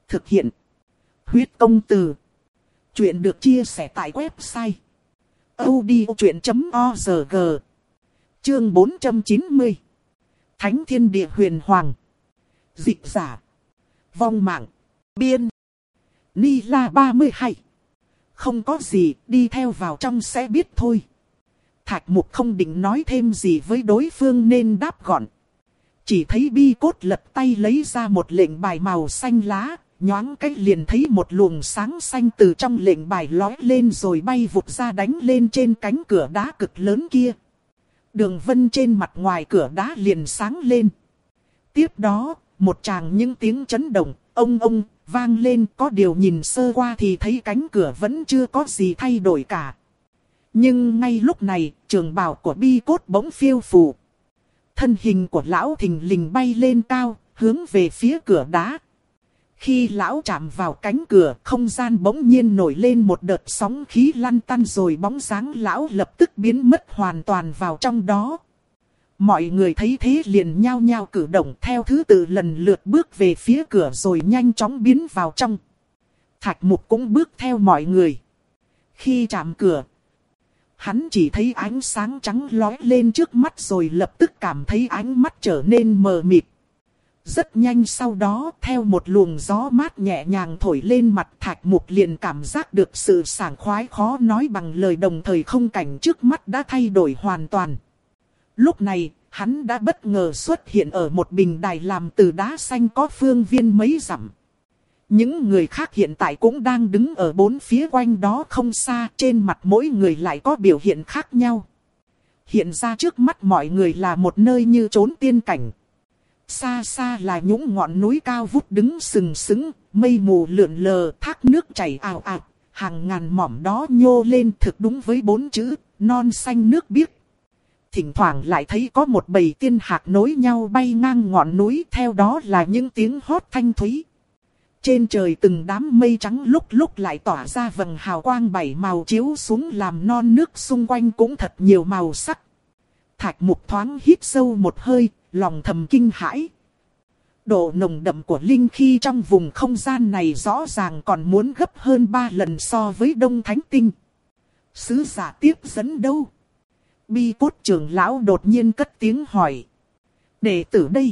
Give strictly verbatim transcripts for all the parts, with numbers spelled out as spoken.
Thực hiện. Huyết công từ. Chuyện được chia sẻ tại website audiochuyện chấm org. Chương bốn trăm chín mươi. Thánh thiên địa huyền hoàng. Dịch giả. Vong mạng. Biên. Ni la ba mươi hai. Không có gì, đi theo vào trong sẽ biết thôi. Thạch Mục không định nói thêm gì với đối phương nên đáp gọn. Chỉ thấy Bi Cốt lật tay lấy ra một lệnh bài màu xanh lá, nhoáng cách liền thấy một luồng sáng xanh từ trong lệnh bài lói lên rồi bay vụt ra đánh lên trên cánh cửa đá cực lớn kia. Đường vân trên mặt ngoài cửa đá liền sáng lên. Tiếp đó, một tràng những tiếng chấn động, ông ông, vang lên, có điều nhìn sơ qua thì thấy cánh cửa vẫn chưa có gì thay đổi cả. Nhưng ngay lúc này, trường bào của Bi Cốt bỗng phiêu phù. Thân hình của lão thình lình bay lên cao, hướng về phía cửa đá. Khi lão chạm vào cánh cửa, không gian bỗng nhiên nổi lên một đợt sóng khí lăn tăn rồi bóng dáng lão lập tức biến mất hoàn toàn vào trong đó. Mọi người thấy thế liền nhao nhao cử động theo thứ tự lần lượt bước về phía cửa rồi nhanh chóng biến vào trong. Thạch Mục cũng bước theo mọi người. Khi chạm cửa, hắn chỉ thấy ánh sáng trắng lóe lên trước mắt rồi lập tức cảm thấy ánh mắt trở nên mờ mịt. Rất nhanh sau đó, theo một luồng gió mát nhẹ nhàng thổi lên mặt, Thạch Mục liền cảm giác được sự sảng khoái khó nói bằng lời, đồng thời không cảnh trước mắt đã thay đổi hoàn toàn. Lúc này, hắn đã bất ngờ xuất hiện ở một bình đài làm từ đá xanh có phương viên mấy dặm. Những người khác hiện tại cũng đang đứng ở bốn phía quanh đó không xa, trên mặt mỗi người lại có biểu hiện khác nhau. Hiện ra trước mắt mọi người là một nơi như trốn tiên cảnh. Xa xa là những ngọn núi cao vút đứng sừng sững, mây mù lượn lờ, thác nước chảy ào ạt, hàng ngàn mỏm đó nhô lên thực đúng với bốn chữ, non xanh nước biếc. Thỉnh thoảng lại thấy có một bầy tiên hạc nối nhau bay ngang ngọn núi, theo đó là những tiếng hót thanh thúy. Trên trời từng đám mây trắng lúc lúc lại tỏa ra vầng hào quang bảy màu chiếu xuống làm non nước xung quanh cũng thật nhiều màu sắc. Thạch Mục thoáng hít sâu một hơi, lòng thầm kinh hãi. Độ nồng đậm của linh khí trong vùng không gian này rõ ràng còn muốn gấp hơn ba lần so với Đông Thánh Tinh. Sứ giả tiếp dẫn đâu? Bi Cốt trưởng lão đột nhiên cất tiếng hỏi. Đệ tử đây.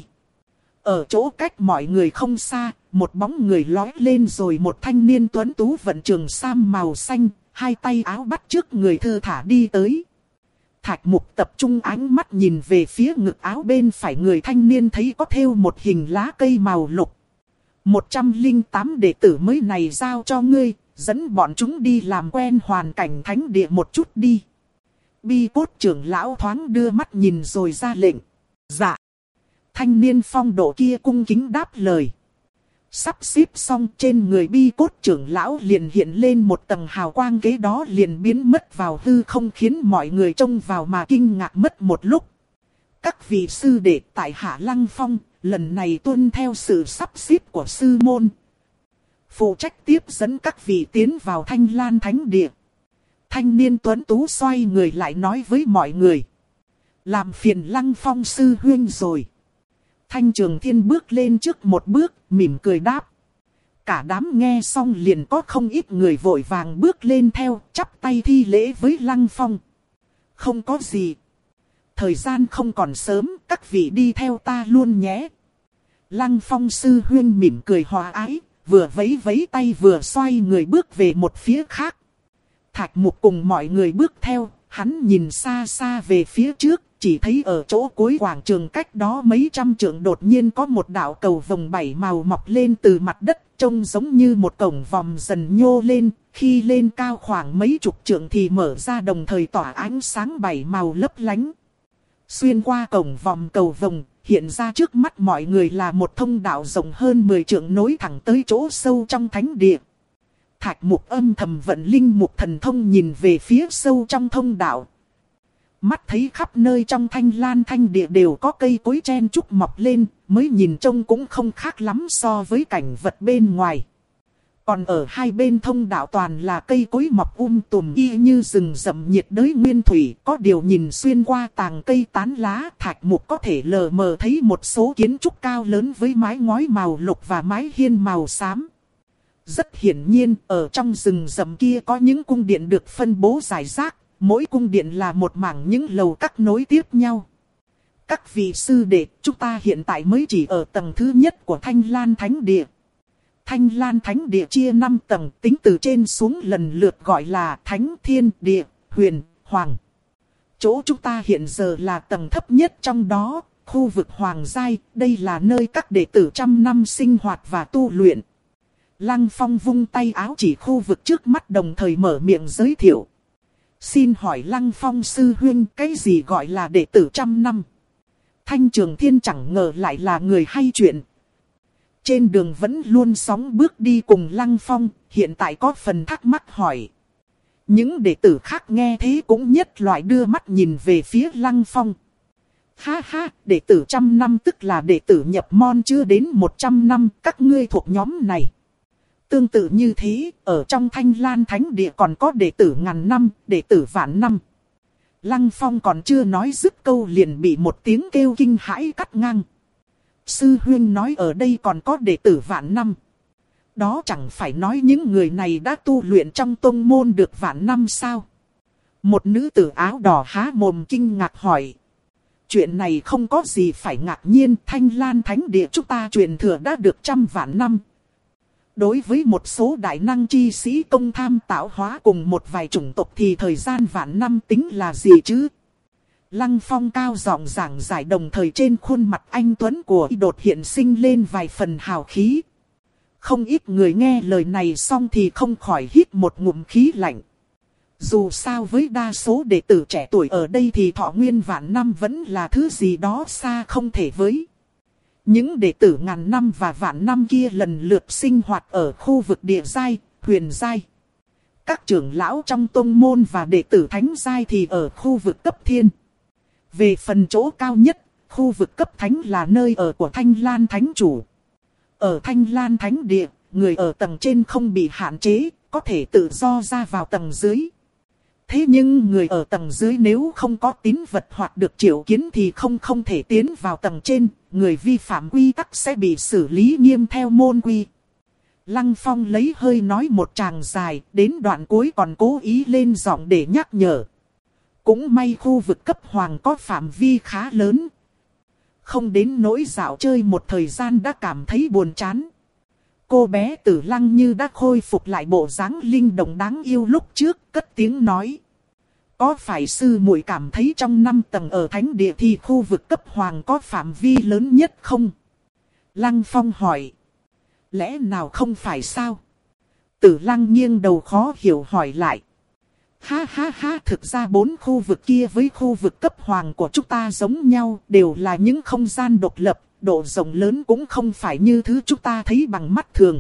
Ở chỗ cách mọi người không xa, một bóng người lói lên rồi một thanh niên tuấn tú vận trường sam màu xanh, hai tay áo bắt trước người thư thả đi tới. Thạch Mục tập trung ánh mắt nhìn về phía ngực áo bên phải người thanh niên, thấy có thêu một hình lá cây màu lục. một trăm lẻ tám đệ tử mới này giao cho ngươi, dẫn bọn chúng đi làm quen hoàn cảnh thánh địa một chút đi. Bi Cốt trưởng lão thoáng đưa mắt nhìn rồi ra lệnh. Dạ. Thanh niên phong độ kia cung kính đáp lời. Sắp xếp xong, trên người Bi Cốt trưởng lão liền hiện lên một tầng hào quang, kế đó liền biến mất vào hư không, khiến mọi người trông vào mà kinh ngạc mất một lúc. Các vị sư đệ tại Hạ Lăng Phong, lần này tuân theo sự sắp xếp của sư môn, phụ trách tiếp dẫn các vị tiến vào Thanh Lan Thánh Địa. Thanh niên tuấn tú xoay người lại nói với mọi người. Làm phiền Lăng Phong sư huynh rồi. Thanh Trường Thiên bước lên trước một bước, mỉm cười đáp. Cả đám nghe xong liền có không ít người vội vàng bước lên theo, chắp tay thi lễ với Lăng Phong. Không có gì. Thời gian không còn sớm, các vị đi theo ta luôn nhé. Lăng Phong sư huynh mỉm cười hòa ái, vừa vẫy vẫy tay vừa xoay người bước về một phía khác. Thạch Mục cùng mọi người bước theo, hắn nhìn xa xa về phía trước, chỉ thấy ở chỗ cuối quảng trường cách đó mấy trăm trượng đột nhiên có một đạo cầu vồng bảy màu mọc lên từ mặt đất, trông giống như một cổng vòm dần nhô lên, khi lên cao khoảng mấy chục trượng thì mở ra đồng thời tỏa ánh sáng bảy màu lấp lánh. Xuyên qua cổng vòm cầu vồng, hiện ra trước mắt mọi người là một thông đạo rộng hơn mười trượng nối thẳng tới chỗ sâu trong thánh địa. Thạch Mục âm thầm vận linh mục thần thông nhìn về phía sâu trong thông đạo. Mắt thấy khắp nơi trong Thanh Lan Thanh Địa đều có cây cối chen chúc mọc lên, mới nhìn trông cũng không khác lắm so với cảnh vật bên ngoài. Còn ở hai bên thông đạo toàn là cây cối mọc um tùm y như rừng rậm nhiệt đới nguyên thủy, có điều nhìn xuyên qua tàng cây tán lá, Thạch Mục có thể lờ mờ thấy một số kiến trúc cao lớn với mái ngói màu lục và mái hiên màu xám. Rất hiển nhiên, ở trong rừng rậm kia có những cung điện được phân bố rải rác, mỗi cung điện là một mảng những lầu các nối tiếp nhau. Các vị sư đệ, chúng ta hiện tại mới chỉ ở tầng thứ nhất của Thanh Lan Thánh Địa. Thanh Lan Thánh Địa chia năm tầng, tính từ trên xuống lần lượt gọi là Thánh Thiên Địa, Huyền, Hoàng. Chỗ chúng ta hiện giờ là tầng thấp nhất trong đó, khu vực Hoàng Giai, đây là nơi các đệ tử trăm năm sinh hoạt và tu luyện. Lăng Phong vung tay áo chỉ khu vực trước mắt đồng thời mở miệng giới thiệu. Xin hỏi Lăng Phong sư huynh, cái gì gọi là đệ tử trăm năm? Thanh Trường Thiên chẳng ngờ lại là người hay chuyện. Trên đường vẫn luôn sóng bước đi cùng Lăng Phong, hiện tại có phần thắc mắc hỏi. Những đệ tử khác nghe thế cũng nhất loại đưa mắt nhìn về phía Lăng Phong. Ha ha, đệ tử trăm năm tức là đệ tử nhập môn chưa đến một trăm năm, các ngươi thuộc nhóm này. Tương tự như thế, ở trong Thanh Lan Thánh Địa còn có đệ tử ngàn năm, đệ tử vạn năm. Lăng Phong còn chưa nói dứt câu liền bị một tiếng kêu kinh hãi cắt ngang. Sư huynh nói ở đây còn có đệ tử vạn năm. Đó chẳng phải nói những người này đã tu luyện trong tông môn được vạn năm sao? Một nữ tử áo đỏ há mồm kinh ngạc hỏi. Chuyện này không có gì phải ngạc nhiên, Thanh Lan Thánh Địa chúng ta truyền thừa đã được trăm vạn năm. Đối với một số đại năng chi sĩ công tham tạo hóa cùng một vài chủng tộc thì thời gian vạn năm tính là gì chứ? Lăng Phong cao giọng giảng giải đồng thời trên khuôn mặt anh tuấn của y đột hiện sinh lên vài phần hào khí. Không ít người nghe lời này xong thì không khỏi hít một ngụm khí lạnh. Dù sao với đa số đệ tử trẻ tuổi ở đây thì thọ nguyên vạn năm vẫn là thứ gì đó xa không thể với. Những đệ tử ngàn năm và vạn năm kia lần lượt sinh hoạt ở khu vực địa giai, huyền giai. Các trưởng lão trong tông môn và đệ tử thánh giai thì ở khu vực cấp thiên. Về phần chỗ cao nhất, khu vực cấp thánh là nơi ở của Thanh Lan Thánh Chủ. Ở Thanh Lan Thánh Địa, người ở tầng trên không bị hạn chế, có thể tự do ra vào tầng dưới. Thế nhưng người ở tầng dưới nếu không có tín vật hoặc được triệu kiến thì không không thể tiến vào tầng trên, người vi phạm quy tắc sẽ bị xử lý nghiêm theo môn quy. Lăng Phong lấy hơi nói một tràng dài, đến đoạn cuối còn cố ý lên giọng để nhắc nhở. Cũng may khu vực cấp hoàng có phạm vi khá lớn. Không đến nỗi dạo chơi một thời gian đã cảm thấy buồn chán. Cô bé Tử Lăng như đã khôi phục lại bộ dáng linh động đáng yêu lúc trước, cất tiếng nói. Có phải sư muội cảm thấy trong năm tầng ở thánh địa thì khu vực cấp hoàng có phạm vi lớn nhất không? Lăng Phong hỏi. Lẽ nào không phải sao? Tử Lăng nghiêng đầu khó hiểu hỏi lại. Ha ha ha, thực ra bốn khu vực kia với khu vực cấp hoàng của chúng ta giống nhau, đều là những không gian độc lập, độ rộng lớn cũng không phải như thứ chúng ta thấy bằng mắt thường.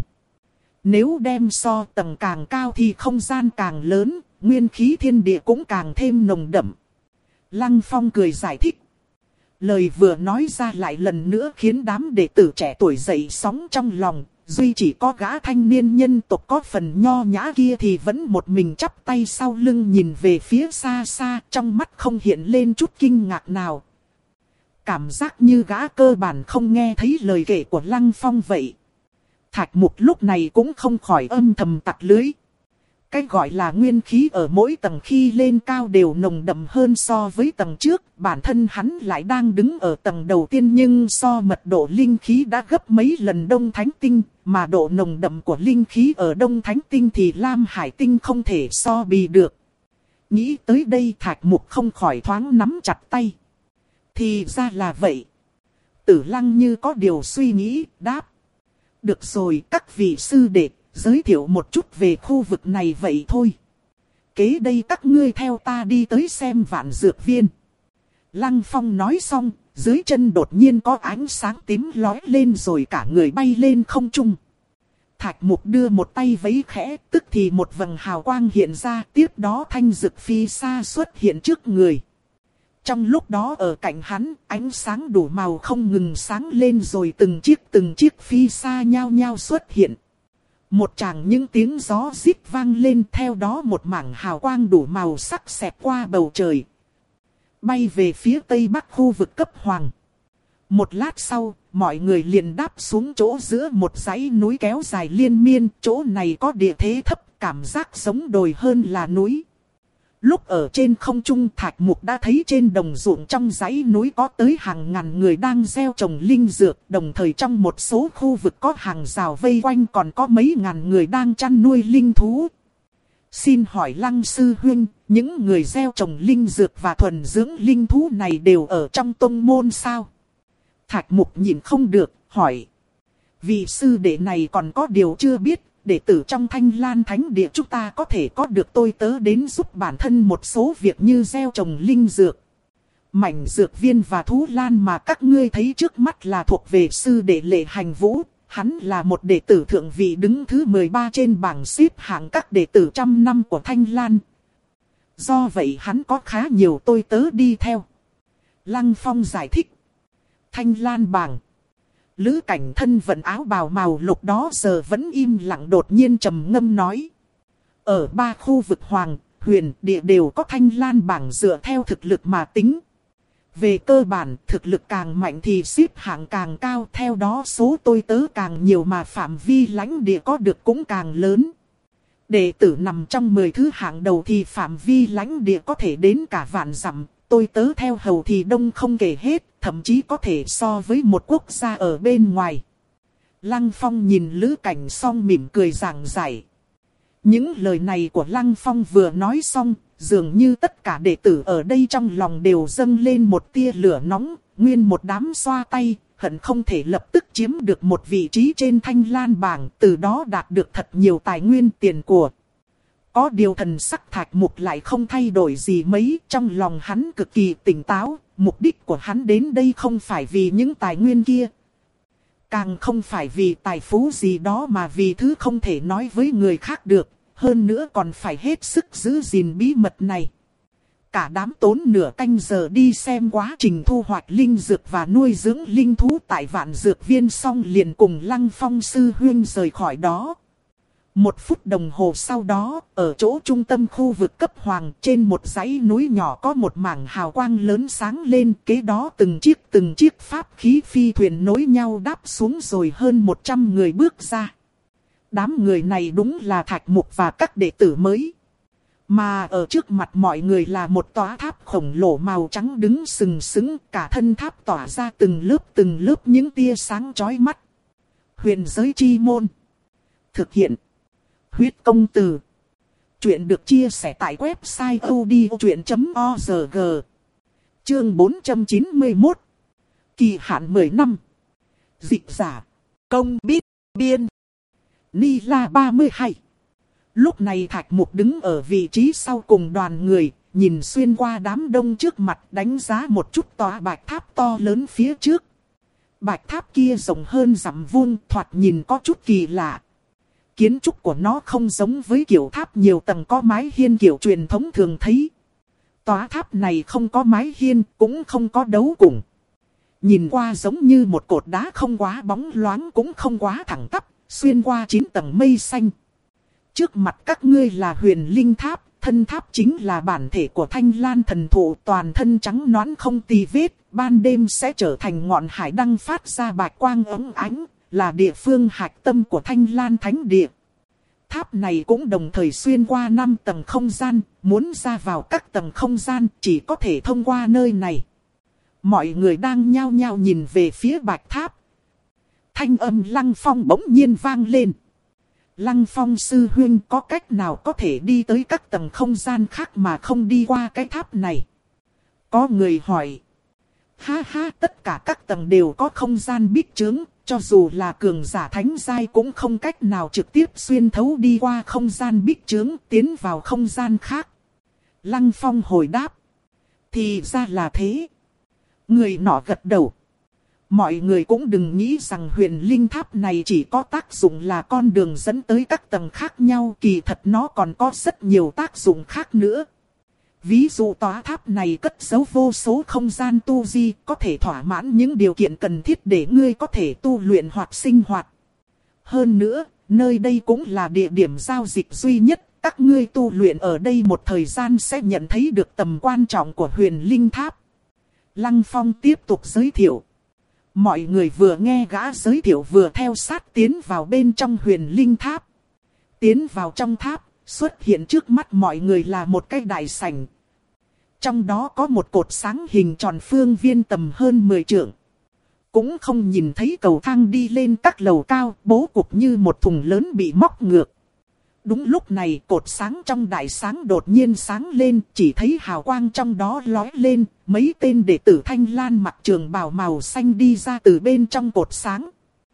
Nếu đem so tầng càng cao thì không gian càng lớn, nguyên khí thiên địa cũng càng thêm nồng đậm. Lăng Phong cười giải thích. Lời vừa nói ra lại lần nữa khiến đám đệ tử trẻ tuổi dậy sóng trong lòng. Duy chỉ có gã thanh niên nhân tộc có phần nho nhã kia thì vẫn một mình chắp tay sau lưng nhìn về phía xa xa, trong mắt không hiện lên chút kinh ngạc nào. Cảm giác như gã cơ bản không nghe thấy lời kể của Lăng Phong vậy. Thạch Mục lúc này cũng không khỏi âm thầm tặc lưới. Cái gọi là nguyên khí ở mỗi tầng khi lên cao đều nồng đậm hơn so với tầng trước. Bản thân hắn lại đang đứng ở tầng đầu tiên nhưng so mật độ linh khí đã gấp mấy lần Đông Thánh Tinh. Mà độ nồng đậm của linh khí ở Đông Thánh Tinh thì Lam Hải Tinh không thể so bì được. Nghĩ tới đây Thạch Mục không khỏi thoáng nắm chặt tay. Thì ra là vậy. Tử Lăng như có điều suy nghĩ, đáp. Được rồi, các vị sư đệ, giới thiệu một chút về khu vực này vậy thôi. Kế đây các ngươi theo ta đi tới xem vạn dược viên. Lăng Phong nói xong, dưới chân đột nhiên có ánh sáng tím lóe lên rồi cả người bay lên không trung. Thạch Mục đưa một tay vẫy khẽ, tức thì một vầng hào quang hiện ra, tiếp đó thanh dực phi xa xuất hiện trước người. Trong lúc đó ở cạnh hắn, ánh sáng đủ màu không ngừng sáng lên rồi từng chiếc từng chiếc phi xa nhao nhao xuất hiện. Một tràng những tiếng gió rít vang lên, theo đó một mảng hào quang đủ màu sắc xẹt qua bầu trời. Bay về phía tây bắc khu vực cấp hoàng. Một lát sau, mọi người liền đáp xuống chỗ giữa một dãy núi kéo dài liên miên. Chỗ này có địa thế thấp, cảm giác giống đồi hơn là núi. Lúc ở trên không trung, Thạch Mục đã thấy trên đồng ruộng trong dãy núi có tới hàng ngàn người đang gieo trồng linh dược. Đồng thời trong một số khu vực có hàng rào vây quanh còn có mấy ngàn người đang chăn nuôi linh thú. Xin hỏi Lăng sư huynh, những người gieo trồng linh dược và thuần dưỡng linh thú này đều ở trong tông môn sao? Thạch Mục nhìn không được, hỏi. Vị sư đệ này còn có điều chưa biết, đệ tử trong Thanh Lan Thánh Địa chúng ta có thể có được tôi tớ đến giúp bản thân một số việc như gieo trồng linh dược. Mảnh dược viên và thú lan mà các ngươi thấy trước mắt là thuộc về sư đệ Lệ Hành Vũ. Hắn là một đệ tử thượng vị đứng thứ mười ba trên bảng xếp hạng các đệ tử trăm năm của Thanh Lan. Do vậy hắn có khá nhiều tôi tớ đi theo. Lăng Phong giải thích. Thanh Lan bảng. Lữ Cảnh thân vận áo bào màu lục đó giờ vẫn im lặng, đột nhiên trầm ngâm nói. Ở ba khu vực hoàng, huyền, địa đều có Thanh Lan bảng dựa theo thực lực mà tính. Về cơ bản, thực lực càng mạnh thì xếp hạng càng cao, theo đó số tôi tớ càng nhiều mà phạm vi lãnh địa có được cũng càng lớn. Đệ tử nằm trong mười thứ hạng đầu thì phạm vi lãnh địa có thể đến cả vạn dặm, tôi tớ theo hầu thì đông không kể hết, thậm chí có thể so với một quốc gia ở bên ngoài. Lăng Phong nhìn Lữ Cảnh xong mỉm cười giảng giải. Những lời này của Lăng Phong vừa nói xong, dường như tất cả đệ tử ở đây trong lòng đều dâng lên một tia lửa nóng, nguyên một đám xoa tay, hận không thể lập tức chiếm được một vị trí trên Thanh Lan bảng, từ đó đạt được thật nhiều tài nguyên tiền của. Có điều thần sắc Thạch Mục lại không thay đổi gì mấy, trong lòng hắn cực kỳ tỉnh táo, mục đích của hắn đến đây không phải vì những tài nguyên kia. Càng không phải vì tài phú gì đó mà vì thứ không thể nói với người khác được, hơn nữa còn phải hết sức giữ gìn bí mật này. Cả đám tốn nửa canh giờ đi xem quá trình thu hoạch linh dược và nuôi dưỡng linh thú tại vạn dược viên, xong liền cùng Lăng Phong sư huynh rời khỏi đó. Một phút đồng hồ sau đó, ở chỗ trung tâm khu vực cấp hoàng, trên một dãy núi nhỏ có một mảng hào quang lớn sáng lên, kế đó từng chiếc từng chiếc pháp khí phi thuyền nối nhau đáp xuống rồi hơn một trăm người bước ra. Đám người này đúng là Thạch Mục và các đệ tử mới. Mà ở trước mặt mọi người là một tòa tháp khổng lồ màu trắng đứng sừng sững, cả thân tháp tỏa ra từng lớp từng lớp những tia sáng chói mắt. Huyền giới chi môn. Thực hiện. Huyết công từ. Chuyện được chia sẻ tại website odchuyện chấm org. Chương bốn trăm chín mươi mốt. Kỳ hạn mười năm. Dịch giả. Công biết. Biên. Ni La ba mươi hai. Lúc này Thạch Mục đứng ở vị trí sau cùng đoàn người, nhìn xuyên qua đám đông trước mặt, đánh giá một chút tòa bạch tháp to lớn phía trước. Bạch tháp kia rộng hơn dặm vuông, thoạt nhìn có chút kỳ lạ. Kiến trúc của nó không giống với kiểu tháp nhiều tầng có mái hiên kiểu truyền thống thường thấy. Tòa tháp này không có mái hiên, cũng không có đấu cùng. Nhìn qua giống như một cột đá không quá bóng loáng cũng không quá thẳng tắp, xuyên qua chín tầng mây xanh. Trước mặt các ngươi là Huyền Linh Tháp, thân tháp chính là bản thể của Thanh Lan thần thụ, toàn thân trắng nõn không tì vết, ban đêm sẽ trở thành ngọn hải đăng phát ra bạch quang óng ánh, là địa phương hạch tâm của Thanh Lan Thánh Địa. Tháp này cũng đồng thời xuyên qua năm tầng không gian, muốn ra vào các tầng không gian chỉ có thể thông qua nơi này. Mọi người đang nhao nhao nhìn về phía bạch tháp. Thanh âm Lăng Phong bỗng nhiên vang lên. Lăng Phong sư huynh, có cách nào có thể đi tới các tầng không gian khác mà không đi qua cái tháp này? Có người hỏi. Ha ha, tất cả các tầng đều có không gian bích trướng, cho dù là cường giả thánh giai cũng không cách nào trực tiếp xuyên thấu đi qua không gian bích trướng tiến vào không gian khác. Lăng Phong hồi đáp. Thì ra là thế. Người nọ gật đầu. Mọi người cũng đừng nghĩ rằng Huyền Linh Tháp này chỉ có tác dụng là con đường dẫn tới các tầng khác nhau, kỳ thật nó còn có rất nhiều tác dụng khác nữa. Ví dụ tòa tháp này cất giấu vô số không gian tu di, có thể thỏa mãn những điều kiện cần thiết để ngươi có thể tu luyện hoặc sinh hoạt. Hơn nữa, nơi đây cũng là địa điểm giao dịch duy nhất, các ngươi tu luyện ở đây một thời gian sẽ nhận thấy được tầm quan trọng của Huyền Linh Tháp. Lăng Phong tiếp tục giới thiệu. Mọi người vừa nghe gã giới thiệu vừa theo sát tiến vào bên trong huyền linh tháp. Tiến vào trong tháp, xuất hiện trước mắt mọi người là một cái đại sảnh. Trong đó có một cột sáng hình tròn phương viên tầm hơn mười trượng. Cũng không nhìn thấy cầu thang đi lên các lầu cao, bố cục như một thùng lớn bị móc ngược. Đúng lúc này cột sáng trong đại sáng đột nhiên sáng lên, chỉ thấy hào quang trong đó lóe lên, mấy tên đệ tử Thanh Lan mặc trường bào màu xanh đi ra từ bên trong cột sáng.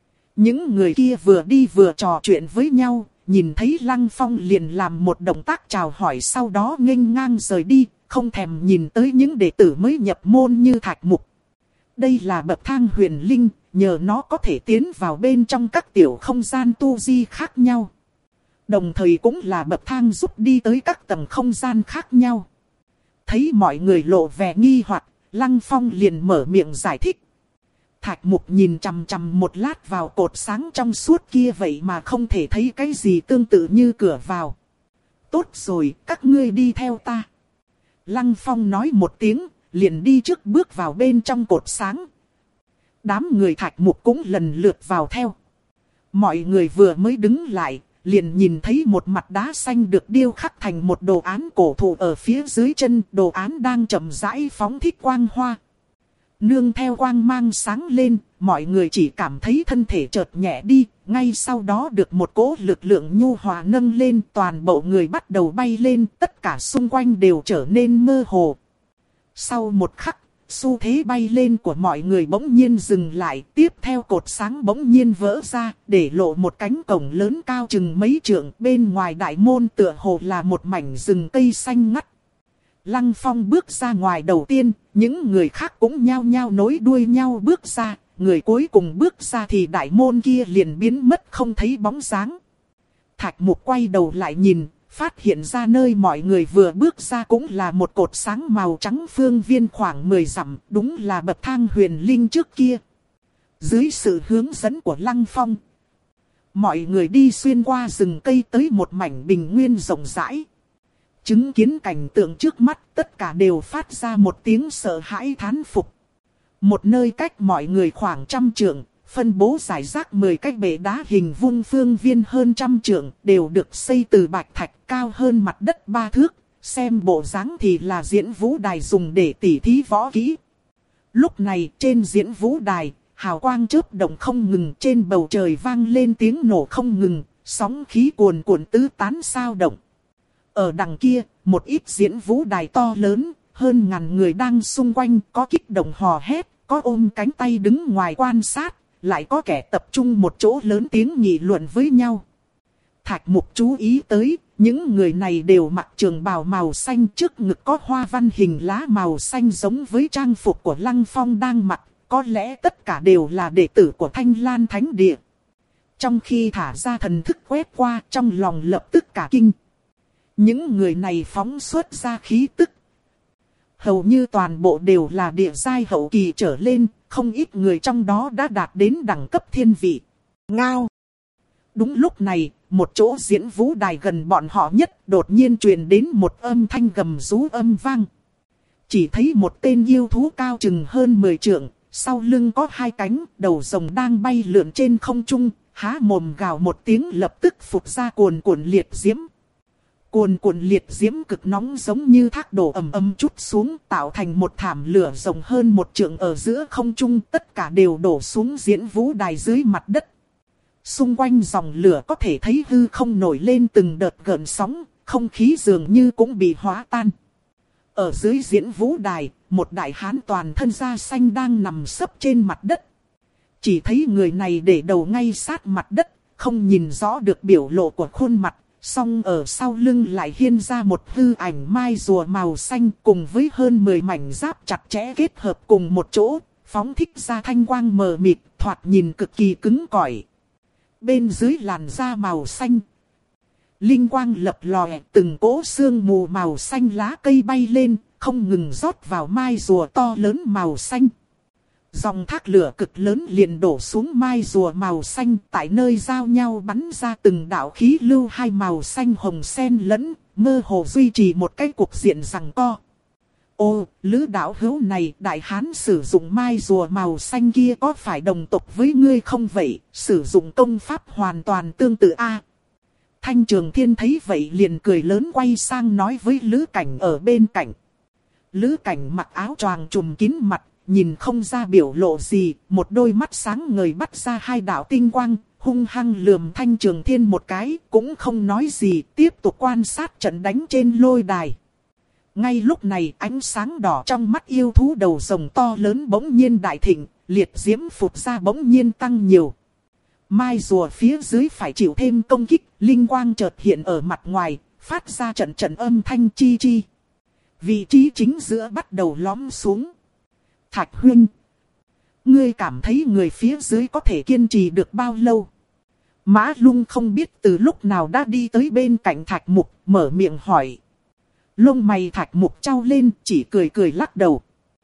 Những người kia vừa đi vừa trò chuyện với nhau, nhìn thấy Lăng Phong liền làm một động tác chào hỏi, sau đó nghênh ngang rời đi, không thèm nhìn tới những đệ tử mới nhập môn như Thạch Mục. Đây là bậc thang huyền linh, nhờ nó có thể tiến vào bên trong các tiểu không gian tu di khác nhau. Đồng thời cũng là bậc thang giúp đi tới các tầng không gian khác nhau. Thấy mọi người lộ vẻ nghi hoặc, Lăng Phong liền mở miệng giải thích. Thạch Mục nhìn chằm chằm một lát vào cột sáng trong suốt kia, vậy mà không thể thấy cái gì tương tự như cửa vào. Tốt rồi, các ngươi đi theo ta. Lăng Phong nói một tiếng, liền đi trước bước vào bên trong cột sáng. Đám người Thạch Mục cũng lần lượt vào theo. Mọi người vừa mới đứng lại, liền nhìn thấy một mặt đá xanh được điêu khắc thành một đồ án cổ thụ ở phía dưới chân, đồ án đang chậm rãi phóng thích quang hoa. Nương theo quang mang sáng lên, mọi người chỉ cảm thấy thân thể chợt nhẹ đi, ngay sau đó được một cỗ lực lượng nhu hòa nâng lên, toàn bộ người bắt đầu bay lên, tất cả xung quanh đều trở nên mơ hồ. Sau một khắc, xu thế bay lên của mọi người bỗng nhiên dừng lại, tiếp theo cột sáng bỗng nhiên vỡ ra, để lộ một cánh cổng lớn cao chừng mấy trượng, bên ngoài đại môn tựa hồ là một mảnh rừng cây xanh ngắt. Lăng Phong bước ra ngoài đầu tiên, những người khác cũng nhao nhao nối đuôi nhau bước ra, người cuối cùng bước ra thì đại môn kia liền biến mất không thấy bóng dáng. Thạch Mục quay đầu lại nhìn, phát hiện ra nơi mọi người vừa bước ra cũng là một cột sáng màu trắng phương viên khoảng mười dặm, đúng là bậc thang huyền linh trước kia. Dưới sự hướng dẫn của Lăng Phong, mọi người đi xuyên qua rừng cây tới một mảnh bình nguyên rộng rãi. Chứng kiến cảnh tượng trước mắt, tất cả đều phát ra một tiếng sợ hãi thán phục. Một nơi cách mọi người khoảng trăm trượng, phân bố rải rác mười cái bể đá hình vuông phương viên hơn trăm trượng, đều được xây từ bạch thạch, cao hơn mặt đất ba thước, xem bộ dáng thì là diễn vũ đài dùng để tỉ thí võ kỹ. Lúc này trên diễn vũ đài, hào quang chớp động không ngừng, trên bầu trời vang lên tiếng nổ không ngừng, sóng khí cuồn cuộn tứ tán sao động. Ở đằng kia, một ít diễn vũ đài to lớn, hơn ngàn người đang xung quanh, có kích động hò hét, có ôm cánh tay đứng ngoài quan sát, lại có kẻ tập trung một chỗ lớn tiếng nghị luận với nhau. Thạch Mục chú ý tới, những người này đều mặc trường bào màu xanh, trước ngực có hoa văn hình lá màu xanh giống với trang phục của Lăng Phong đang mặc, có lẽ tất cả đều là đệ tử của Thanh Lan Thánh Địa. Trong khi thả ra thần thức quét qua, trong lòng lập tức cả kinh. Những người này phóng xuất ra khí tức, hầu như toàn bộ đều là địa giai hậu kỳ trở lên, không ít người trong đó đã đạt đến đẳng cấp thiên vị. Ngao! Đúng lúc này, một chỗ diễn vũ đài gần bọn họ nhất đột nhiên truyền đến một âm thanh gầm rú âm vang. Chỉ thấy một tên yêu thú cao chừng hơn mười trượng, sau lưng có hai cánh, đầu rồng đang bay lượn trên không trung, há mồm gào một tiếng lập tức phụt ra cuồn cuộn liệt diễm. Cuồn cuộn liệt diễm cực nóng giống như thác đổ ầm ầm trút xuống, tạo thành một thảm lửa rộng hơn một trượng ở giữa không trung, tất cả đều đổ xuống diễn vũ đài dưới mặt đất. Xung quanh dòng lửa có thể thấy hư không nổi lên từng đợt gợn sóng, không khí dường như cũng bị hóa tan. Ở dưới diễn vũ đài, một đại hán toàn thân da xanh đang nằm sấp trên mặt đất. Chỉ thấy người này để đầu ngay sát mặt đất, không nhìn rõ được biểu lộ của khuôn mặt. Song ở sau lưng lại hiên ra một hư ảnh mai rùa màu xanh cùng với hơn mười mảnh giáp chặt chẽ kết hợp cùng một chỗ, phóng thích ra thanh quang mờ mịt, thoạt nhìn cực kỳ cứng cỏi. Bên dưới làn da màu xanh, linh quang lập lòe, từng cỗ sương mù màu xanh lá cây bay lên, không ngừng rót vào mai rùa to lớn màu xanh. Dòng thác lửa cực lớn liền đổ xuống mai rùa màu xanh, tại nơi giao nhau bắn ra từng đạo khí lưu hai màu xanh hồng xen lẫn, mơ hồ duy trì một cái cục diện giằng co. Ô, Lữ đạo hữu này, đại hán sử dụng mai rùa màu xanh kia có phải đồng tộc với ngươi không vậy? Sử dụng công pháp hoàn toàn tương tự a. Thanh Trường Thiên thấy vậy liền cười lớn quay sang nói với Lữ Cảnh ở bên cạnh. Lữ Cảnh mặc áo choàng trùm kín mặt, nhìn không ra biểu lộ gì, một đôi mắt sáng ngời bắt ra hai đạo tinh quang, hung hăng lườm Thanh Trường Thiên một cái, cũng không nói gì, tiếp tục quan sát trận đánh trên lôi đài. Ngay lúc này ánh sáng đỏ trong mắt yêu thú đầu rồng to lớn bỗng nhiên đại thịnh, liệt diễm phụt ra bỗng nhiên tăng nhiều. Mai rùa phía dưới phải chịu thêm công kích, linh quang chợt hiện ở mặt ngoài, phát ra trận trận âm thanh chi chi. Vị trí chính giữa bắt đầu lõm xuống. Thạch Huynh, ngươi cảm thấy người phía dưới có thể kiên trì được bao lâu? Mã Lung không biết từ lúc nào đã đi tới bên cạnh Thạch Mục, mở miệng hỏi. Lông mày Thạch Mục trao lên, chỉ cười cười lắc đầu.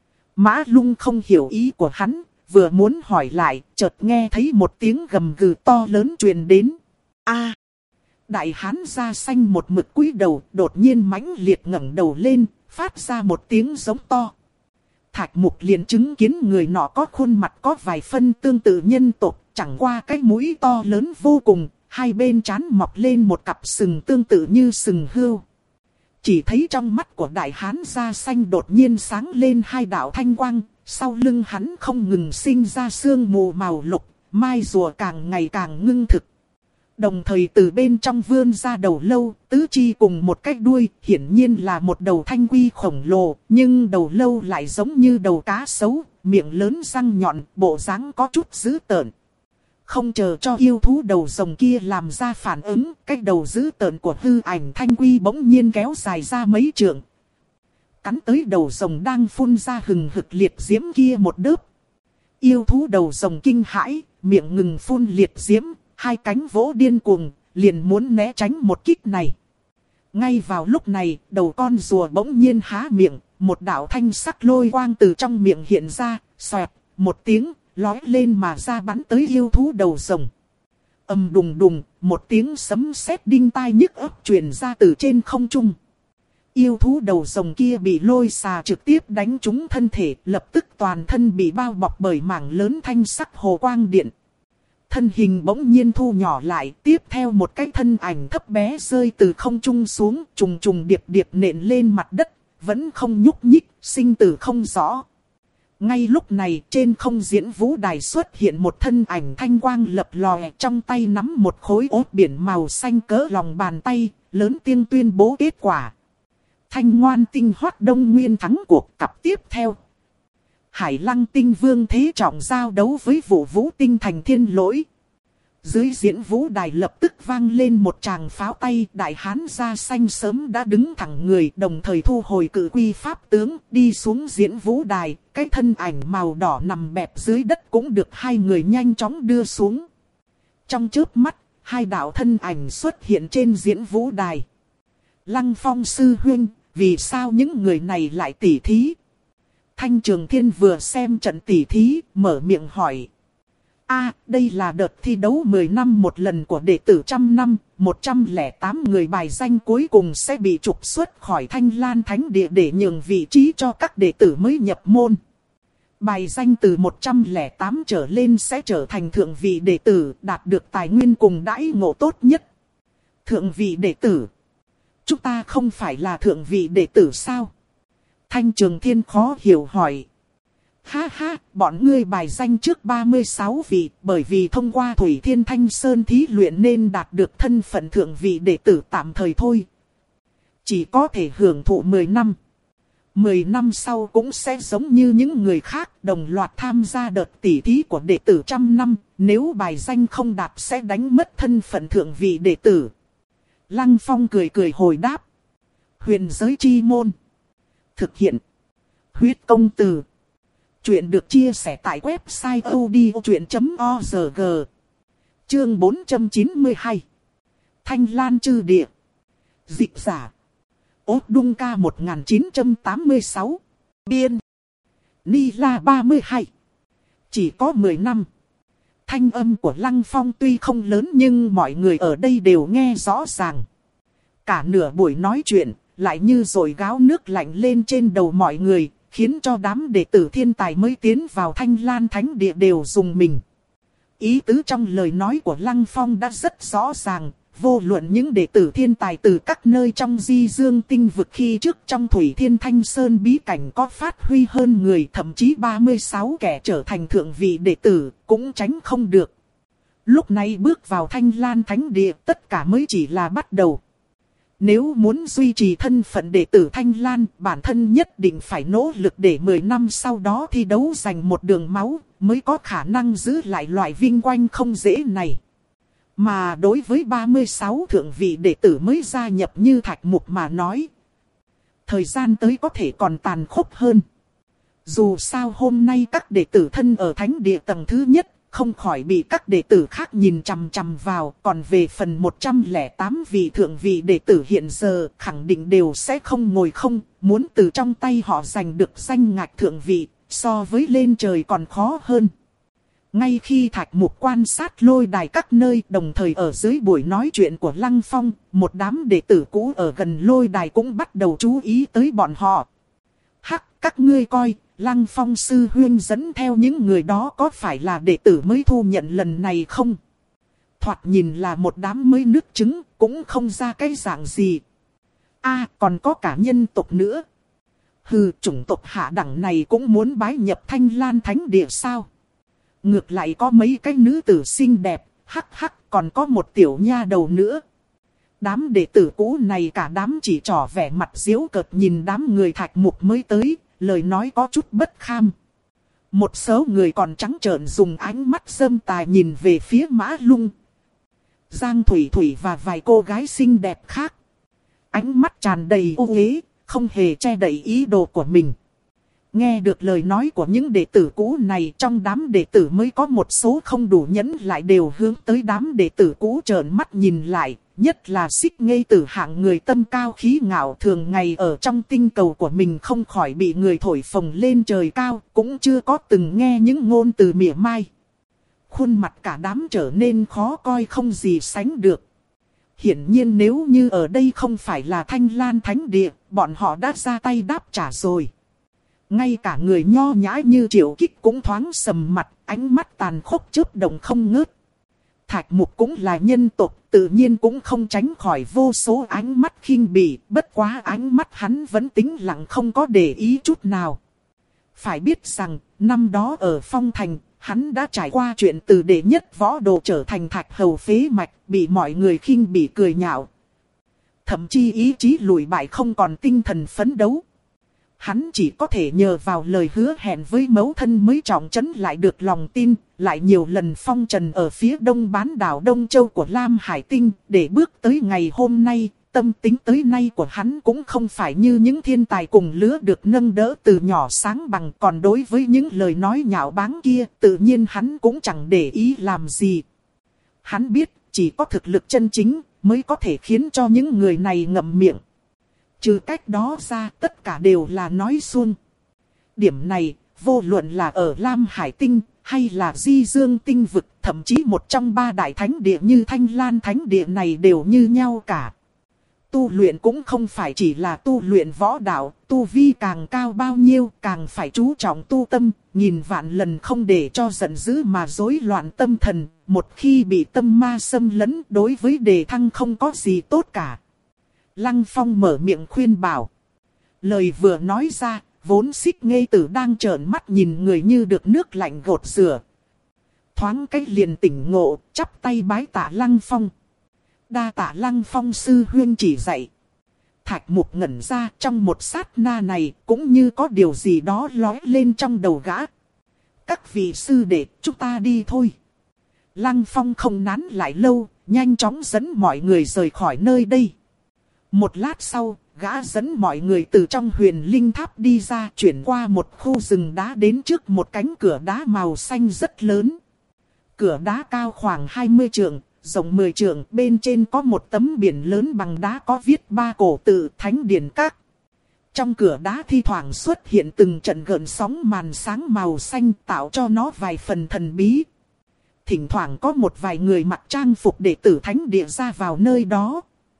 Mã Lung không hiểu ý của hắn, vừa muốn hỏi lại, chợt nghe thấy một tiếng gầm gừ to lớn truyền đến. A! Đại hán da xanh một mực cúi đầu, đột nhiên mãnh liệt ngẩng đầu lên, phát ra một tiếng giống to. Thạch Mục liền chứng kiến người nọ có khuôn mặt có vài phân tương tự nhân tộc, chẳng qua cái mũi to lớn vô cùng, hai bên trán mọc lên một cặp sừng tương tự như sừng hươu. Chỉ thấy trong mắt của đại hán da xanh đột nhiên sáng lên hai đạo thanh quang, sau lưng hắn không ngừng sinh ra sương mù màu lục, mai rùa càng ngày càng ngưng thực. Đồng thời từ bên trong vươn ra đầu lâu, tứ chi cùng một cái đuôi, hiển nhiên là một đầu thanh quy khổng lồ, nhưng đầu lâu lại giống như đầu cá sấu, miệng lớn răng nhọn, bộ dáng có chút dữ tợn. Không chờ cho yêu thú đầu rồng kia làm ra phản ứng, cái đầu dữ tợn của hư ảnh thanh quy bỗng nhiên kéo dài ra mấy trượng. Cắn tới đầu rồng đang phun ra hừng hực liệt diễm kia một đớp. Yêu thú đầu rồng kinh hãi, miệng ngừng phun liệt diễm, hai cánh vỗ điên cuồng, liền muốn né tránh một kích này. Ngay vào lúc này, đầu con rùa bỗng nhiên há miệng, một đạo thanh sắc lôi quang từ trong miệng hiện ra, xoẹt, một tiếng, lói lên mà ra bắn tới yêu thú đầu rồng. Ầm đùng đùng, một tiếng sấm sét đinh tai nhức óc truyền ra từ trên không trung. Yêu thú đầu rồng kia bị lôi xà trực tiếp đánh trúng thân thể, lập tức toàn thân bị bao bọc bởi mảng lớn thanh sắc hồ quang điện. Thân hình bỗng nhiên thu nhỏ lại, tiếp theo một cái thân ảnh thấp bé rơi từ không trung xuống, trùng trùng điệp điệp nện lên mặt đất, vẫn không nhúc nhích, sinh tử không rõ. Ngay lúc này trên không diễn vũ đài xuất hiện một thân ảnh thanh quang lập lòe, trong tay nắm một khối ốt biển màu xanh cỡ lòng bàn tay, lớn tiếng tuyên bố kết quả. Thanh Ngoan Tinh Hoắc Đông Nguyên thắng cuộc cặp tiếp theo. Hải Lăng Tinh Vương Thế Trọng giao đấu với Vũ Vũ Tinh Thành Thiên Lỗi. Dưới diễn vũ đài lập tức vang lên một tràng pháo tay, đại hán da xanh sớm đã đứng thẳng người, đồng thời thu hồi cự quy pháp tướng, đi xuống diễn vũ đài, cái thân ảnh màu đỏ nằm bẹp dưới đất cũng được hai người nhanh chóng đưa xuống. Trong chớp mắt, hai đạo thân ảnh xuất hiện trên diễn vũ đài. Lăng Phong sư huynh, vì sao những người này lại tỉ thí? Thanh Trường Thiên vừa xem trận tỉ thí, mở miệng hỏi. A, đây là đợt thi đấu mười năm một lần của đệ tử trăm năm, một trăm lẻ tám người bài danh cuối cùng sẽ bị trục xuất khỏi Thanh Lan Thánh Địa để nhường vị trí cho các đệ tử mới nhập môn. Bài danh từ một trăm lẻ tám trở lên sẽ trở thành thượng vị đệ tử, đạt được tài nguyên cùng đãi ngộ tốt nhất. Thượng vị đệ tử? Chúng ta không phải là thượng vị đệ tử sao? Thanh Trường Thiên khó hiểu hỏi. Ha ha, bọn ngươi bài danh trước ba mươi sáu vị, bởi vì thông qua Thủy Thiên Thanh Sơn thí luyện nên đạt được thân phận thượng vị đệ tử tạm thời thôi. Chỉ có thể hưởng thụ mười năm. mười năm sau cũng sẽ giống như những người khác đồng loạt tham gia đợt tỉ thí của đệ tử trăm năm, nếu bài danh không đạt sẽ đánh mất thân phận thượng vị đệ tử. Lăng Phong cười cười hồi đáp. Huyền giới chi môn. Thực hiện. Huyết công từ. Chuyện được chia sẻ tại website odchuyện chấm org. Chương bốn trăm chín mươi hai. Thanh Lan Chư Địa. Dịch giả. Ốt Đung Ca một nghìn chín trăm tám mươi sáu. Biên. Ni La ba mươi hai. Chỉ có mười năm. Thanh âm của Lăng Phong tuy không lớn nhưng mọi người ở đây đều nghe rõ ràng. Cả nửa buổi nói chuyện, lại như dội gáo nước lạnh lên trên đầu mọi người, khiến cho đám đệ tử thiên tài mới tiến vào Thanh Lan Thánh Địa đều dùng mình. Ý tứ trong lời nói của Lăng Phong đã rất rõ ràng, vô luận những đệ tử thiên tài từ các nơi trong Di Dương Tinh vực khi trước trong Thủy Thiên Thanh Sơn bí cảnh có phát huy hơn người, thậm chí ba mươi sáu kẻ trở thành thượng vị đệ tử, cũng tránh không được. Lúc này bước vào Thanh Lan Thánh Địa tất cả mới chỉ là bắt đầu. Nếu muốn duy trì thân phận đệ tử Thanh Lan, bản thân nhất định phải nỗ lực để mười năm sau đó thi đấu giành một đường máu, mới có khả năng giữ lại loại vinh quang không dễ này. Mà đối với ba mươi sáu thượng vị đệ tử mới gia nhập như Thạch Mục mà nói, thời gian tới có thể còn tàn khốc hơn. Dù sao hôm nay các đệ tử thân ở Thánh Địa tầng thứ nhất, không khỏi bị các đệ tử khác nhìn chằm chằm vào. Còn về phần một trăm lẻ tám vị thượng vị đệ tử hiện giờ, khẳng định đều sẽ không ngồi không, muốn từ trong tay họ giành được danh ngạch thượng vị, so với lên trời còn khó hơn. Ngay khi Thạch Mục quan sát lôi đài các nơi, đồng thời ở dưới buổi nói chuyện của Lăng Phong, một đám đệ tử cũ ở gần lôi đài cũng bắt đầu chú ý tới bọn họ. Hắc, các ngươi coi, Lăng Phong sư huynh dẫn theo những người đó có phải là đệ tử mới thu nhận lần này không? Thoạt nhìn là một đám mới nước trứng, cũng không ra cái dạng gì. A, còn có cả nhân tộc nữa. Hừ, chủng tộc hạ đẳng này cũng muốn bái nhập Thanh Lan Thánh Địa sao? Ngược lại có mấy cái nữ tử xinh đẹp, hắc hắc, còn có một tiểu nha đầu nữa. Đám đệ tử cũ này cả đám chỉ trỏ vẻ mặt giễu cợt nhìn đám người Thạch Mục mới tới, lời nói có chút bất kham. Một số người còn trắng trợn dùng ánh mắt dâm tài nhìn về phía Mã Lung, Giang Thủy Thủy và vài cô gái xinh đẹp khác. Ánh mắt tràn đầy ô uế, không hề che đậy ý đồ của mình. Nghe được lời nói của những đệ tử cũ này, trong đám đệ tử mới có một số không đủ nhẫn lại đều hướng tới đám đệ tử cũ trợn mắt nhìn lại. Nhất là Xích Ngây Tử hạng người tâm cao khí ngạo, thường ngày ở trong tinh cầu của mình không khỏi bị người thổi phồng lên trời cao, cũng chưa có từng nghe những ngôn từ mỉa mai. Khuôn mặt cả đám trở nên khó coi không gì sánh được. Hiển nhiên nếu như ở đây không phải là Thanh Lan Thánh Địa, bọn họ đã ra tay đáp trả rồi. Ngay cả người nho nhã như Triệu Kích cũng thoáng sầm mặt, ánh mắt tàn khốc chớp động không ngớt. Thạch Mục cũng là nhân tộc, tự nhiên cũng không tránh khỏi vô số ánh mắt khinh bỉ, bất quá ánh mắt hắn vẫn tĩnh lặng không có để ý chút nào. Phải biết rằng, năm đó ở Phong Thành, hắn đã trải qua chuyện từ đệ nhất võ đồ trở thành thạch hầu phế mạch, bị mọi người khinh bỉ cười nhạo. Thậm chí ý chí lùi bại không còn tinh thần phấn đấu. Hắn chỉ có thể nhờ vào lời hứa hẹn với mẫu thân mới trọng trấn lại được lòng tin, lại nhiều lần phong trần ở phía đông bán đảo Đông Châu của Lam Hải Tinh, để bước tới ngày hôm nay. Tâm tính tới nay của hắn cũng không phải như những thiên tài cùng lứa được nâng đỡ từ nhỏ sáng bằng. Còn đối với những lời nói nhạo báng kia, tự nhiên hắn cũng chẳng để ý làm gì. Hắn biết chỉ có thực lực chân chính mới có thể khiến cho những người này ngậm miệng. Trừ cách đó ra, tất cả đều là nói suông. Điểm này, vô luận là ở Lam Hải Tinh, hay là Di Dương Tinh vực, thậm chí một trong ba đại thánh địa như Thanh Lan Thánh Địa này đều như nhau cả. Tu luyện cũng không phải chỉ là tu luyện võ đạo, tu vi càng cao bao nhiêu, càng phải chú trọng tu tâm, nghìn vạn lần không để cho giận dữ mà rối loạn tâm thần. Một khi bị tâm ma xâm lấn, đối với đề thăng không có gì tốt cả. Lăng Phong mở miệng khuyên bảo. Lời vừa nói ra, vốn Xích Ngây Tử đang trợn mắt nhìn người như được nước lạnh gột rửa. Thoáng cách liền tỉnh ngộ, chắp tay bái tạ Lăng Phong. Đa tạ Lăng Phong sư huynh chỉ dạy. Thạch Mục ngẩn ra, trong một sát na này, cũng như có điều gì đó lóe lên trong đầu gã. Các vị sư đệ, chúng ta đi thôi. Lăng Phong không nán lại lâu, nhanh chóng dẫn mọi người rời khỏi nơi đây. Một lát sau, gã dẫn mọi người từ trong Huyền Linh Tháp đi ra, chuyển qua một khu rừng đá đến trước một cánh cửa đá màu xanh rất lớn. Cửa đá cao khoảng hai mươi trượng, rộng mười trượng, bên trên có một tấm biển lớn bằng đá có viết ba cổ tự Thánh Điển Các. Trong cửa đá thi thoảng xuất hiện từng trận gợn sóng màn sáng màu xanh, tạo cho nó vài phần thần bí. Thỉnh thoảng có một vài người mặc trang phục đệ tử Thánh Địa ra vào nơi đó.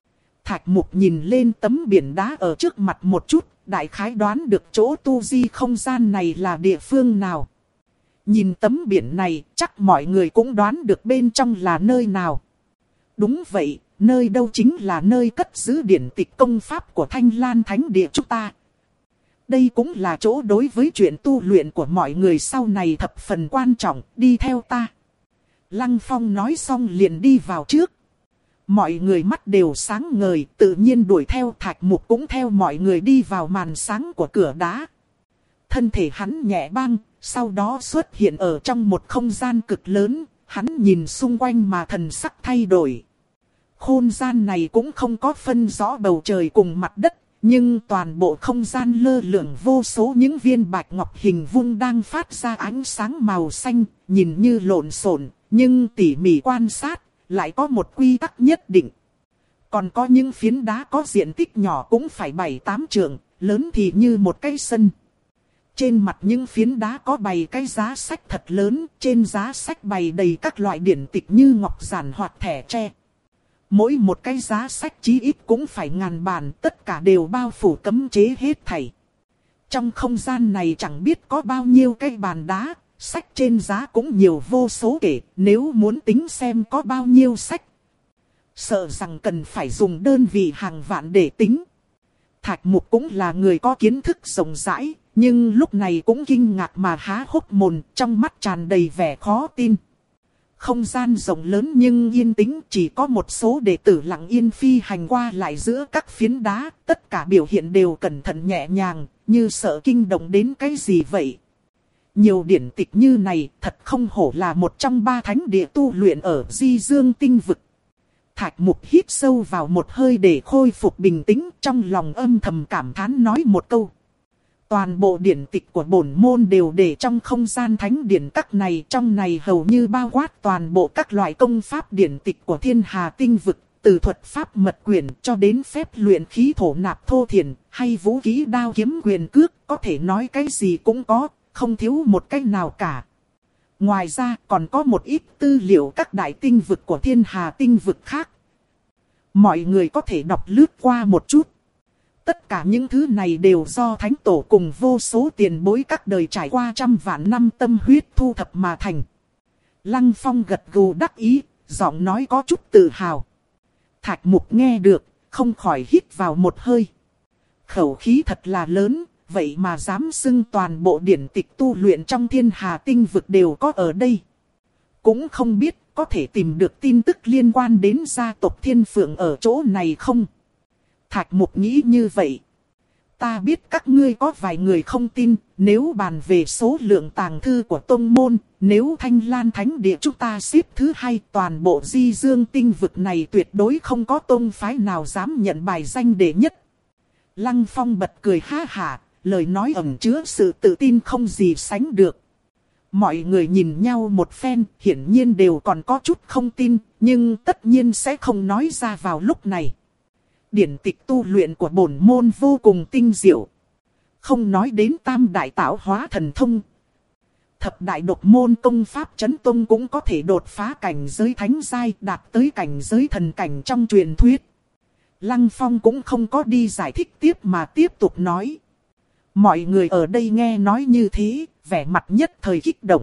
Thạch Mục nhìn lên tấm biển đá ở trước mặt một chút, đại khái đoán được chỗ tu di không gian này là địa phương nào. Nhìn tấm biển này, chắc mọi người cũng đoán được bên trong là nơi nào. Đúng vậy, nơi đâu chính là nơi cất giữ điển tịch công pháp của Thanh Lan Thánh Địa chúng ta. Đây cũng là chỗ đối với chuyện tu luyện của mọi người sau này thập phần quan trọng, đi theo ta. Lăng Phong nói xong liền đi vào trước. Mọi người mắt đều sáng ngời, tự nhiên đuổi theo. Thạch Mục cũng theo mọi người đi vào màn sáng của cửa đá. Thân thể hắn nhẹ băng, sau đó xuất hiện ở trong một không gian cực lớn, hắn nhìn xung quanh mà thần sắc thay đổi. Không gian này cũng không có phân rõ bầu trời cùng mặt đất, nhưng toàn bộ không gian lơ lửng vô số những viên bạch ngọc hình vuông đang phát ra ánh sáng màu xanh, nhìn như lộn xộn, nhưng tỉ mỉ quan sát, lại có một quy tắc nhất định. Còn có những phiến đá có diện tích nhỏ cũng phải bảy tám trượng, lớn thì như một cái sân. Trên mặt những phiến đá có bày cái giá sách thật lớn, trên giá sách bày đầy các loại điển tịch như ngọc giản hoặc thẻ tre. Mỗi một cái giá sách chí ít cũng phải ngàn bản, tất cả đều bao phủ cấm chế hết thảy. Trong không gian này chẳng biết có bao nhiêu cái bàn đá, sách trên giá cũng nhiều vô số kể, nếu muốn tính xem có bao nhiêu sách. Sợ rằng cần phải dùng đơn vị hàng vạn để tính. Thạch Mục cũng là người có kiến thức rộng rãi, nhưng lúc này cũng kinh ngạc mà há hốc mồm, trong mắt tràn đầy vẻ khó tin. Không gian rộng lớn nhưng yên tĩnh, chỉ có một số đệ tử lặng yên phi hành qua lại giữa các phiến đá, tất cả biểu hiện đều cẩn thận nhẹ nhàng, như sợ kinh động đến cái gì vậy. Nhiều điển tịch như này thật không hổ là một trong ba thánh địa tu luyện ở Di Dương tinh vực. Thạch Mục hít sâu vào một hơi để khôi phục bình tĩnh, trong lòng âm thầm cảm thán nói một câu. Toàn bộ điển tịch của bổn môn đều để trong không gian thánh điển các này, trong này hầu như bao quát toàn bộ các loại công pháp điển tịch của Thiên Hà tinh vực, từ thuật pháp mật quyển cho đến phép luyện khí thổ nạp thô thiền, hay vũ khí đao kiếm quyền cước, có thể nói cái gì cũng có, không thiếu một cái nào cả. Ngoài ra còn có một ít tư liệu các đại tinh vực của Thiên Hà tinh vực khác. Mọi người có thể đọc lướt qua một chút. Tất cả những thứ này đều do Thánh Tổ cùng vô số tiền bối các đời trải qua trăm vạn năm tâm huyết thu thập mà thành. Lăng Phong gật gù đắc ý, giọng nói có chút tự hào. Thạch Mục nghe được, không khỏi hít vào một hơi. Khẩu khí thật là lớn, vậy mà dám xưng toàn bộ điển tịch tu luyện trong Thiên Hà tinh vực đều có ở đây. Cũng không biết có thể tìm được tin tức liên quan đến gia tộc Thiên Phượng ở chỗ này không? Thạch Mục nghĩ như vậy. Ta biết các ngươi có vài người không tin, nếu bàn về số lượng tàng thư của tông môn, nếu Thanh Lan Thánh Địa chúng ta xếp thứ hai, toàn bộ Di Dương tinh vực này tuyệt đối không có tông phái nào dám nhận bài danh đệ nhất. Lăng Phong bật cười ha hả, lời nói ẩn chứa sự tự tin không gì sánh được. Mọi người nhìn nhau một phen, hiển nhiên đều còn có chút không tin, nhưng tất nhiên sẽ không nói ra vào lúc này. Điển tịch tu luyện của bổn môn vô cùng tinh diệu. Không nói đến tam đại tạo hóa thần thông. Thập đại độc môn công pháp chấn tông cũng có thể đột phá cảnh giới thánh giai, đạt tới cảnh giới thần cảnh trong truyền thuyết. Lăng Phong cũng không có đi giải thích tiếp mà tiếp tục nói. Mọi người ở đây nghe nói như thế, vẻ mặt nhất thời kích động.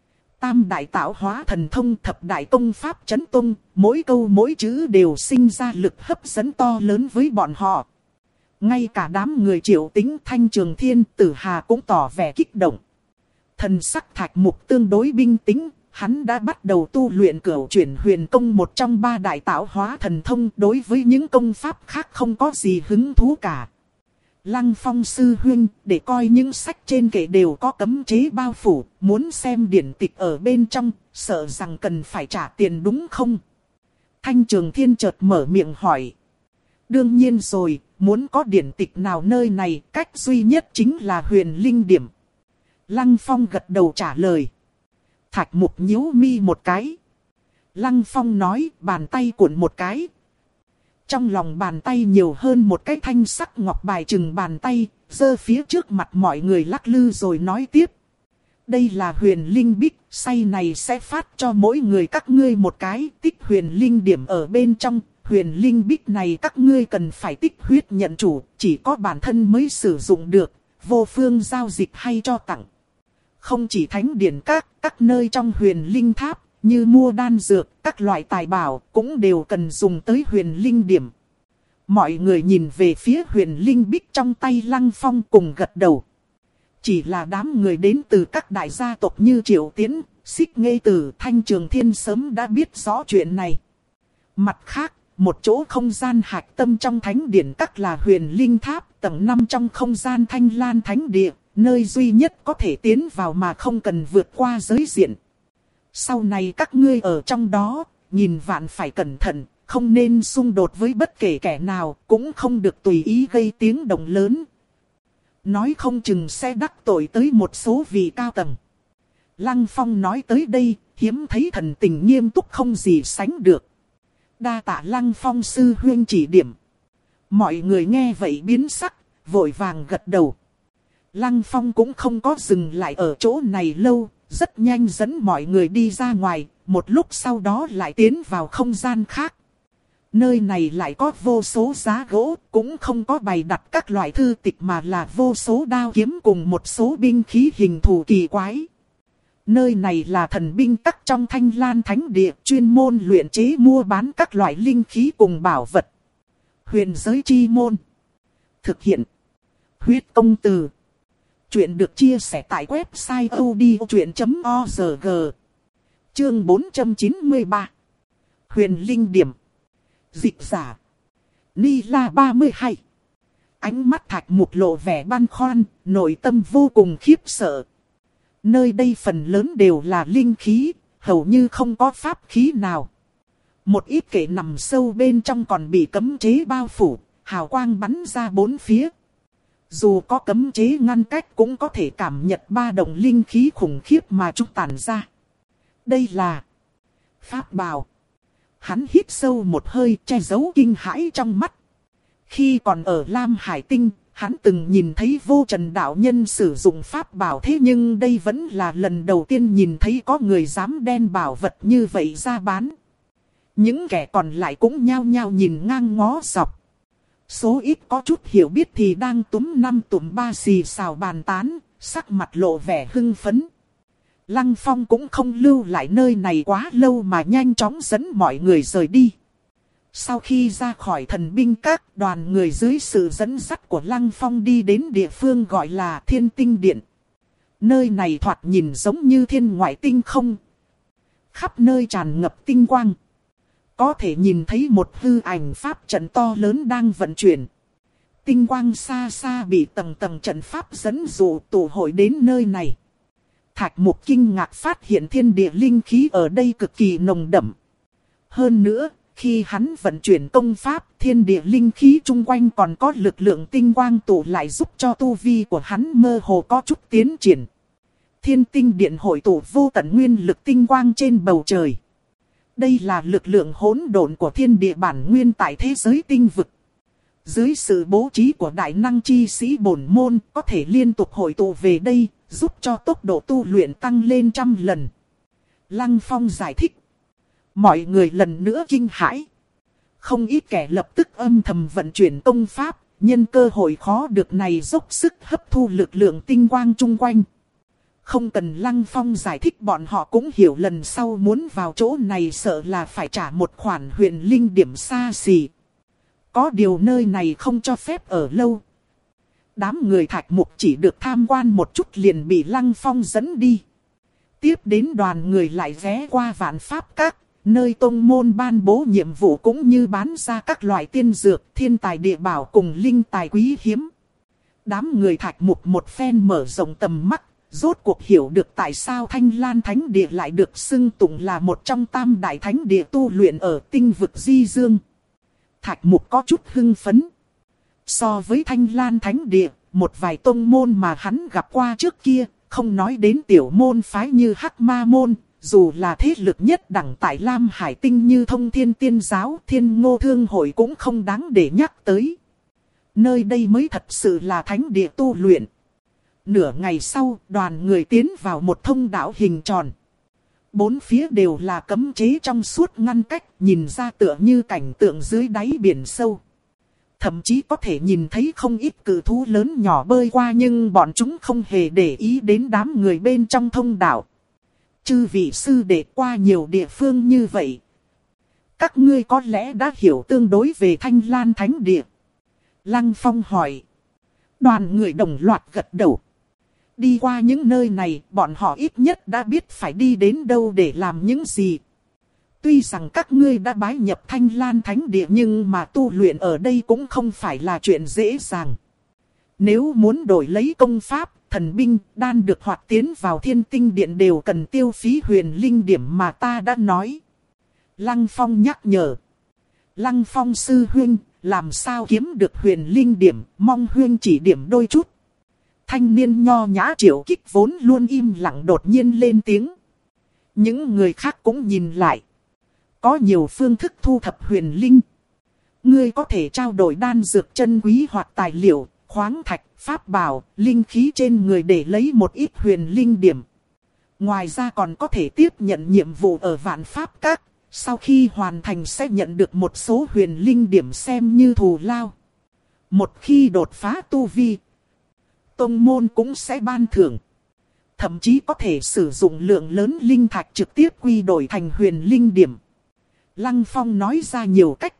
Tam đại tạo hóa thần thông, thập đại công pháp chấn tông, mỗi câu mỗi chữ đều sinh ra lực hấp dẫn to lớn với bọn họ. Ngay cả đám người Triệu Tính, Thanh Trường Thiên, Tử Hà cũng tỏ vẻ kích động. Thần sắc Thạch Mục tương đối bình tĩnh, hắn đã bắt đầu tu luyện Cửu Chuyển Huyền Công, một trong ba đại tạo hóa thần thông, đối với những công pháp khác không có gì hứng thú cả. Lăng Phong sư huynh, để coi những sách trên kệ đều có cấm chế bao phủ, muốn xem điển tịch ở bên trong, sợ rằng cần phải trả tiền đúng không? Thanh Trường Thiên chợt mở miệng hỏi. Đương nhiên rồi, muốn có điển tịch nào nơi này, cách duy nhất chính là Huyền Linh Điểm. Lăng Phong gật đầu trả lời. Thạch Mục nhíu mi một cái. Lăng Phong nói, bàn tay cuộn một cái. Trong lòng bàn tay nhiều hơn một cái thanh sắc ngọc bài chừng bàn tay, giơ phía trước mặt mọi người lắc lư rồi nói tiếp. Đây là Huyền Linh Bích, say này sẽ phát cho mỗi người các ngươi một cái, tích Huyền Linh Điểm ở bên trong, huyền linh bích này các ngươi cần phải tích huyết nhận chủ, chỉ có bản thân mới sử dụng được, vô phương giao dịch hay cho tặng. Không chỉ thánh điển các, các nơi trong huyền linh tháp, như mua đan dược, các loại tài bảo, cũng đều cần dùng tới huyền linh điểm. Mọi người nhìn về phía huyền linh bích trong tay Lăng Phong cùng gật đầu. Chỉ là đám người đến từ các đại gia tộc như Triệu Tiễn, Xích Nghê Tử, Thanh Trường Thiên sớm đã biết rõ chuyện này. Mặt khác, một chỗ không gian hạch tâm trong thánh điển các là huyền linh tháp, tầng năm trong không gian Thanh Lan Thánh Địa, nơi duy nhất có thể tiến vào mà không cần vượt qua giới diện. Sau này các ngươi ở trong đó, nhìn vạn phải cẩn thận, không nên xung đột với bất kể kẻ nào, cũng không được tùy ý gây tiếng động lớn. Nói không chừng sẽ đắc tội tới một số vị cao tầng. Lăng Phong nói tới đây, hiếm thấy thần tình nghiêm túc không gì sánh được. Đa tạ Lăng Phong sư huynh chỉ điểm. Mọi người nghe vậy biến sắc, vội vàng gật đầu. Lăng Phong cũng không có dừng lại ở chỗ này lâu, rất nhanh dẫn mọi người đi ra ngoài, một lúc sau đó lại tiến vào không gian khác. Nơi này lại có vô số giá gỗ, cũng không có bày đặt các loại thư tịch mà là vô số đao kiếm cùng một số binh khí hình thù kỳ quái. Nơi này là thần binh các trong Thanh Lan Thánh Địa, chuyên môn luyện chế mua bán các loại linh khí cùng bảo vật. Huyền giới chi môn. Thực hiện. Huyết công từ. Chuyện được chia sẻ tại website odchuyện chấm org. Chương bốn trăm chín mươi ba. Huyền linh điểm. Dịch giả. Ni La ba mươi hai. Ánh mắt Thạch Mục lộ vẻ băn khoăn, nội tâm vô cùng khiếp sợ. Nơi đây phần lớn đều là linh khí, hầu như không có pháp khí nào. Một ít kệ nằm sâu bên trong còn bị cấm chế bao phủ, hào quang bắn ra bốn phía. Dù có cấm chế ngăn cách cũng có thể cảm nhận ba động linh khí khủng khiếp mà chúng tản ra. Đây là pháp bào. Hắn hít sâu một hơi, che giấu kinh hãi trong mắt. Khi còn ở Lam Hải Tinh, hắn từng nhìn thấy Vô Trần đạo nhân sử dụng pháp bảo, thế nhưng đây vẫn là lần đầu tiên nhìn thấy có người dám đem bảo vật như vậy ra bán. Những kẻ còn lại cũng nhao nhao nhìn ngang ngó dọc. Số ít có chút hiểu biết thì đang túm năm túm ba xì xào bàn tán, sắc mặt lộ vẻ hưng phấn. Lăng Phong cũng không lưu lại nơi này quá lâu mà nhanh chóng dẫn mọi người rời đi. Sau khi ra khỏi thần binh các, đoàn người dưới sự dẫn dắt của Lăng Phong đi đến địa phương gọi là Thiên Tinh Điện. Nơi này thoạt nhìn giống như thiên ngoại tinh không. Khắp nơi tràn ngập tinh quang. Có thể nhìn thấy một hư ảnh pháp trận to lớn đang vận chuyển. Tinh quang xa xa bị tầng tầng trận pháp dẫn dụ tụ hội đến nơi này. Thạch Mục kinh ngạc phát hiện thiên địa linh khí ở đây cực kỳ nồng đậm. Hơn nữa, khi hắn vận chuyển công pháp, thiên địa linh khí chung quanh còn có lực lượng tinh quang tụ lại giúp cho tu vi của hắn mơ hồ có chút tiến triển. Thiên Tinh Điện hội tụ vô tận nguyên lực tinh quang trên bầu trời. Đây là lực lượng hỗn độn của thiên địa bản nguyên tại thế giới tinh vực. Dưới sự bố trí của đại năng chi sĩ bổn môn có thể liên tục hội tụ về đây, giúp cho tốc độ tu luyện tăng lên trăm lần. Lăng Phong giải thích. Mọi người lần nữa kinh hãi. Không ít kẻ lập tức âm thầm vận chuyển công pháp, nhân cơ hội khó được này dốc sức hấp thu lực lượng tinh quang chung quanh. Không cần Lăng Phong giải thích, bọn họ cũng hiểu lần sau muốn vào chỗ này sợ là phải trả một khoản huyền linh điểm xa xỉ. Có điều nơi này không cho phép ở lâu. Đám người Thạch Mục chỉ được tham quan một chút liền bị Lăng Phong dẫn đi. Tiếp đến đoàn người lại ghé qua Vạn Pháp Các, nơi tông môn ban bố nhiệm vụ cũng như bán ra các loại tiên dược, thiên tài địa bảo cùng linh tài quý hiếm. Đám người Thạch Mục một phen mở rộng tầm mắt, rốt cuộc hiểu được tại sao Thanh Lan Thánh Địa lại được xưng tụng là một trong tam đại thánh địa tu luyện ở tinh vực Di Dương. Thạch Mục có chút hưng phấn. So với Thanh Lan Thánh Địa, một vài tông môn mà hắn gặp qua trước kia, không nói đến tiểu môn phái như Hắc Ma Môn, dù là thế lực nhất đẳng tại Lam Hải Tinh như Thông Thiên Tiên Giáo, Thiên Ngô Thương Hội cũng không đáng để nhắc tới. Nơi đây mới thật sự là thánh địa tu luyện. Nửa ngày sau, đoàn người tiến vào một thông đạo hình tròn. Bốn phía đều là cấm chế trong suốt ngăn cách, nhìn ra tựa như cảnh tượng dưới đáy biển sâu. Thậm chí có thể nhìn thấy không ít cự thú lớn nhỏ bơi qua, nhưng bọn chúng không hề để ý đến đám người bên trong thông đạo. Chư vị sư đệ qua nhiều địa phương như vậy, các ngươi có lẽ đã hiểu tương đối về Thanh Lan Thánh Địa. Lăng Phong hỏi. Đoàn người đồng loạt gật đầu. Đi qua những nơi này, bọn họ ít nhất đã biết phải đi đến đâu để làm những gì. Tuy rằng các ngươi đã bái nhập Thanh Lan Thánh Địa, nhưng mà tu luyện ở đây cũng không phải là chuyện dễ dàng. Nếu muốn đổi lấy công pháp, thần binh, đan được hoạt tiến vào Thiên Tinh Điện đều cần tiêu phí huyền linh điểm mà ta đã nói. Lăng Phong nhắc nhở. Lăng Phong sư huynh, làm sao kiếm được huyền linh điểm, mong huynh chỉ điểm đôi chút. Thanh niên nho nhã Triệu Kích vốn luôn im lặng đột nhiên lên tiếng. Những người khác cũng nhìn lại. Có nhiều phương thức thu thập huyền linh. Ngươi có thể trao đổi đan dược chân quý hoặc tài liệu, khoáng thạch, pháp bảo, linh khí trên người để lấy một ít huyền linh điểm. Ngoài ra còn có thể tiếp nhận nhiệm vụ ở Vạn Pháp Các. Sau khi hoàn thành sẽ nhận được một số huyền linh điểm xem như thù lao. Một khi đột phá tu vi, tông môn cũng sẽ ban thưởng. Thậm chí có thể sử dụng lượng lớn linh thạch trực tiếp quy đổi thành huyền linh điểm. Lăng Phong nói ra nhiều cách.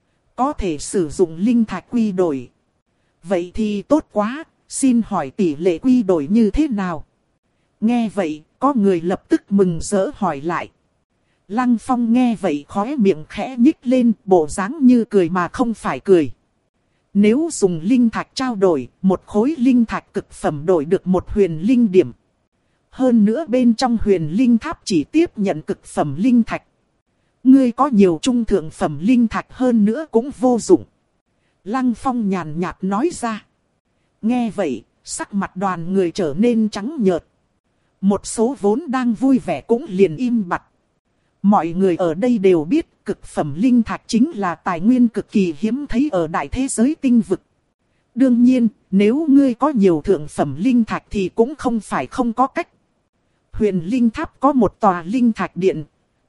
Có thể sử dụng linh thạch quy đổi. Vậy thì tốt quá, xin hỏi tỷ lệ quy đổi như thế nào? Nghe vậy, có người lập tức mừng rỡ hỏi lại. Lăng Phong nghe vậy khóe miệng khẽ nhích lên, bộ dáng như cười mà không phải cười. Nếu dùng linh thạch trao đổi, một khối linh thạch cực phẩm đổi được một huyền linh điểm. Hơn nữa bên trong huyền linh tháp chỉ tiếp nhận cực phẩm linh thạch. Ngươi có nhiều trung thượng phẩm linh thạch hơn nữa cũng vô dụng. Lăng Phong nhàn nhạt nói ra. Nghe vậy, sắc mặt đoàn người trở nên trắng nhợt. Một số vốn đang vui vẻ cũng liền im bặt. Mọi người ở đây đều biết cực phẩm linh thạch chính là tài nguyên cực kỳ hiếm thấy ở đại thế giới tinh vực. Đương nhiên, nếu ngươi có nhiều thượng phẩm linh thạch thì cũng không phải không có cách. Huyền Linh Tháp có một tòa linh thạch điện.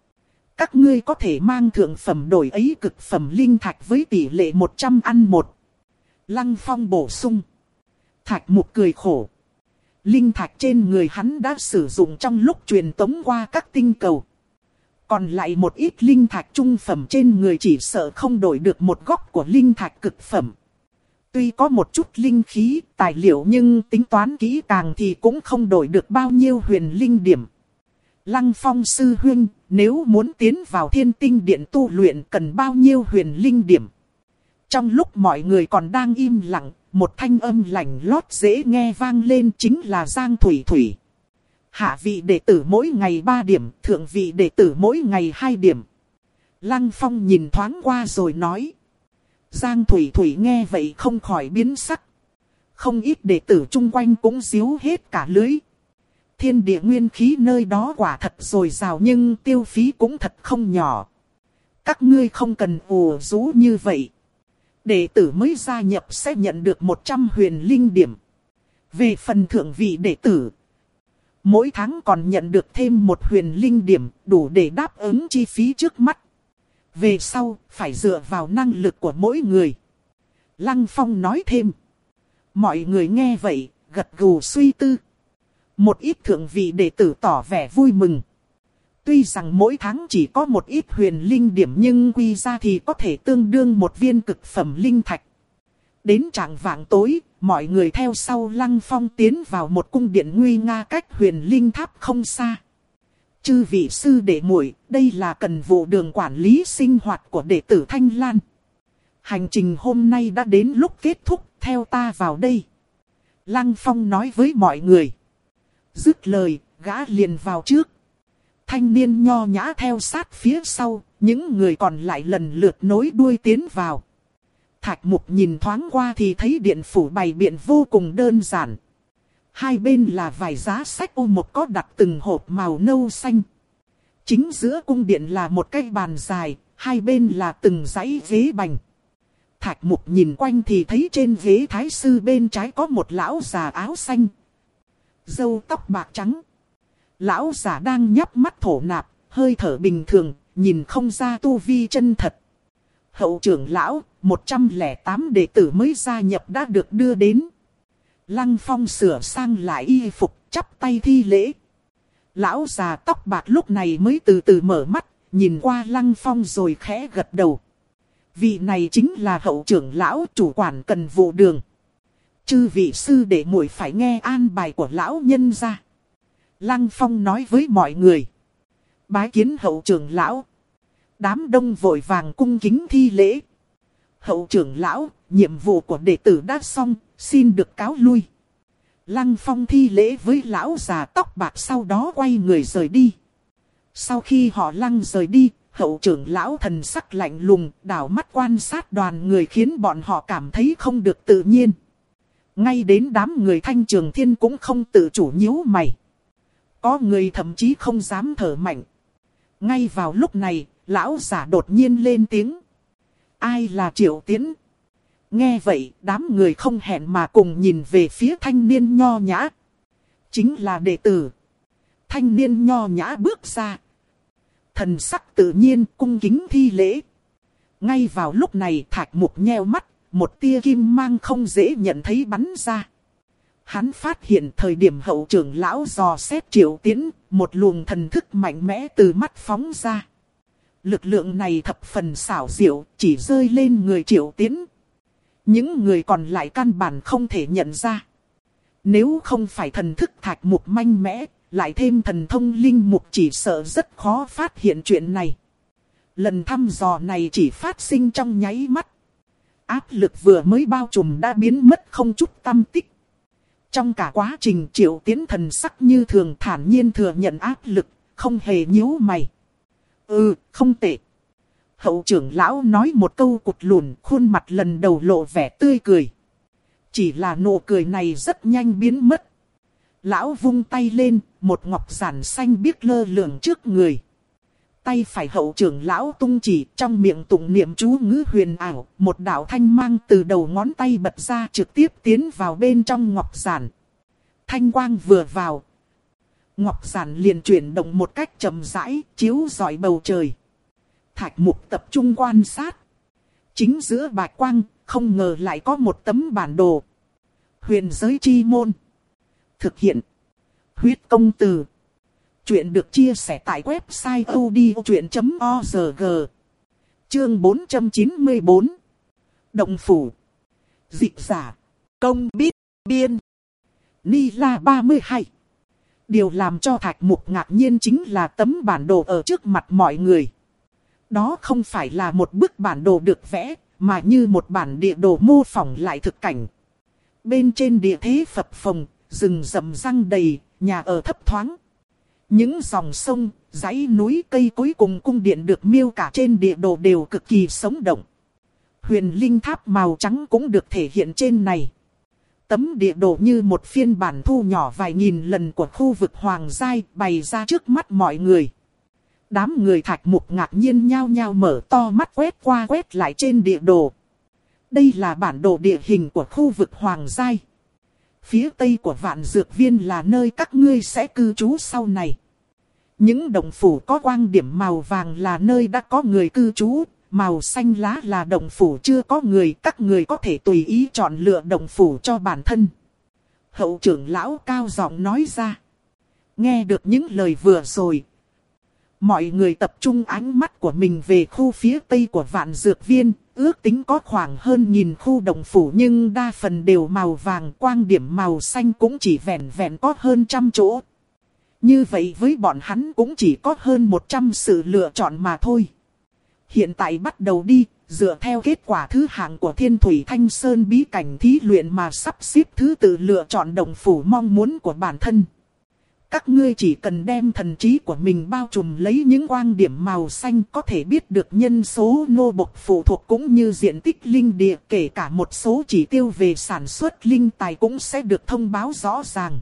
Các ngươi có thể mang thượng phẩm đổi ấy cực phẩm linh thạch với tỷ lệ một trăm ăn một. Lăng Phong bổ sung. Thạch Mục cười khổ. Linh thạch trên người hắn đã sử dụng trong lúc truyền tống qua các tinh cầu. Còn lại một ít linh thạch trung phẩm trên người chỉ sợ không đổi được một góc của linh thạch cực phẩm. Tuy có một chút linh khí, tài liệu nhưng tính toán kỹ càng thì cũng không đổi được bao nhiêu huyền linh điểm. Lăng Phong sư huynh, nếu muốn tiến vào Thiên Tinh Điện tu luyện cần bao nhiêu huyền linh điểm? Trong lúc mọi người còn đang im lặng, một thanh âm lạnh lót dễ nghe vang lên, chính là Giang Thủy Thủy. Hạ vị đệ tử mỗi ngày ba điểm, thượng vị đệ tử mỗi ngày hai điểm. Lăng Phong nhìn thoáng qua rồi nói. Giang Thủy Thủy nghe vậy không khỏi biến sắc. Không ít đệ tử chung quanh cũng díu hết cả lưới. Thiên địa nguyên khí nơi đó quả thật dồi dào nhưng tiêu phí cũng thật không nhỏ. Các ngươi không cần ù rũ như vậy. Đệ tử mới gia nhập sẽ nhận được một trăm huyền linh điểm. Về phần thượng vị đệ tử, mỗi tháng còn nhận được thêm một huyền linh điểm đủ để đáp ứng chi phí trước mắt. Về sau, phải dựa vào năng lực của mỗi người. Lăng Phong nói thêm. Mọi người nghe vậy, gật gù suy tư. Một ít thượng vị đệ tử tỏ vẻ vui mừng. Tuy rằng mỗi tháng chỉ có một ít huyền linh điểm nhưng quy ra thì có thể tương đương một viên cực phẩm linh thạch. Đến trạng vạng tối, mọi người theo sau Lăng Phong tiến vào một cung điện nguy nga cách huyền linh tháp không xa. Chư vị sư đệ muội, đây là cần vụ đường quản lý sinh hoạt của đệ tử Thanh Lan. Hành trình hôm nay đã đến lúc kết thúc, theo ta vào đây. Lăng Phong nói với mọi người. Dứt lời, gã liền vào trước. Thanh niên nho nhã theo sát phía sau, những người còn lại lần lượt nối đuôi tiến vào. Thạch Mục nhìn thoáng qua thì thấy điện phủ bày biện vô cùng đơn giản. Hai bên là vài giá sách u một có đặt từng hộp màu nâu xanh. Chính giữa cung điện là một cái bàn dài, hai bên là từng dãy ghế bành. Thạch Mục nhìn quanh thì thấy trên ghế thái sư bên trái có một lão già áo xanh, râu tóc bạc trắng. Lão giả đang nhắm mắt thổ nạp, hơi thở bình thường, nhìn không ra tu vi chân thật. Hậu trưởng lão, một trăm lẻ tám đệ tử mới gia nhập đã được đưa đến. Lăng Phong sửa sang lại y phục, chắp tay thi lễ. Lão già tóc bạc lúc này mới từ từ mở mắt, nhìn qua Lăng Phong rồi khẽ gật đầu. Vị này chính là hậu trưởng lão chủ quản cần vụ đường. Chư vị sư đệ muội phải nghe an bài của lão nhân ra. Lăng Phong nói với mọi người. Bái kiến hậu trưởng lão. Đám đông vội vàng cung kính thi lễ. Hậu trưởng lão, nhiệm vụ của đệ tử đã xong, xin được cáo lui. Lăng Phong thi lễ với lão già tóc bạc sau đó quay người rời đi. Sau khi họ Lăng rời đi, hậu trưởng lão thần sắc lạnh lùng, đảo mắt quan sát đoàn người khiến bọn họ cảm thấy không được tự nhiên. Ngay đến đám người Thanh Trường Thiên cũng không tự chủ nhíu mày. Có người thậm chí không dám thở mạnh. Ngay vào lúc này, lão giả đột nhiên lên tiếng. Ai là Triệu Tiến? Nghe vậy, đám người không hẹn mà cùng nhìn về phía thanh niên nho nhã. Chính là đệ tử. Thanh niên nho nhã bước ra. Thần sắc tự nhiên cung kính thi lễ. Ngay vào lúc này Thạch Mục nheo mắt, một tia kim mang không dễ nhận thấy bắn ra. Hắn phát hiện thời điểm hậu trưởng lão dò xét Triệu Tiến, một luồng thần thức mạnh mẽ từ mắt phóng ra. Lực lượng này thập phần xảo diệu, chỉ rơi lên người Triệu Tiến. Những người còn lại căn bản không thể nhận ra. Nếu không phải thần thức Thạch Mục mạnh mẽ, lại thêm thần thông linh mục chỉ sợ rất khó phát hiện chuyện này. Lần thăm dò này chỉ phát sinh trong nháy mắt. Áp lực vừa mới bao trùm đã biến mất không chút tăm tích. Trong cả quá trình Triệu Tiến thần sắc như thường thản nhiên thừa nhận áp lực, không hề nhíu mày. Ừ, không tệ. Hậu trưởng lão nói một câu cụt lùn, khuôn mặt lần đầu lộ vẻ tươi cười. Chỉ là nụ cười này rất nhanh biến mất. Lão vung tay lên, một ngọc giản xanh biếc lơ lửng trước người. Tay phải hậu trưởng lão tung chỉ, trong miệng tụng niệm chú ngữ huyền ảo, một đạo thanh mang từ đầu ngón tay bật ra trực tiếp tiến vào bên trong ngọc giản. Thanh quang vừa vào, ngọc giản liền chuyển động một cách chậm rãi, chiếu rọi bầu trời. Thạch Mục tập trung quan sát. Chính giữa bạch quang, không ngờ lại có một tấm bản đồ. Huyền giới chi môn. Thực hiện. Huyết công từ. Chuyện được chia sẻ tại website odchuyện chấm org. Chương bốn trăm chín mươi bốn. Động phủ. Dịch giả. Công biết. Biên. Ni La ba mươi hai. Điều làm cho Thạch Mục ngạc nhiên chính là tấm bản đồ ở trước mặt mọi người. Đó không phải là một bức bản đồ được vẽ, mà như một bản địa đồ mô phỏng lại thực cảnh. Bên trên địa thế phập phồng, rừng rậm răng đầy, nhà ở thấp thoáng. Những dòng sông, dãy núi cây cối cùng cung điện được miêu cả trên địa đồ đều cực kỳ sống động. Huyền linh tháp màu trắng cũng được thể hiện trên này. Tấm địa đồ như một phiên bản thu nhỏ vài nghìn lần của khu vực Hoàng Giai bày ra trước mắt mọi người. Đám người Thạch Mục ngạc nhiên nhao nhao mở to mắt quét qua quét lại trên địa đồ. Đây là bản đồ địa hình của khu vực Hoàng Giai. Phía tây của Vạn Dược Viên là nơi các ngươi sẽ cư trú sau này. Những động phủ có quang điểm màu vàng là nơi đã có người cư trú, màu xanh lá là động phủ chưa có người, các người có thể tùy ý chọn lựa động phủ cho bản thân. Hậu trưởng lão cao giọng nói ra. Nghe được những lời vừa rồi, mọi người tập trung ánh mắt của mình về khu phía tây của Vạn Dược Viên, ước tính có khoảng hơn nghìn khu động phủ nhưng đa phần đều màu vàng, quang điểm màu xanh cũng chỉ vẹn vẹn có hơn trăm chỗ. Như vậy với bọn hắn cũng chỉ có hơn một trăm sự lựa chọn mà thôi. Hiện tại bắt đầu đi, dựa theo kết quả thứ hạng của Thiên Thủy Thanh Sơn bí cảnh thí luyện mà sắp xếp thứ tự lựa chọn động phủ mong muốn của bản thân. Các ngươi chỉ cần đem thần trí của mình bao trùm lấy những quang điểm màu xanh có thể biết được nhân số nô bộc phụ thuộc cũng như diện tích linh địa, kể cả một số chỉ tiêu về sản xuất linh tài cũng sẽ được thông báo rõ ràng.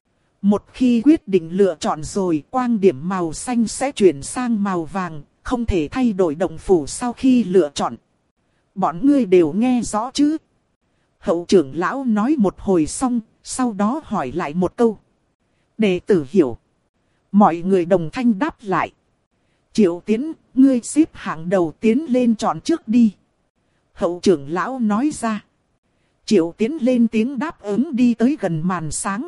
Một khi quyết định lựa chọn rồi, quang điểm màu xanh sẽ chuyển sang màu vàng, không thể thay đổi động phủ sau khi lựa chọn. Bọn ngươi đều nghe rõ chứ? Hậu trưởng lão nói một hồi xong, sau đó hỏi lại một câu. Đệ tử hiểu. Mọi người đồng thanh đáp lại. Triệu Tiến, ngươi xếp hạng đầu tiến lên chọn trước đi. Hậu trưởng lão nói ra. Triệu Tiến lên tiếng đáp ứng đi tới gần màn sáng.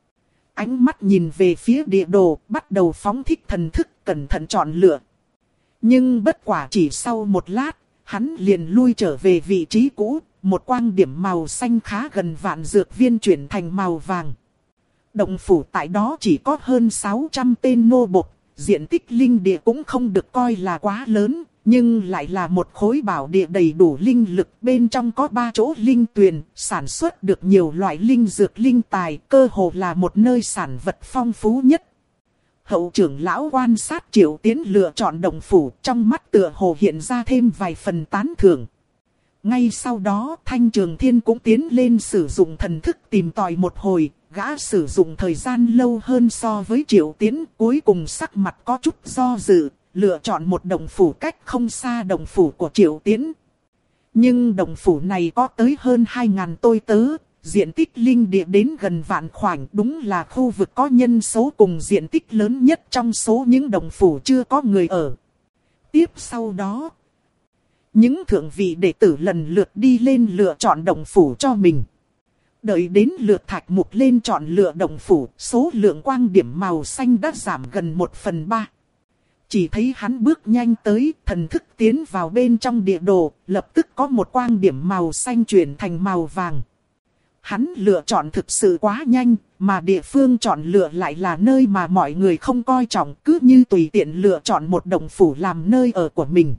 Ánh mắt nhìn về phía địa đồ, bắt đầu phóng thích thần thức cẩn thận chọn lựa. Nhưng bất quả chỉ sau một lát, hắn liền lui trở về vị trí cũ, một quang điểm màu xanh khá gần vạn dược viên chuyển thành màu vàng. Động phủ tại đó chỉ có hơn sáu trăm tên nô bộc, diện tích linh địa cũng không được coi là quá lớn, nhưng lại là một khối bảo địa đầy đủ linh lực. Bên trong có ba chỗ linh tuyền, sản xuất được nhiều loại linh dược linh tài, cơ hồ là một nơi sản vật phong phú nhất. Hậu trưởng lão quan sát Triệu Tiến lựa chọn động phủ, trong mắt tựa hồ hiện ra thêm vài phần tán thưởng. Ngay sau đó Thanh Trường Thiên cũng tiến lên sử dụng thần thức tìm tòi một hồi, gã sử dụng thời gian lâu hơn so với Triệu Tiến, cuối cùng sắc mặt có chút do dự, lựa chọn một động phủ cách không xa động phủ của Triệu Tiến. Nhưng động phủ này có tới hơn hai ngàn tôi tớ, diện tích linh địa đến gần vạn khoảnh, đúng là khu vực có nhân số cùng diện tích lớn nhất trong số những động phủ chưa có người ở. Tiếp sau đó, những thượng vị đệ tử lần lượt đi lên lựa chọn động phủ cho mình. Đợi đến lượt Thạch Mục lên chọn lựa động phủ, số lượng quang điểm màu xanh đã giảm gần một phần ba. Chỉ thấy hắn bước nhanh tới, thần thức tiến vào bên trong địa đồ, lập tức có một quang điểm màu xanh chuyển thành màu vàng. Hắn lựa chọn thực sự quá nhanh, mà địa phương chọn lựa lại là nơi mà mọi người không coi trọng, cứ như tùy tiện lựa chọn một động phủ làm nơi ở của mình.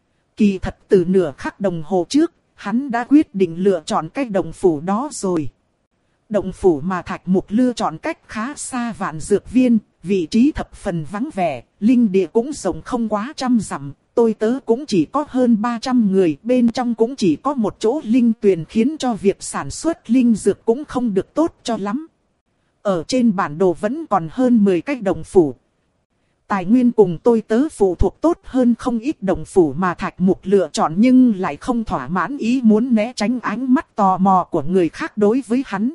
Kỳ thật từ nửa khắc đồng hồ trước, hắn đã quyết định lựa chọn cái động phủ đó rồi. Động phủ mà Thạch Mục lựa chọn cách khá xa vạn dược viên, vị trí thập phần vắng vẻ, linh địa cũng rộng không quá trăm dặm, tôi tớ cũng chỉ có hơn ba trăm người, bên trong cũng chỉ có một chỗ linh tuyền khiến cho việc sản xuất linh dược cũng không được tốt cho lắm. Ở trên bản đồ vẫn còn hơn mười cái động phủ. Tài nguyên cùng tôi tớ phụ thuộc tốt hơn không ít động phủ mà Thạch Mục lựa chọn, nhưng lại không thỏa mãn ý muốn né tránh ánh mắt tò mò của người khác đối với hắn.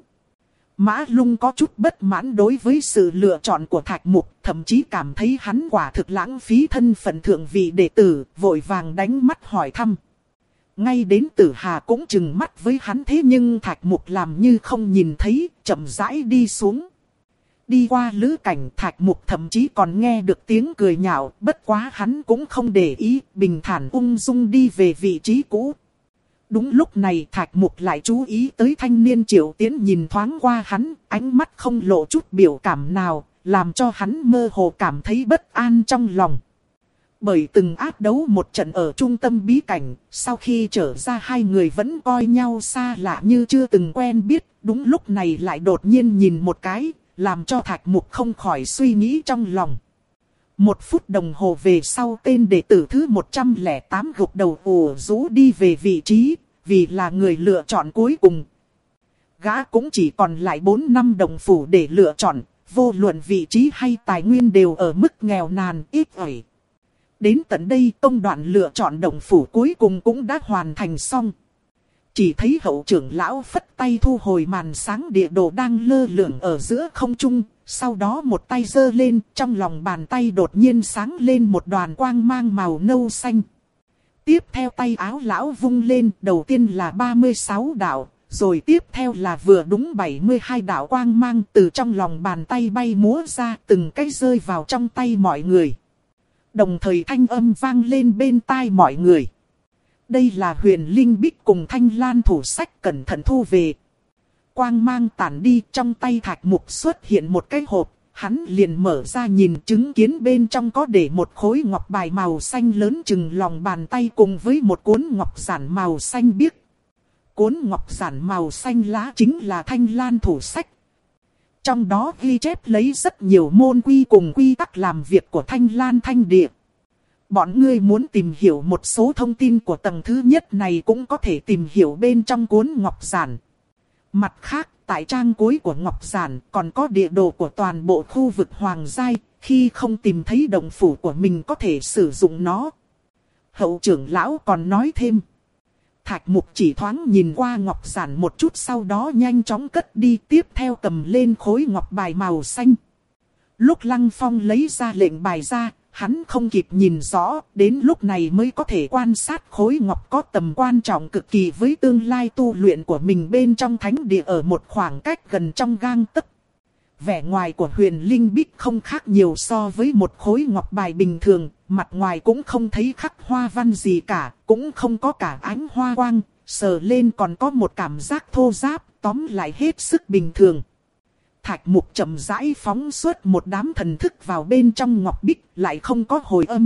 Mã Lung có chút bất mãn đối với sự lựa chọn của Thạch Mục, thậm chí cảm thấy hắn quả thực lãng phí thân phận thượng vị đệ tử, vội vàng đánh mắt hỏi thăm. Ngay đến Tử Hà cũng chừng mắt với hắn, thế nhưng Thạch Mục làm như không nhìn thấy, chậm rãi đi xuống. Đi qua lữ cảnh, Thạch Mục thậm chí còn nghe được tiếng cười nhạo, bất quá hắn cũng không để ý, bình thản ung dung đi về vị trí cũ. Đúng lúc này Thạch Mục lại chú ý tới thanh niên Triệu Tiến nhìn thoáng qua hắn, ánh mắt không lộ chút biểu cảm nào, làm cho hắn mơ hồ cảm thấy bất an trong lòng. Bởi từng ác đấu một trận ở trung tâm bí cảnh, sau khi trở ra hai người vẫn coi nhau xa lạ như chưa từng quen biết, đúng lúc này lại đột nhiên nhìn một cái, làm cho Thạch Mục không khỏi suy nghĩ trong lòng. Một phút đồng hồ về sau, tên đệ tử thứ một trăm lẻ tám gục đầu ủ rũ đi về vị trí, vì là người lựa chọn cuối cùng. Gã cũng chỉ còn lại bốn năm đồng phủ để lựa chọn, vô luận vị trí hay tài nguyên đều ở mức nghèo nàn ít ỏi. Đến tận đây công đoạn lựa chọn đồng phủ cuối cùng cũng đã hoàn thành xong. Chỉ thấy hậu trưởng lão phất tay thu hồi màn sáng địa đồ đang lơ lửng ở giữa không trung, sau đó một tay giơ lên, trong lòng bàn tay đột nhiên sáng lên một đoàn quang mang màu nâu xanh. Tiếp theo tay áo lão vung lên, đầu tiên là ba mươi sáu đạo, rồi tiếp theo là vừa đúng bảy mươi hai đạo quang mang từ trong lòng bàn tay bay múa ra, từng cái rơi vào trong tay mọi người. Đồng thời thanh âm vang lên bên tai mọi người. Đây là Huyền Linh Bích cùng Thanh Lan thủ sách, cẩn thận thu về. Quang mang tản đi, trong tay Thạch Mục xuất hiện một cái hộp, hắn liền mở ra nhìn, chứng kiến bên trong có để một khối ngọc bài màu xanh lớn chừng lòng bàn tay cùng với một cuốn ngọc giản màu xanh biếc. Cuốn ngọc giản màu xanh lá chính là Thanh Lan thủ sách. Trong đó ghi chép lấy rất nhiều môn quy cùng quy tắc làm việc của Thanh Lan Thanh Địa. Bọn ngươi muốn tìm hiểu một số thông tin của tầng thứ nhất này cũng có thể tìm hiểu bên trong cuốn ngọc giản. Mặt khác, tại trang cuối của ngọc giản còn có địa đồ của toàn bộ khu vực Hoàng Giai, khi không tìm thấy động phủ của mình có thể sử dụng nó. Hậu trưởng lão còn nói thêm. Thạch Mục chỉ thoáng nhìn qua ngọc giản một chút, sau đó nhanh chóng cất đi, tiếp theo cầm lên khối ngọc bài màu xanh. Lúc Lăng Phong lấy ra lệnh bài ra, hắn không kịp nhìn rõ, đến lúc này mới có thể quan sát khối ngọc có tầm quan trọng cực kỳ với tương lai tu luyện của mình bên trong thánh địa ở một khoảng cách gần trong gang tấc. Vẻ ngoài của huyền linh bích không khác nhiều so với một khối ngọc bài bình thường, mặt ngoài cũng không thấy khắc hoa văn gì cả, cũng không có cả ánh hoa quang, sờ lên còn có một cảm giác thô ráp, tóm lại hết sức bình thường. Thạch Mục chậm rãi phóng xuất một đám thần thức vào bên trong ngọc bích, lại không có hồi âm.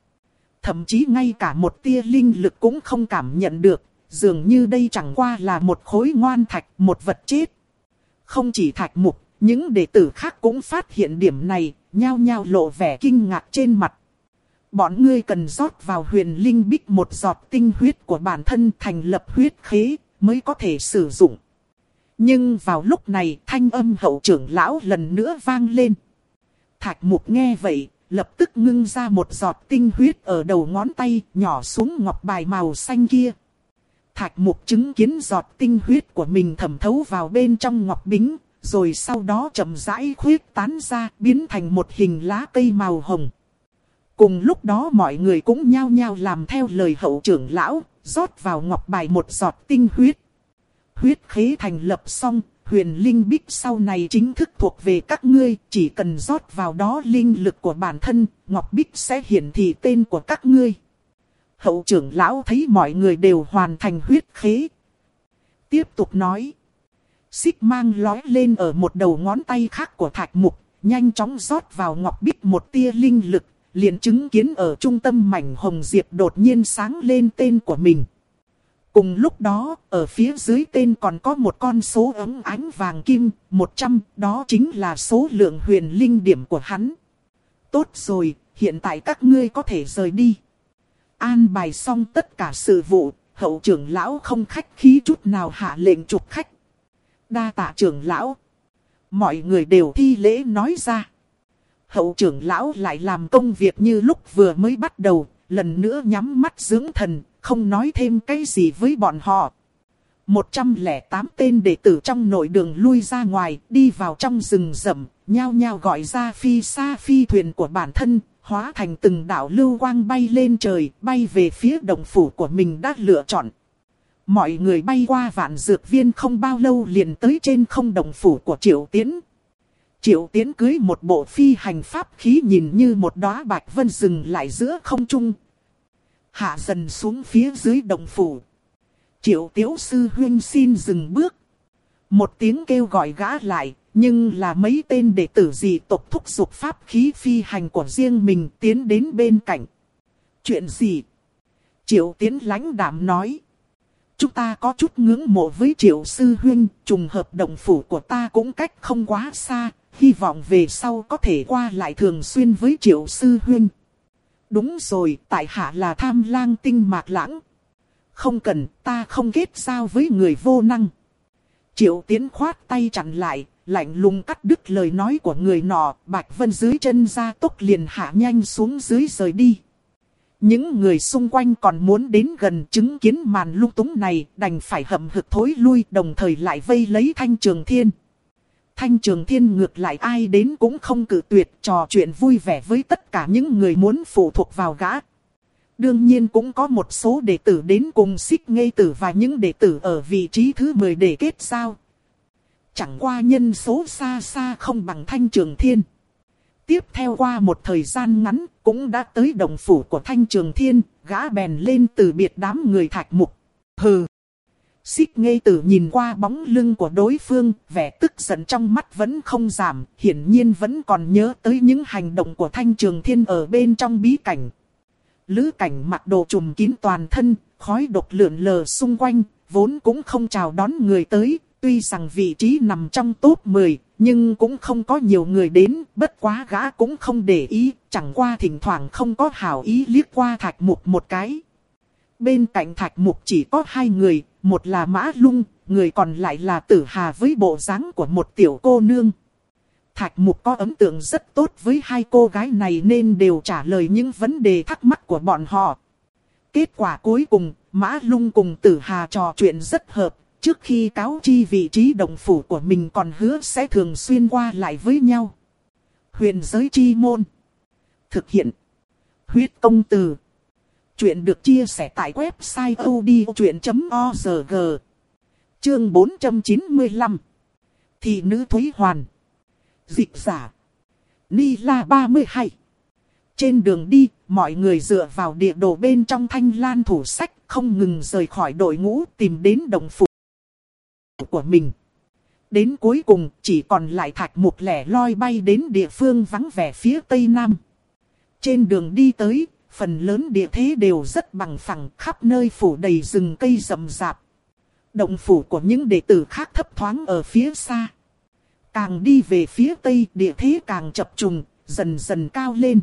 Thậm chí ngay cả một tia linh lực cũng không cảm nhận được, dường như đây chẳng qua là một khối ngoan thạch, một vật chết. Không chỉ Thạch Mục, những đệ tử khác cũng phát hiện điểm này, nhao nhao lộ vẻ kinh ngạc trên mặt. Bọn ngươi cần rót vào huyền linh bích một giọt tinh huyết của bản thân thành lập huyết khế, mới có thể sử dụng. Nhưng vào lúc này thanh âm hậu trưởng lão lần nữa vang lên. Thạch Mục nghe vậy, lập tức ngưng ra một giọt tinh huyết ở đầu ngón tay, nhỏ xuống ngọc bài màu xanh kia. Thạch Mục chứng kiến giọt tinh huyết của mình thẩm thấu vào bên trong ngọc bính, rồi sau đó chậm rãi khuyết tán ra, biến thành một hình lá cây màu hồng. Cùng lúc đó mọi người cũng nhao nhao làm theo lời hậu trưởng lão, rót vào ngọc bài một giọt tinh huyết. Huyết khế thành lập xong, huyền linh bích sau này chính thức thuộc về các ngươi, chỉ cần rót vào đó linh lực của bản thân, ngọc bích sẽ hiển thị tên của các ngươi. Hậu trưởng lão thấy mọi người đều hoàn thành huyết khế. Tiếp tục nói. Xích mang lói lên ở một đầu ngón tay khác của Thạch Mục, nhanh chóng rót vào ngọc bích một tia linh lực, liền chứng kiến ở trung tâm mảnh hồng diệp đột nhiên sáng lên tên của mình. Cùng lúc đó, ở phía dưới tên còn có một con số ấm ánh vàng kim, một trăm, đó chính là số lượng huyền linh điểm của hắn. Tốt rồi, hiện tại các ngươi có thể rời đi. An bài xong tất cả sự vụ, hậu trưởng lão không khách khí chút nào hạ lệnh trục khách. Đa tạ trưởng lão. Mọi người đều thi lễ nói ra. Hậu trưởng lão lại làm công việc như lúc vừa mới bắt đầu, lần nữa nhắm mắt dưỡng thần, không nói thêm cái gì với bọn họ. một trăm lẻ tám tên đệ tử trong nội đường lui ra ngoài, đi vào trong rừng rậm, nhao nhao gọi ra phi xa phi thuyền của bản thân, hóa thành từng đạo lưu quang bay lên trời, bay về phía động phủ của mình đã lựa chọn. Mọi người bay qua vạn dược viên không bao lâu liền tới trên không động phủ của Triệu Tiến. Triệu Tiến cưới một bộ phi hành pháp khí nhìn như một đóa bạch vân dừng lại giữa không trung. Hạ dần xuống phía dưới động phủ. Triệu Tiếu sư huynh xin dừng bước. Một tiếng kêu gọi gã lại, nhưng là mấy tên đệ tử dị tộc thúc giục pháp khí phi hành của riêng mình tiến đến bên cạnh. Chuyện gì? Triệu Tiến lãnh đạm nói. Chúng ta có chút ngưỡng mộ với Triệu sư huynh, trùng hợp động phủ của ta cũng cách không quá xa, hy vọng về sau có thể qua lại thường xuyên với Triệu sư huynh. Đúng rồi, tại hạ là Tham Lang Tinh Mạc Lãng. Không cần, ta không kết giao với người vô năng. Triệu Tiến khoát tay chặn lại, lạnh lùng cắt đứt lời nói của người nọ, Bạch Vân dưới chân ra tốc liền hạ nhanh xuống dưới rời đi. Những người xung quanh còn muốn đến gần chứng kiến màn lung túng này, đành phải hậm hực thối lui, đồng thời lại vây lấy Thanh Trường Thiên. Thanh Trường Thiên ngược lại ai đến cũng không cự tuyệt, trò chuyện vui vẻ với tất cả những người muốn phụ thuộc vào gã. Đương nhiên cũng có một số đệ tử đến cùng Xích Ngây Tử và những đệ tử ở vị trí thứ mười để kết giao. Chẳng qua nhân số xa xa không bằng Thanh Trường Thiên. Tiếp theo qua một thời gian ngắn, cũng đã tới động phủ của Thanh Trường Thiên, gã bèn lên từ biệt đám người Thạch Mục. Hừ! Xích Ngây Tử nhìn qua bóng lưng của đối phương, vẻ tức giận trong mắt vẫn không giảm, hiển nhiên vẫn còn nhớ tới những hành động của Thanh Trường Thiên ở bên trong bí cảnh. Lữ Cảnh mặc đồ trùm kín toàn thân, khói độc lượn lờ xung quanh, vốn cũng không chào đón người tới, tuy rằng vị trí nằm trong top mười, nhưng cũng không có nhiều người đến, bất quá gã cũng không để ý, chẳng qua thỉnh thoảng không có hảo ý liếc qua Thạch Mục một cái. Bên cạnh Thạch Mục chỉ có hai người, một là Mã Lung, người còn lại là Tử Hà với bộ dáng của một tiểu cô nương. Thạch Mục có ấn tượng rất tốt với hai cô gái này nên đều trả lời những vấn đề thắc mắc của bọn họ. Kết quả cuối cùng, Mã Lung cùng Tử Hà trò chuyện rất hợp, trước khi cáo chi vị trí động phủ của mình còn hứa sẽ thường xuyên qua lại với nhau. Huyền giới chi môn. Thực hiện. Huyết công từ. Chuyện được chia sẻ tại website odchuyện chấm org. Chương bốn trăm chín mươi lăm. Thị nữ Thúy Hoàn. Dịch giả. Ni La ba mươi hai. Trên đường đi, mọi người dựa vào địa đồ bên trong thanh lan thủ sách, không ngừng rời khỏi đội ngũ tìm đến đồng phủ của mình. Đến cuối cùng, chỉ còn lại Thạch Mục lẻ loi bay đến địa phương vắng vẻ phía tây nam. Trên đường đi tới, phần lớn địa thế đều rất bằng phẳng, khắp nơi phủ đầy rừng cây rậm rạp. Động phủ của những đệ tử khác thấp thoáng ở phía xa. Càng đi về phía tây, địa thế càng chập trùng, dần dần cao lên.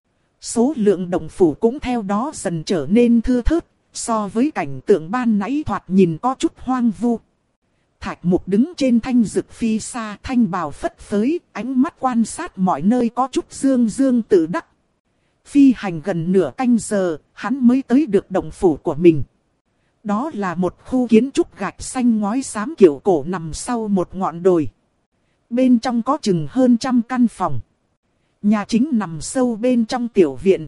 Số lượng động phủ cũng theo đó dần trở nên thưa thớt, so với cảnh tượng ban nãy thoạt nhìn có chút hoang vu. Thạch Mục đứng trên thanh dực phi xa, thanh bào phất phới, ánh mắt quan sát mọi nơi có chút dương dương tự đắc. Phi hành gần nửa canh giờ, hắn mới tới được động phủ của mình. Đó là một khu kiến trúc gạch xanh ngói xám kiểu cổ nằm sau một ngọn đồi. Bên trong có chừng hơn trăm căn phòng. Nhà chính nằm sâu bên trong tiểu viện,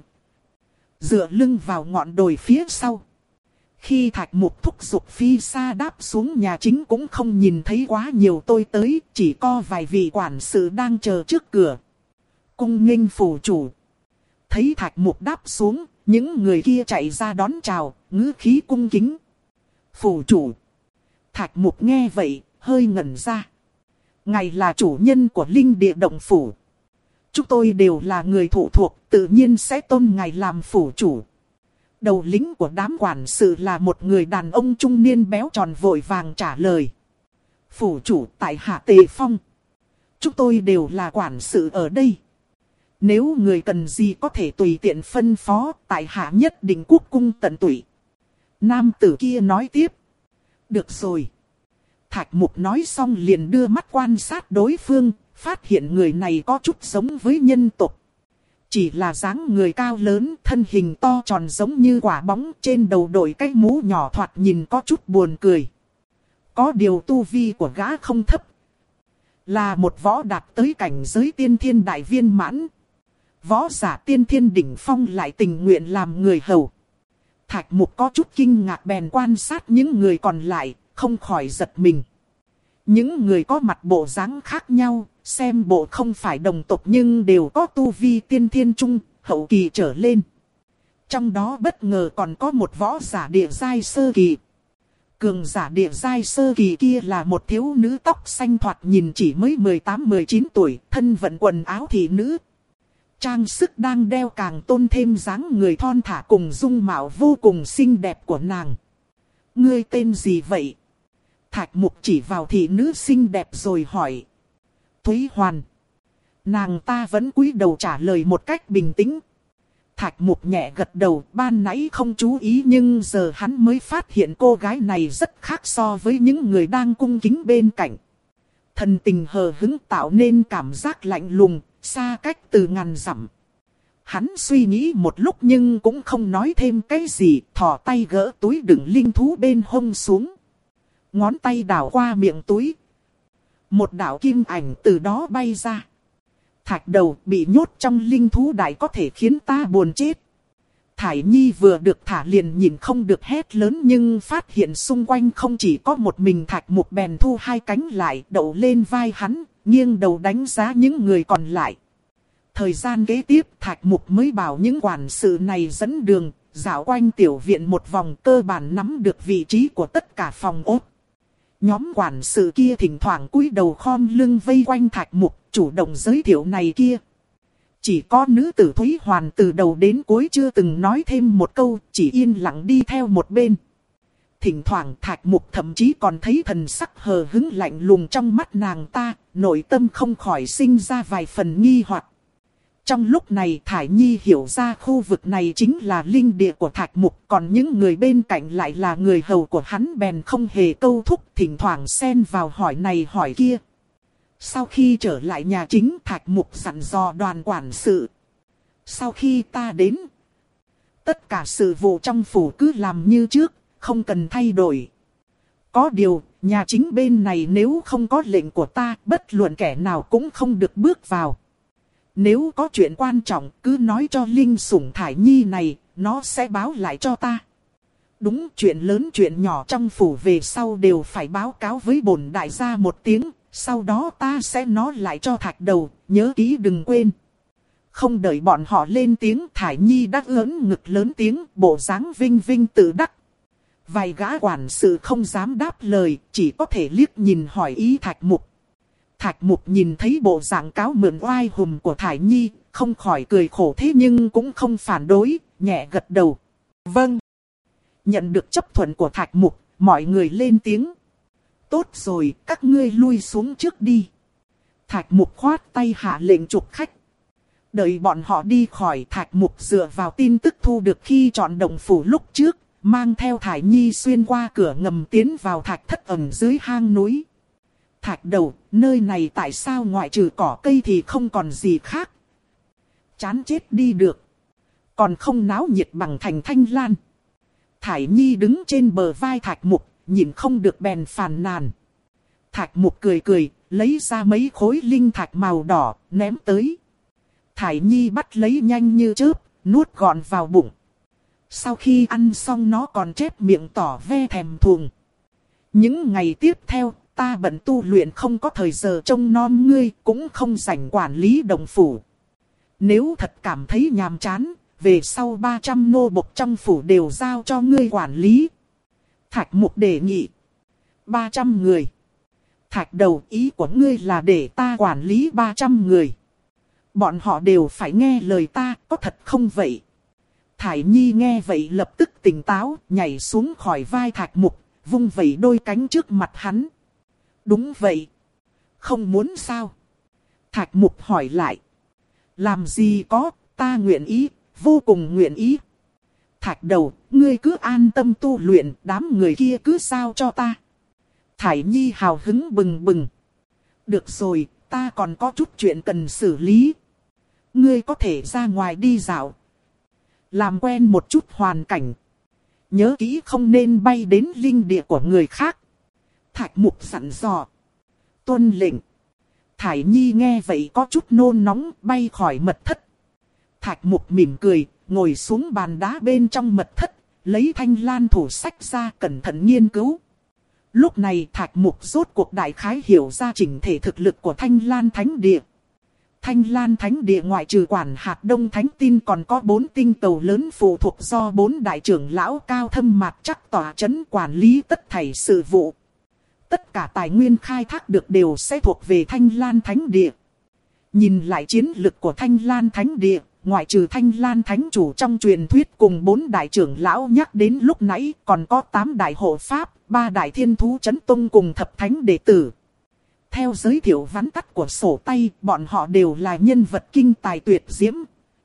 dựa lưng vào ngọn đồi phía sau. Khi Thạch Mục thúc giục phi xa đáp xuống nhà chính cũng không nhìn thấy quá nhiều tôi tới, chỉ có vài vị quản sự đang chờ trước cửa. Cung nghênh phủ chủ. Thấy Thạch Mục đáp xuống, những người kia chạy ra đón chào, ngữ khí cung kính. Phủ chủ. Thạch Mục nghe vậy, hơi ngẩn ra. Ngài là chủ nhân của linh địa động phủ. Chúng tôi đều là người thụ thuộc, tự nhiên sẽ tôn ngài làm phủ chủ. Đầu lĩnh của đám quản sự là một người đàn ông trung niên béo tròn vội vàng trả lời. Phủ chủ tại hạ Tề Phong. Chúng tôi đều là quản sự ở đây. Nếu người cần gì có thể tùy tiện phân phó, tại hạ nhất định quốc cung tận tụy. Nam tử kia nói tiếp. Được rồi. Thạch Mục nói xong liền đưa mắt quan sát đối phương, phát hiện người này có chút giống với nhân tộc. Chỉ là dáng người cao lớn, thân hình to tròn giống như quả bóng, trên đầu đội cái mũ nhỏ thoạt nhìn có chút buồn cười. Có điều tu vi của gã không thấp. Là một võ đạt tới cảnh giới tiên thiên đại viên mãn. Võ giả tiên thiên đỉnh phong lại tình nguyện làm người hầu. Thạch Mục có chút kinh ngạc bèn quan sát những người còn lại, không khỏi giật mình. Những người có mặt bộ dáng khác nhau, xem bộ không phải đồng tộc nhưng đều có tu vi tiên thiên trung, hậu kỳ trở lên. Trong đó bất ngờ còn có một võ giả địa giai sơ kỳ. Cường giả địa giai sơ kỳ kia là một thiếu nữ tóc xanh thoạt nhìn chỉ mới mười tám mười chín tuổi, thân vận quần áo thị nữ. Trang sức đang đeo càng tôn thêm dáng người thon thả cùng dung mạo vô cùng xinh đẹp của nàng. Ngươi tên gì vậy? Thạch Mục chỉ vào thị nữ xinh đẹp rồi hỏi. Thúy Hoàn. Nàng ta vẫn cúi đầu trả lời một cách bình tĩnh. Thạch Mục nhẹ gật đầu, ban nãy không chú ý nhưng giờ hắn mới phát hiện cô gái này rất khác so với những người đang cung kính bên cạnh. Thần tình hờ hững tạo nên cảm giác lạnh lùng, xa cách từ ngàn dặm. Hắn suy nghĩ một lúc nhưng cũng không nói thêm cái gì, thò tay gỡ túi đựng linh thú bên hông xuống. Ngón tay đảo qua miệng túi. Một đạo kim ảnh từ đó bay ra. Thạch đầu bị nhốt trong linh thú đại có thể khiến ta buồn chết. Thải Nhi vừa được thả liền nhìn không được hét lớn nhưng phát hiện xung quanh không chỉ có một mình Thạch Mục bèn thu hai cánh lại đậu lên vai hắn, nghiêng đầu đánh giá những người còn lại. Thời gian kế tiếp Thạch Mục mới bảo những quản sự này dẫn đường, dạo quanh tiểu viện một vòng cơ bản nắm được vị trí của tất cả phòng ốt. Nhóm quản sự kia thỉnh thoảng cúi đầu khom lưng vây quanh Thạch Mục, chủ động giới thiệu này kia. Chỉ có nữ tử Thúy Hoàn từ đầu đến cuối chưa từng nói thêm một câu, chỉ yên lặng đi theo một bên. Thỉnh thoảng Thạch Mục thậm chí còn thấy thần sắc hờ hững lạnh lùng trong mắt nàng ta, nội tâm không khỏi sinh ra vài phần nghi hoặc. Trong lúc này Thải Nhi hiểu ra khu vực này chính là linh địa của Thạch Mục, còn những người bên cạnh lại là người hầu của hắn bèn không hề câu thúc, thỉnh thoảng xen vào hỏi này hỏi kia. Sau khi trở lại nhà chính Thạch Mục dặn dò đoàn quản sự. Sau khi ta đến, tất cả sự vụ trong phủ cứ làm như trước, không cần thay đổi. Có điều, nhà chính bên này nếu không có lệnh của ta, bất luận kẻ nào cũng không được bước vào. Nếu có chuyện quan trọng cứ nói cho Linh Sủng Thải Nhi này, nó sẽ báo lại cho ta. Đúng, chuyện lớn chuyện nhỏ trong phủ về sau đều phải báo cáo với bổn đại gia một tiếng, sau đó ta sẽ nói lại cho Thạch Đầu, nhớ kỹ đừng quên. Không đợi bọn họ lên tiếng, Thải Nhi đã ưỡn ngực lớn tiếng, bộ dáng vinh vinh tự đắc. Vài gã quản sự không dám đáp lời, chỉ có thể liếc nhìn hỏi ý Thạch Mục. Thạch Mục nhìn thấy bộ dạng cáo mượn oai hùm của Thải Nhi, không khỏi cười khổ thế nhưng cũng không phản đối, nhẹ gật đầu. Vâng. Nhận được chấp thuận của Thạch Mục, mọi người lên tiếng. Tốt rồi, các ngươi lui xuống trước đi. Thạch Mục khoát tay hạ lệnh trục khách. Đợi bọn họ đi khỏi, Thạch Mục dựa vào tin tức thu được khi chọn động phủ lúc trước, mang theo Thải Nhi xuyên qua cửa ngầm tiến vào thạch thất ẩn dưới hang núi. Thạch Đầu, nơi này tại sao ngoại trừ cỏ cây thì không còn gì khác? Chán chết đi được. Còn không náo nhiệt bằng thành Thanh Lan. Thải Nhi đứng trên bờ vai Thạch Mục, nhìn không được bèn phàn nàn. Thạch Mục cười cười, lấy ra mấy khối linh thạch màu đỏ, ném tới. Thải Nhi bắt lấy nhanh như chớp, nuốt gọn vào bụng. Sau khi ăn xong nó còn chép miệng tỏ ve thèm thuồng. Những ngày tiếp theo, ta bận tu luyện không có thời giờ trông nom ngươi, cũng không rảnh quản lý đồng phủ. Nếu thật cảm thấy nhàm chán, về sau ba trăm nô bộc trong phủ đều giao cho ngươi quản lý. Thạch Mục đề nghị. ba trăm người. Thạch Đầu, ý của ngươi là để ta quản lý ba trăm người. Bọn họ đều phải nghe lời ta, có thật không vậy? Thải Nhi nghe vậy lập tức tỉnh táo, nhảy xuống khỏi vai Thạch Mục, vung vẩy đôi cánh trước mặt hắn. Đúng vậy. Không muốn sao? Thạch Mục hỏi lại. Làm gì có, ta nguyện ý, vô cùng nguyện ý. Thạch Đầu, ngươi cứ an tâm tu luyện, đám người kia cứ giao cho ta. Thải Nhi hào hứng bừng bừng. Được rồi, ta còn có chút chuyện cần xử lý. Ngươi có thể ra ngoài đi dạo. Làm quen một chút hoàn cảnh. Nhớ kỹ không nên bay đến linh địa của người khác. Thạch Mục dặn dò. Tuân lệnh. Thải Nhi nghe vậy có chút nôn nóng, bay khỏi mật thất. Thạch Mục mỉm cười, ngồi xuống bàn đá bên trong mật thất, lấy thanh lan thủ sách ra cẩn thận nghiên cứu. Lúc này Thạch Mục rốt cuộc đại khái hiểu ra chỉnh thể thực lực của Thanh Lan Thánh Địa. Thanh Lan Thánh Địa ngoại trừ quản hạt Đông Thánh Tin còn có bốn tinh cầu lớn phụ thuộc do bốn đại trưởng lão cao thâm mạc chắc tỏa chấn quản lý tất thảy sự vụ. Tất cả tài nguyên khai thác được đều sẽ thuộc về Thanh Lan Thánh Địa. Nhìn lại chiến lực của Thanh Lan Thánh Địa, ngoại trừ Thanh Lan Thánh Chủ trong truyền thuyết cùng bốn đại trưởng lão nhắc đến lúc nãy, còn có tám đại hộ pháp, ba đại thiên thú chấn tông cùng thập thánh đệ tử. Theo giới thiệu vắn tắt của sổ tay, bọn họ đều là nhân vật kinh tài tuyệt diễm.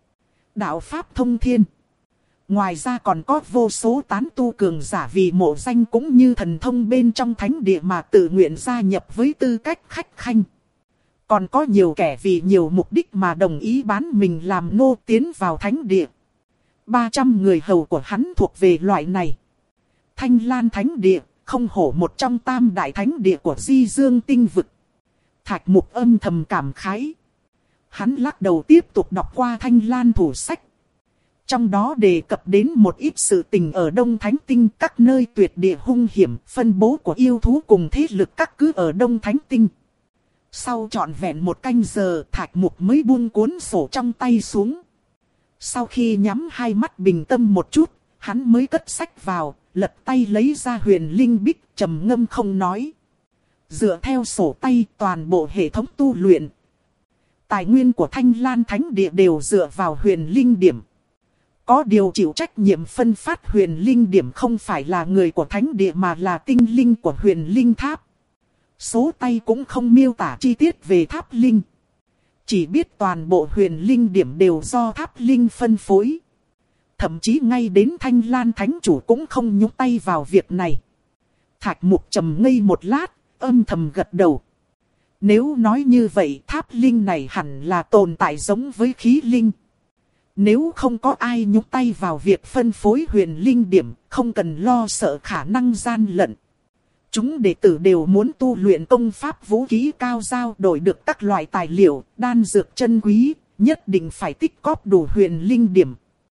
Đạo pháp thông thiên. Ngoài ra còn có vô số tán tu cường giả vì mộ danh cũng như thần thông bên trong thánh địa mà tự nguyện gia nhập với tư cách khách khanh. Còn có nhiều kẻ vì nhiều mục đích mà đồng ý bán mình làm nô tiến vào thánh địa. ba trăm người hầu của hắn thuộc về loại này. Thanh Lan Thánh Địa, không hổ một trong tam đại thánh địa của Di Dương tinh vực. Thạch Mục âm thầm cảm khái. Hắn lắc đầu tiếp tục đọc qua Thanh Lan thủ sách. Trong đó đề cập đến một ít sự tình ở Đông Thánh Tinh, các nơi tuyệt địa hung hiểm, phân bố của yêu thú cùng thế lực các cứ ở Đông Thánh Tinh. Sau trọn vẹn một canh giờ, Thạch Mục mới buông cuốn sổ trong tay xuống. Sau khi nhắm hai mắt bình tâm một chút, hắn mới cất sách vào, lật tay lấy ra huyền linh bích, trầm ngâm không nói. Dựa theo sổ tay, toàn bộ hệ thống tu luyện, tài nguyên của Thanh Lan Thánh Địa đều dựa vào huyền linh điểm. Có điều chịu trách nhiệm phân phát huyền linh điểm không phải là người của Thánh Địa mà là tinh linh của huyền linh tháp. Số tay cũng không miêu tả chi tiết về tháp linh. Chỉ biết toàn bộ huyền linh điểm đều do tháp linh phân phối. Thậm chí ngay đến Thanh Lan Thánh Chủ cũng không nhúng tay vào việc này. Thạch Mục trầm ngây một lát, âm thầm gật đầu. Nếu nói như vậy tháp linh này hẳn là tồn tại giống với khí linh. Nếu không có ai nhúng tay vào việc phân phối huyền linh điểm, không cần lo sợ khả năng gian lận. Chúng đệ tử đều muốn tu luyện công pháp vũ khí cao giao đổi được các loại tài liệu, đan dược chân quý, nhất định phải tích cóp đủ huyền linh điểm.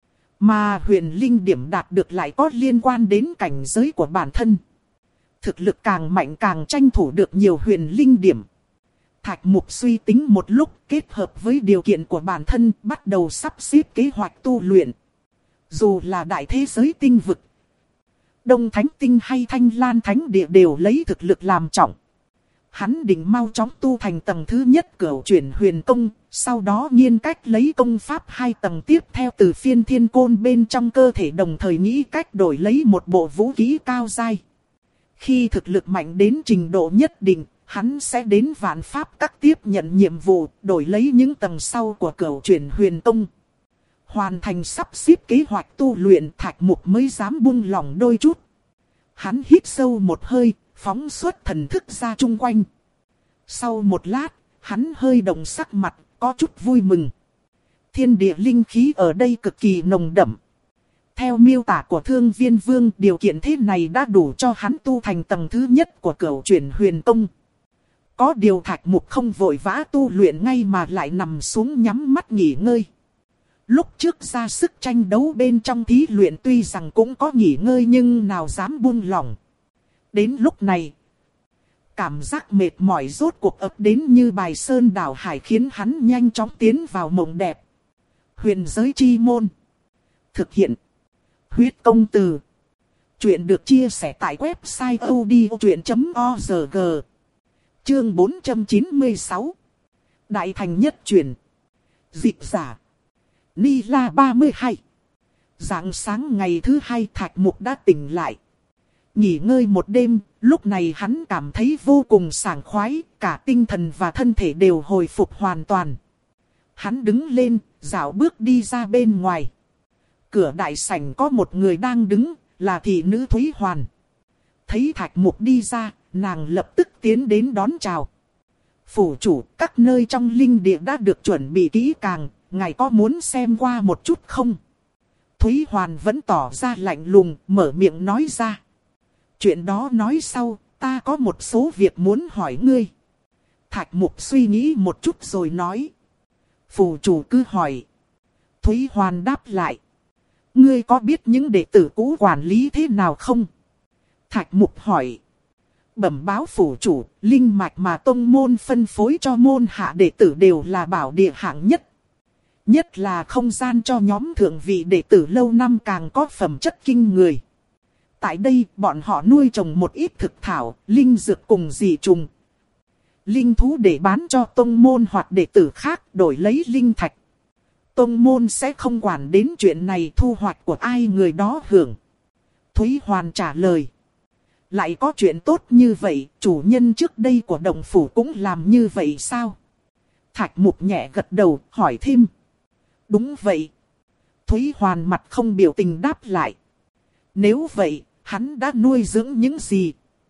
Mà huyền linh điểm đạt được lại có liên quan đến cảnh giới của bản thân. Thực lực càng mạnh càng tranh thủ được nhiều huyền linh điểm. Thạch Mục suy tính một lúc, kết hợp với điều kiện của bản thân, bắt đầu sắp xếp kế hoạch tu luyện. Dù là đại thế giới tinh vực, Đông Thánh Tinh hay Thanh Lan Thánh Địa đều lấy thực lực làm trọng. Hắn định mau chóng tu thành tầng thứ nhất cửu chuyển huyền công, sau đó nghiên cách lấy công pháp hai tầng tiếp theo từ phiên thiên côn bên trong cơ thể, đồng thời nghĩ cách đổi lấy một bộ vũ khí cao giai. Khi thực lực mạnh đến trình độ nhất định, hắn sẽ đến vạn pháp các tiếp nhận nhiệm vụ, đổi lấy những tầng sau của cửu chuyển huyền công. Hoàn thành sắp xếp kế hoạch tu luyện, Thạch Mục mới dám buông lỏng đôi chút. Hắn hít sâu một hơi, phóng xuất thần thức ra chung quanh. Sau một lát, hắn hơi động sắc mặt, có chút vui mừng. Thiên địa linh khí ở đây cực kỳ nồng đậm. Theo miêu tả của Thương Viên Vương, điều kiện thế này đã đủ cho hắn tu thành tầng thứ nhất của cửu chuyển huyền công. Có điều Thạch Mục không vội vã tu luyện ngay mà lại nằm xuống nhắm mắt nghỉ ngơi. Lúc trước ra sức tranh đấu bên trong thí luyện tuy rằng cũng có nghỉ ngơi nhưng nào dám buông lỏng. Đến lúc này, cảm giác mệt mỏi rốt cuộc ập đến như bài sơn đảo hải, khiến hắn nhanh chóng tiến vào mộng đẹp. Huyền giới chi môn. Thực hiện. Huyết công từ. Chuyện được chia sẻ tại website audiochuyện chấm org. Chương bốn trăm chín mươi sáu. Đại thành nhất truyền. Dịch giả. Ni La ba mươi hai. Rạng sáng ngày thứ hai, Thạch Mục đã tỉnh lại. Nghỉ ngơi một đêm, lúc này hắn cảm thấy vô cùng sảng khoái, cả tinh thần và thân thể đều hồi phục hoàn toàn. Hắn đứng lên, dạo bước đi ra bên ngoài. Cửa đại sảnh có một người đang đứng, là thị nữ Thúy Hoàn. Thấy Thạch Mục đi ra, nàng lập tức tiến đến đón chào. Phủ chủ, các nơi trong linh địa đã được chuẩn bị kỹ càng, ngài có muốn xem qua một chút không? Thúy Hoàn vẫn tỏ ra lạnh lùng, mở miệng nói ra. Chuyện đó nói sau, ta có một số việc muốn hỏi ngươi. Thạch Mục suy nghĩ một chút rồi nói. Phủ chủ cứ hỏi. Thúy Hoàn đáp lại. Ngươi có biết những đệ tử cũ quản lý thế nào không? Thạch Mục hỏi. Bẩm báo phủ chủ, linh mạch mà tông môn phân phối cho môn hạ đệ tử đều là bảo địa hạng nhất. Nhất là không gian cho nhóm thượng vị đệ tử lâu năm càng có phẩm chất kinh người. Tại đây, bọn họ nuôi trồng một ít thực thảo, linh dược cùng dị trùng. Linh thú để bán cho tông môn hoặc đệ tử khác đổi lấy linh thạch. Tông môn sẽ không quản đến chuyện này, thu hoạch của ai người đó hưởng. Thúy Hoàn trả lời. Lại có chuyện tốt như vậy, chủ nhân trước đây của động phủ cũng làm như vậy sao? Thạch Mục nhẹ gật đầu, hỏi thêm. Đúng vậy. Thúy Hoàn mặt không biểu tình đáp lại. Nếu vậy, hắn đã nuôi dưỡng những gì?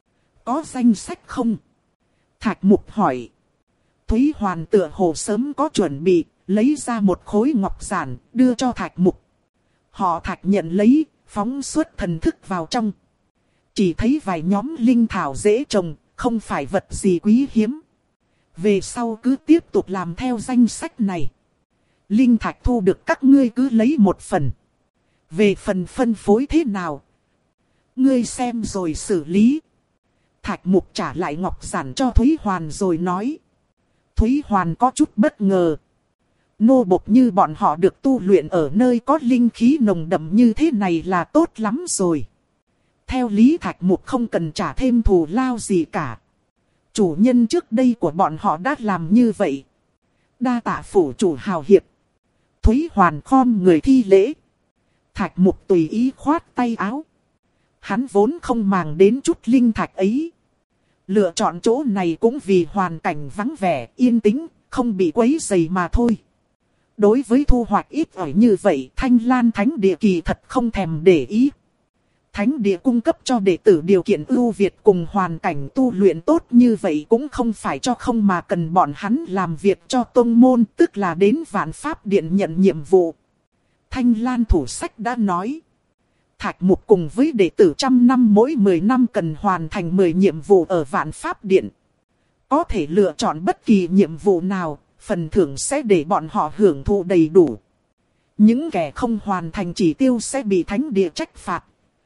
Có danh sách không? Thạch Mục hỏi. Thúy Hoàn tựa hồ sớm có chuẩn bị, lấy ra một khối ngọc giản, đưa cho Thạch Mục. Họ Thạch nhận lấy, phóng xuất thần thức vào trong. Chỉ thấy vài nhóm linh thảo dễ trồng, không phải vật gì quý hiếm. Về sau cứ tiếp tục làm theo danh sách này. Linh thạch thu được các ngươi cứ lấy một phần. Về phần phân phối thế nào, ngươi xem rồi xử lý. Thạch Mục trả lại ngọc giản cho Thúy Hoàn rồi nói. Thúy Hoàn có chút bất ngờ. Nô bộc như bọn họ được tu luyện ở nơi có linh khí nồng đậm như thế này là tốt lắm rồi. Theo lý Thạch Mục không cần trả thêm thù lao gì cả. Chủ nhân trước đây của bọn họ đã làm như vậy. Đa tạ phủ chủ hào hiệp. Thúy Hoàn khom người thi lễ. Thạch Mục tùy ý khoát tay áo. Hắn vốn không màng đến chút linh thạch ấy. Lựa chọn chỗ này cũng vì hoàn cảnh vắng vẻ, yên tĩnh, không bị quấy rầy mà thôi. Đối với thu hoạch ít ỏi như vậy, Thanh Lan Thánh Địa kỳ thật không thèm để ý. Thánh Địa cung cấp cho đệ tử điều kiện ưu việt cùng hoàn cảnh tu luyện tốt như vậy cũng không phải cho không mà cần bọn hắn làm việc cho tông môn, tức là đến Vạn Pháp Điện nhận nhiệm vụ. Thanh Lan thủ sách đã nói. Thạch Mục cùng với đệ tử trăm năm mỗi mười năm cần hoàn thành mười nhiệm vụ ở Vạn Pháp Điện. Có thể lựa chọn bất kỳ nhiệm vụ nào, phần thưởng sẽ để bọn họ hưởng thụ đầy đủ. Những kẻ không hoàn thành chỉ tiêu sẽ bị thánh địa trách phạt.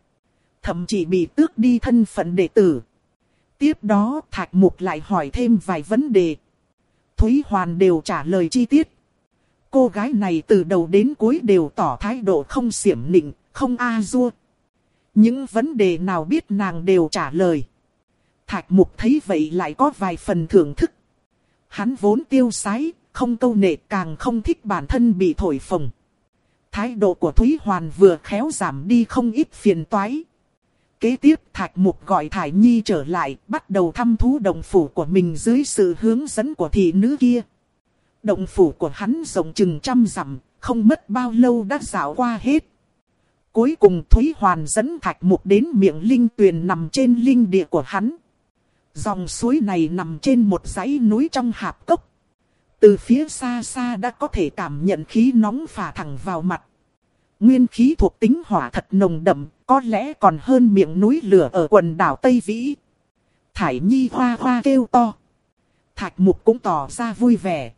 Thậm chí bị tước đi thân phận đệ tử. Tiếp đó Thạch Mục lại hỏi thêm vài vấn đề. Thúy Hoàn đều trả lời chi tiết. Cô gái này từ đầu đến cuối đều tỏ thái độ không xiểm nịnh, không a dua. Những vấn đề nào biết nàng đều trả lời. Thạch Mục thấy vậy lại có vài phần thưởng thức. Hắn vốn tiêu sái, không câu nệ, càng không thích bản thân bị thổi phồng. Thái độ của Thúy Hoàn vừa khéo giảm đi không ít phiền toái. Kế tiếp Thạch Mục gọi Thải Nhi trở lại, bắt đầu thăm thú động phủ của mình dưới sự hướng dẫn của thị nữ kia. Động phủ của hắn rộng chừng trăm dặm, không mất bao lâu đã dạo qua hết. Cuối cùng Thúy Hoàn dẫn Thạch Mục đến miệng linh tuyền nằm trên linh địa của hắn. Dòng suối này nằm trên một dãy núi trong hạp cốc. Từ phía xa xa đã có thể cảm nhận khí nóng phả thẳng vào mặt. Nguyên khí thuộc tính hỏa thật nồng đậm, có lẽ còn hơn miệng núi lửa ở quần đảo Tây Vĩ. Thải Nhi hoa hoa kêu to. Thạch Mục cũng tỏ ra vui vẻ.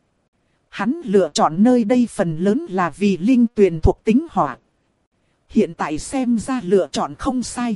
Hắn lựa chọn nơi đây phần lớn là vì linh tuyền thuộc tính hỏa. Hiện tại xem ra lựa chọn không sai.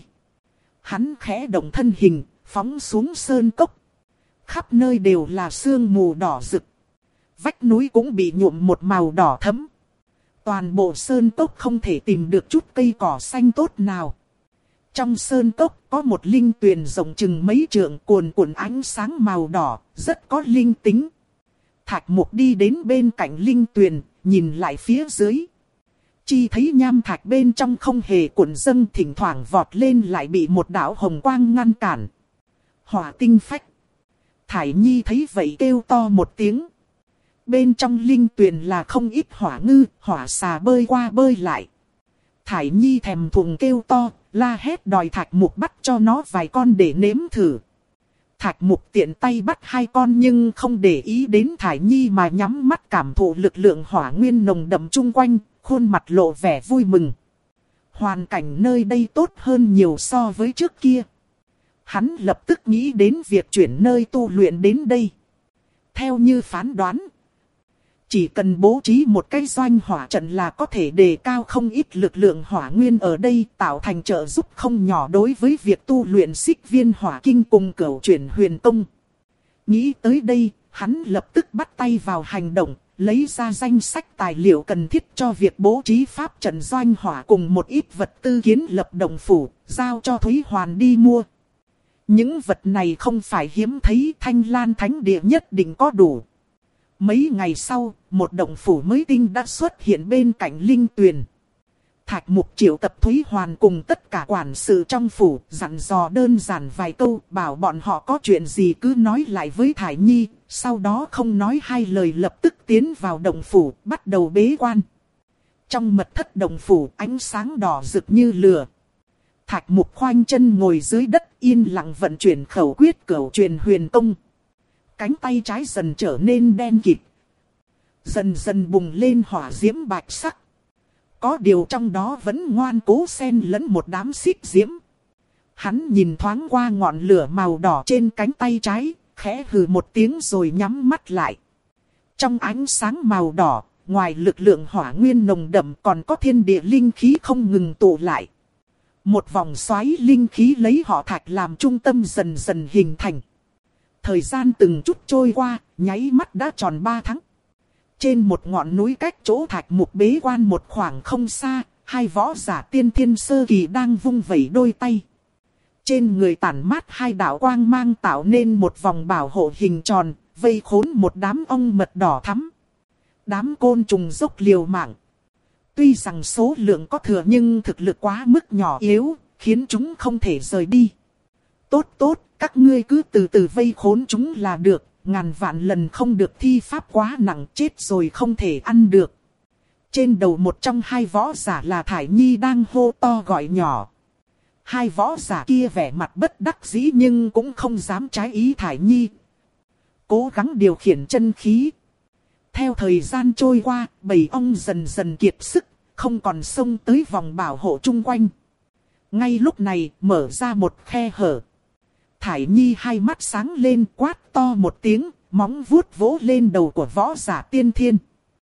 Hắn khẽ động thân hình, phóng xuống sơn cốc. Khắp nơi đều là sương mù đỏ rực. Vách núi cũng bị nhuộm một màu đỏ thẫm. Toàn bộ sơn cốc không thể tìm được chút cây cỏ xanh tốt nào. Trong sơn cốc có một linh tuyền rộng chừng mấy trượng cuồn cuộn ánh sáng màu đỏ, rất có linh tính. Thạch Mục đi đến bên cạnh linh tuyền, nhìn lại phía dưới. Chỉ thấy nham thạch bên trong không hề cuộn dâng, thỉnh thoảng vọt lên lại bị một đạo hồng quang ngăn cản. Hỏa tinh phách. Thải Nhi thấy vậy kêu to một tiếng. Bên trong linh tuyền là không ít hỏa ngư, hỏa xà bơi qua bơi lại. Thải Nhi thèm thuồng kêu to, la hét đòi Thạch Mục bắt cho nó vài con để nếm thử. Thạch Mục tiện tay bắt hai con nhưng không để ý đến Thải Nhi mà nhắm mắt cảm thụ lực lượng hỏa nguyên nồng đậm chung quanh, khuôn mặt lộ vẻ vui mừng. Hoàn cảnh nơi đây tốt hơn nhiều so với trước kia. Hắn lập tức nghĩ đến việc chuyển nơi tu luyện đến đây. Theo như phán đoán, chỉ cần bố trí một cái doanh hỏa trận là có thể đề cao không ít lực lượng hỏa nguyên ở đây, tạo thành trợ giúp không nhỏ đối với việc tu luyện xích viên hỏa kinh cùng cửu chuyển huyền tông. Nghĩ tới đây, hắn lập tức bắt tay vào hành động, lấy ra danh sách tài liệu cần thiết cho việc bố trí pháp trận doanh hỏa cùng một ít vật tư kiến lập động phủ, giao cho Thúy Hoàn đi mua. Những vật này không phải hiếm thấy, Thanh Lan Thánh Địa nhất định có đủ. Mấy ngày sau, một động phủ mới tinh đã xuất hiện bên cạnh linh tuyền. Thạch Mục triệu tập Thúy Hoàn cùng tất cả quản sự trong phủ, dặn dò đơn giản vài câu, bảo bọn họ có chuyện gì cứ nói lại với Thải Nhi, sau đó không nói hai lời lập tức tiến vào động phủ, bắt đầu bế quan. Trong mật thất động phủ, ánh sáng đỏ rực như lửa. Thạch Mục khoanh chân ngồi dưới đất, yên lặng vận chuyển khẩu quyết cửu truyền huyền tông. Cánh tay trái dần trở nên đen kịt, dần dần bùng lên hỏa diễm bạch sắc. Có điều trong đó vẫn ngoan cố xen lẫn một đám xích diễm. Hắn nhìn thoáng qua ngọn lửa màu đỏ trên cánh tay trái, khẽ hừ một tiếng rồi nhắm mắt lại. Trong ánh sáng màu đỏ, ngoài lực lượng hỏa nguyên nồng đậm còn có thiên địa linh khí không ngừng tụ lại. Một vòng xoáy linh khí lấy họ Thạch làm trung tâm dần dần hình thành. Thời gian từng chút trôi qua, nháy mắt đã tròn ba tháng. Trên một ngọn núi cách chỗ Thạch Mục bế quan một khoảng không xa, hai võ giả tiên thiên sơ kỳ đang vung vẩy đôi tay. Trên người tản mát hai đạo quang mang tạo nên một vòng bảo hộ hình tròn, vây khốn một đám ong mật đỏ thắm. Đám côn trùng dốc liều mạng. Tuy rằng số lượng có thừa nhưng thực lực quá mức nhỏ yếu, khiến chúng không thể rời đi. Tốt tốt, các ngươi cứ từ từ vây khốn chúng là được, ngàn vạn lần không được thi pháp quá nặng, chết rồi không thể ăn được. Trên đầu một trong hai võ giả là Thải Nhi đang hô to gọi nhỏ. Hai võ giả kia vẻ mặt bất đắc dĩ nhưng cũng không dám trái ý Thải Nhi. Cố gắng điều khiển chân khí. Theo thời gian trôi qua, bầy ong dần dần kiệt sức, không còn xông tới vòng bảo hộ chung quanh. Ngay lúc này, mở ra một khe hở. Thải Nhi hai mắt sáng lên quát to một tiếng, móng vuốt vỗ lên đầu của võ giả tiên thiên.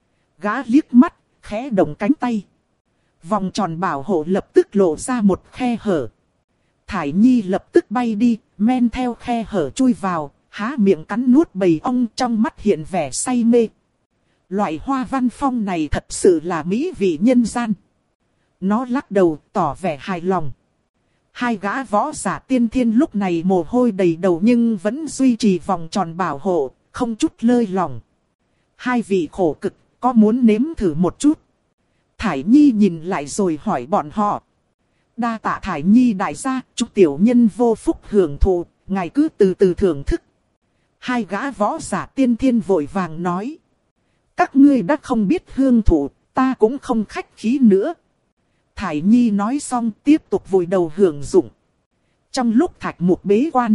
Gã liếc mắt, khẽ động cánh tay. Vòng tròn bảo hộ lập tức lộ ra một khe hở. Thải Nhi lập tức bay đi, men theo khe hở chui vào, há miệng cắn nuốt bầy ong, trong mắt hiện vẻ say mê. Loại hoa văn phong này thật sự là mỹ vị nhân gian. Nó lắc đầu, tỏ vẻ hài lòng. Hai gã võ giả tiên thiên lúc này mồ hôi đầy đầu nhưng vẫn duy trì vòng tròn bảo hộ, không chút lơi lỏng. Hai vị khổ cực, có muốn nếm thử một chút? Thải Nhi nhìn lại rồi hỏi bọn họ. Đa tạ Thải Nhi đại gia, chúc tiểu nhân vô phúc hưởng thụ, ngài cứ từ từ thưởng thức. Hai gã võ giả tiên thiên vội vàng nói. Các ngươi đã không biết hương thụ, ta cũng không khách khí nữa. Thải Nhi nói xong tiếp tục vùi đầu hưởng dụng. Trong lúc Thạch Mục bế quan,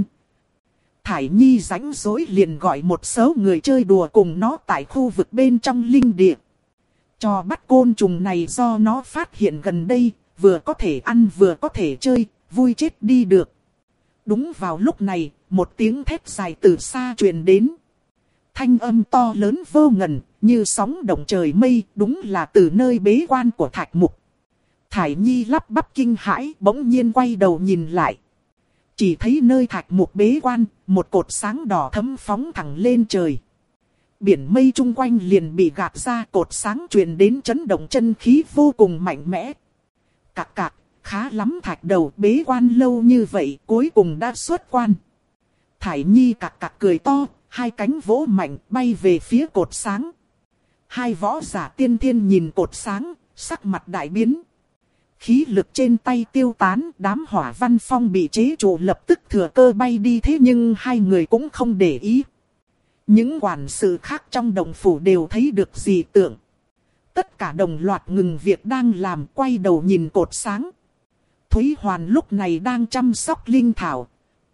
Thải Nhi rảnh rỗi liền gọi một số người chơi đùa cùng nó tại khu vực bên trong linh địa. Trò bắt côn trùng này do nó phát hiện gần đây, vừa có thể ăn vừa có thể chơi, vui chết đi được. Đúng vào lúc này, một tiếng thét dài từ xa truyền đến. Thanh âm to lớn vô ngần, như sóng động trời mây, đúng là từ nơi bế quan của Thạch Mục. Thải Nhi lắp bắp kinh hãi, bỗng nhiên quay đầu nhìn lại. Chỉ thấy nơi Thạch Mục bế quan, một cột sáng đỏ thấm phóng thẳng lên trời. Biển mây chung quanh liền bị gạt ra, cột sáng truyền đến chấn động chân khí vô cùng mạnh mẽ. Cạc cạc, khá lắm Thạch đầu, bế quan lâu như vậy, cuối cùng đã xuất quan. Thải Nhi cạc cạc cười to, hai cánh vỗ mạnh bay về phía cột sáng. Hai võ giả tiên thiên nhìn cột sáng, sắc mặt đại biến. Khí lực trên tay tiêu tán, đám hỏa văn phong bị chế trụ lập tức thừa cơ bay đi, thế nhưng hai người cũng không để ý. Những quản sự khác trong đồng phủ đều thấy được dị tượng. Tất cả đồng loạt ngừng việc đang làm, quay đầu nhìn cột sáng. Thúy Hoàn lúc này đang chăm sóc linh thảo.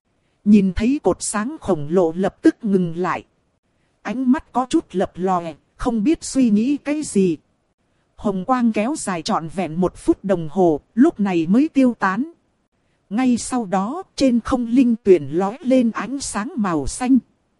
Nhìn thấy cột sáng khổng lồ lập tức ngừng lại. Ánh mắt có chút lập lòe, không biết suy nghĩ cái gì. Hồng quang kéo dài trọn vẹn một phút đồng hồ, lúc này mới tiêu tán. Ngay sau đó, trên không linh tuyển lói lên ánh sáng màu xanh.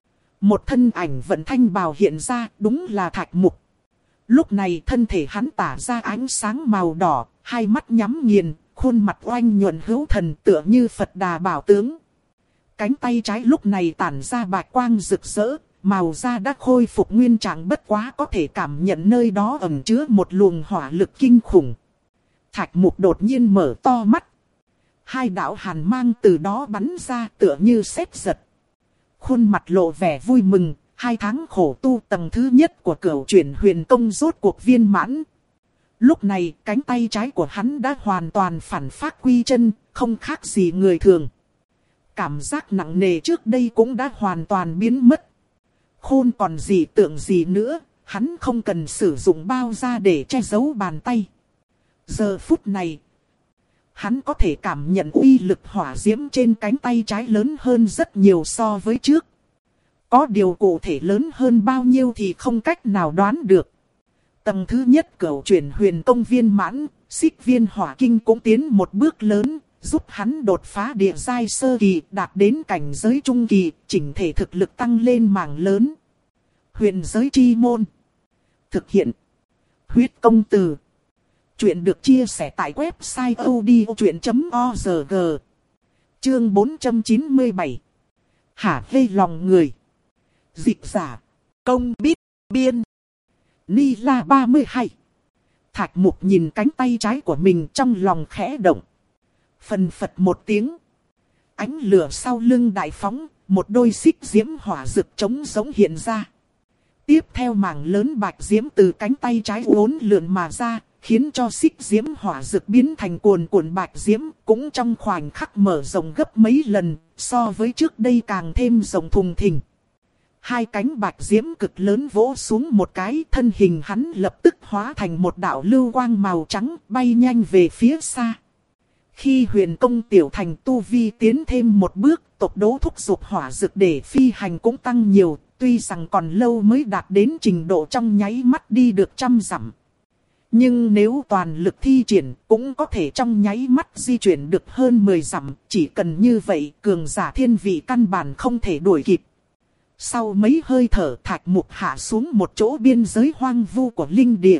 Một thân ảnh vận thanh bào hiện ra, đúng là Thạch Mục. Lúc này thân thể hắn tỏa ra ánh sáng màu đỏ, hai mắt nhắm nghiền, khuôn mặt oanh nhuận hữu thần tựa như Phật Đà bảo tướng. Cánh tay trái lúc này tản ra bạch quang rực rỡ, màu da đã khôi phục nguyên trạng, bất quá có thể cảm nhận nơi đó ẩn chứa một luồng hỏa lực kinh khủng. Thạch Mục đột nhiên mở to mắt. Hai đạo hàn mang từ đó bắn ra tựa như sét giật. Khuôn mặt lộ vẻ vui mừng, hai tháng khổ tu tầng thứ nhất của Cửu Chuyển Huyền Công rốt cuộc viên mãn. Lúc này cánh tay trái của hắn đã hoàn toàn phản phát quy chân, không khác gì người thường. Cảm giác nặng nề trước đây cũng đã hoàn toàn biến mất. Khôn còn gì tượng gì nữa, hắn không cần sử dụng bao da để che giấu bàn tay. Giờ phút này, hắn có thể cảm nhận uy lực hỏa diễm trên cánh tay trái lớn hơn rất nhiều so với trước. Có điều cụ thể lớn hơn bao nhiêu thì không cách nào đoán được. Tầng thứ nhất Cửu Chuyển Huyền Công viên mãn, Xích Viên Hỏa Kinh cũng tiến một bước lớn, giúp hắn đột phá địa giai sơ kỳ, đạt đến cảnh giới trung kỳ, chỉnh thể thực lực tăng lên mảng lớn. Huyền giới chi môn. Thực hiện. Huyết công từ. Chuyện được chia sẻ tại website odchuyện chấm org. Chương bốn trăm chín mươi bảy. Hả hê lòng người. Dịch giả. Công biết. Biên. Ni la ba mươi hai. Thạch Mục nhìn cánh tay trái của mình trong lòng khẽ động. Phần phật một tiếng. Ánh lửa sau lưng đại phóng, một đôi xích diễm hỏa rực trống giống hiện ra. Tiếp theo mảng lớn bạch diễm từ cánh tay trái uốn lượn mà ra, khiến cho xích diễm hỏa rực biến thành cuồn cuộn bạch diễm, cũng trong khoảnh khắc mở rộng gấp mấy lần, so với trước đây càng thêm rộng thùng thình. Hai cánh bạch diễm cực lớn vỗ xuống một cái, thân hình hắn lập tức hóa thành một đạo lưu quang màu trắng, bay nhanh về phía xa. Khi huyền công tiểu thành tu vi tiến thêm một bước, tốc độ thúc giục hỏa dực để phi hành cũng tăng nhiều, tuy rằng còn lâu mới đạt đến trình độ trong nháy mắt đi được trăm dặm. Nhưng nếu toàn lực thi triển, cũng có thể trong nháy mắt di chuyển được hơn mười dặm, chỉ cần như vậy, cường giả thiên vị căn bản không thể đuổi kịp. Sau mấy hơi thở, Thạch Mục hạ xuống một chỗ biên giới hoang vu của linh địa.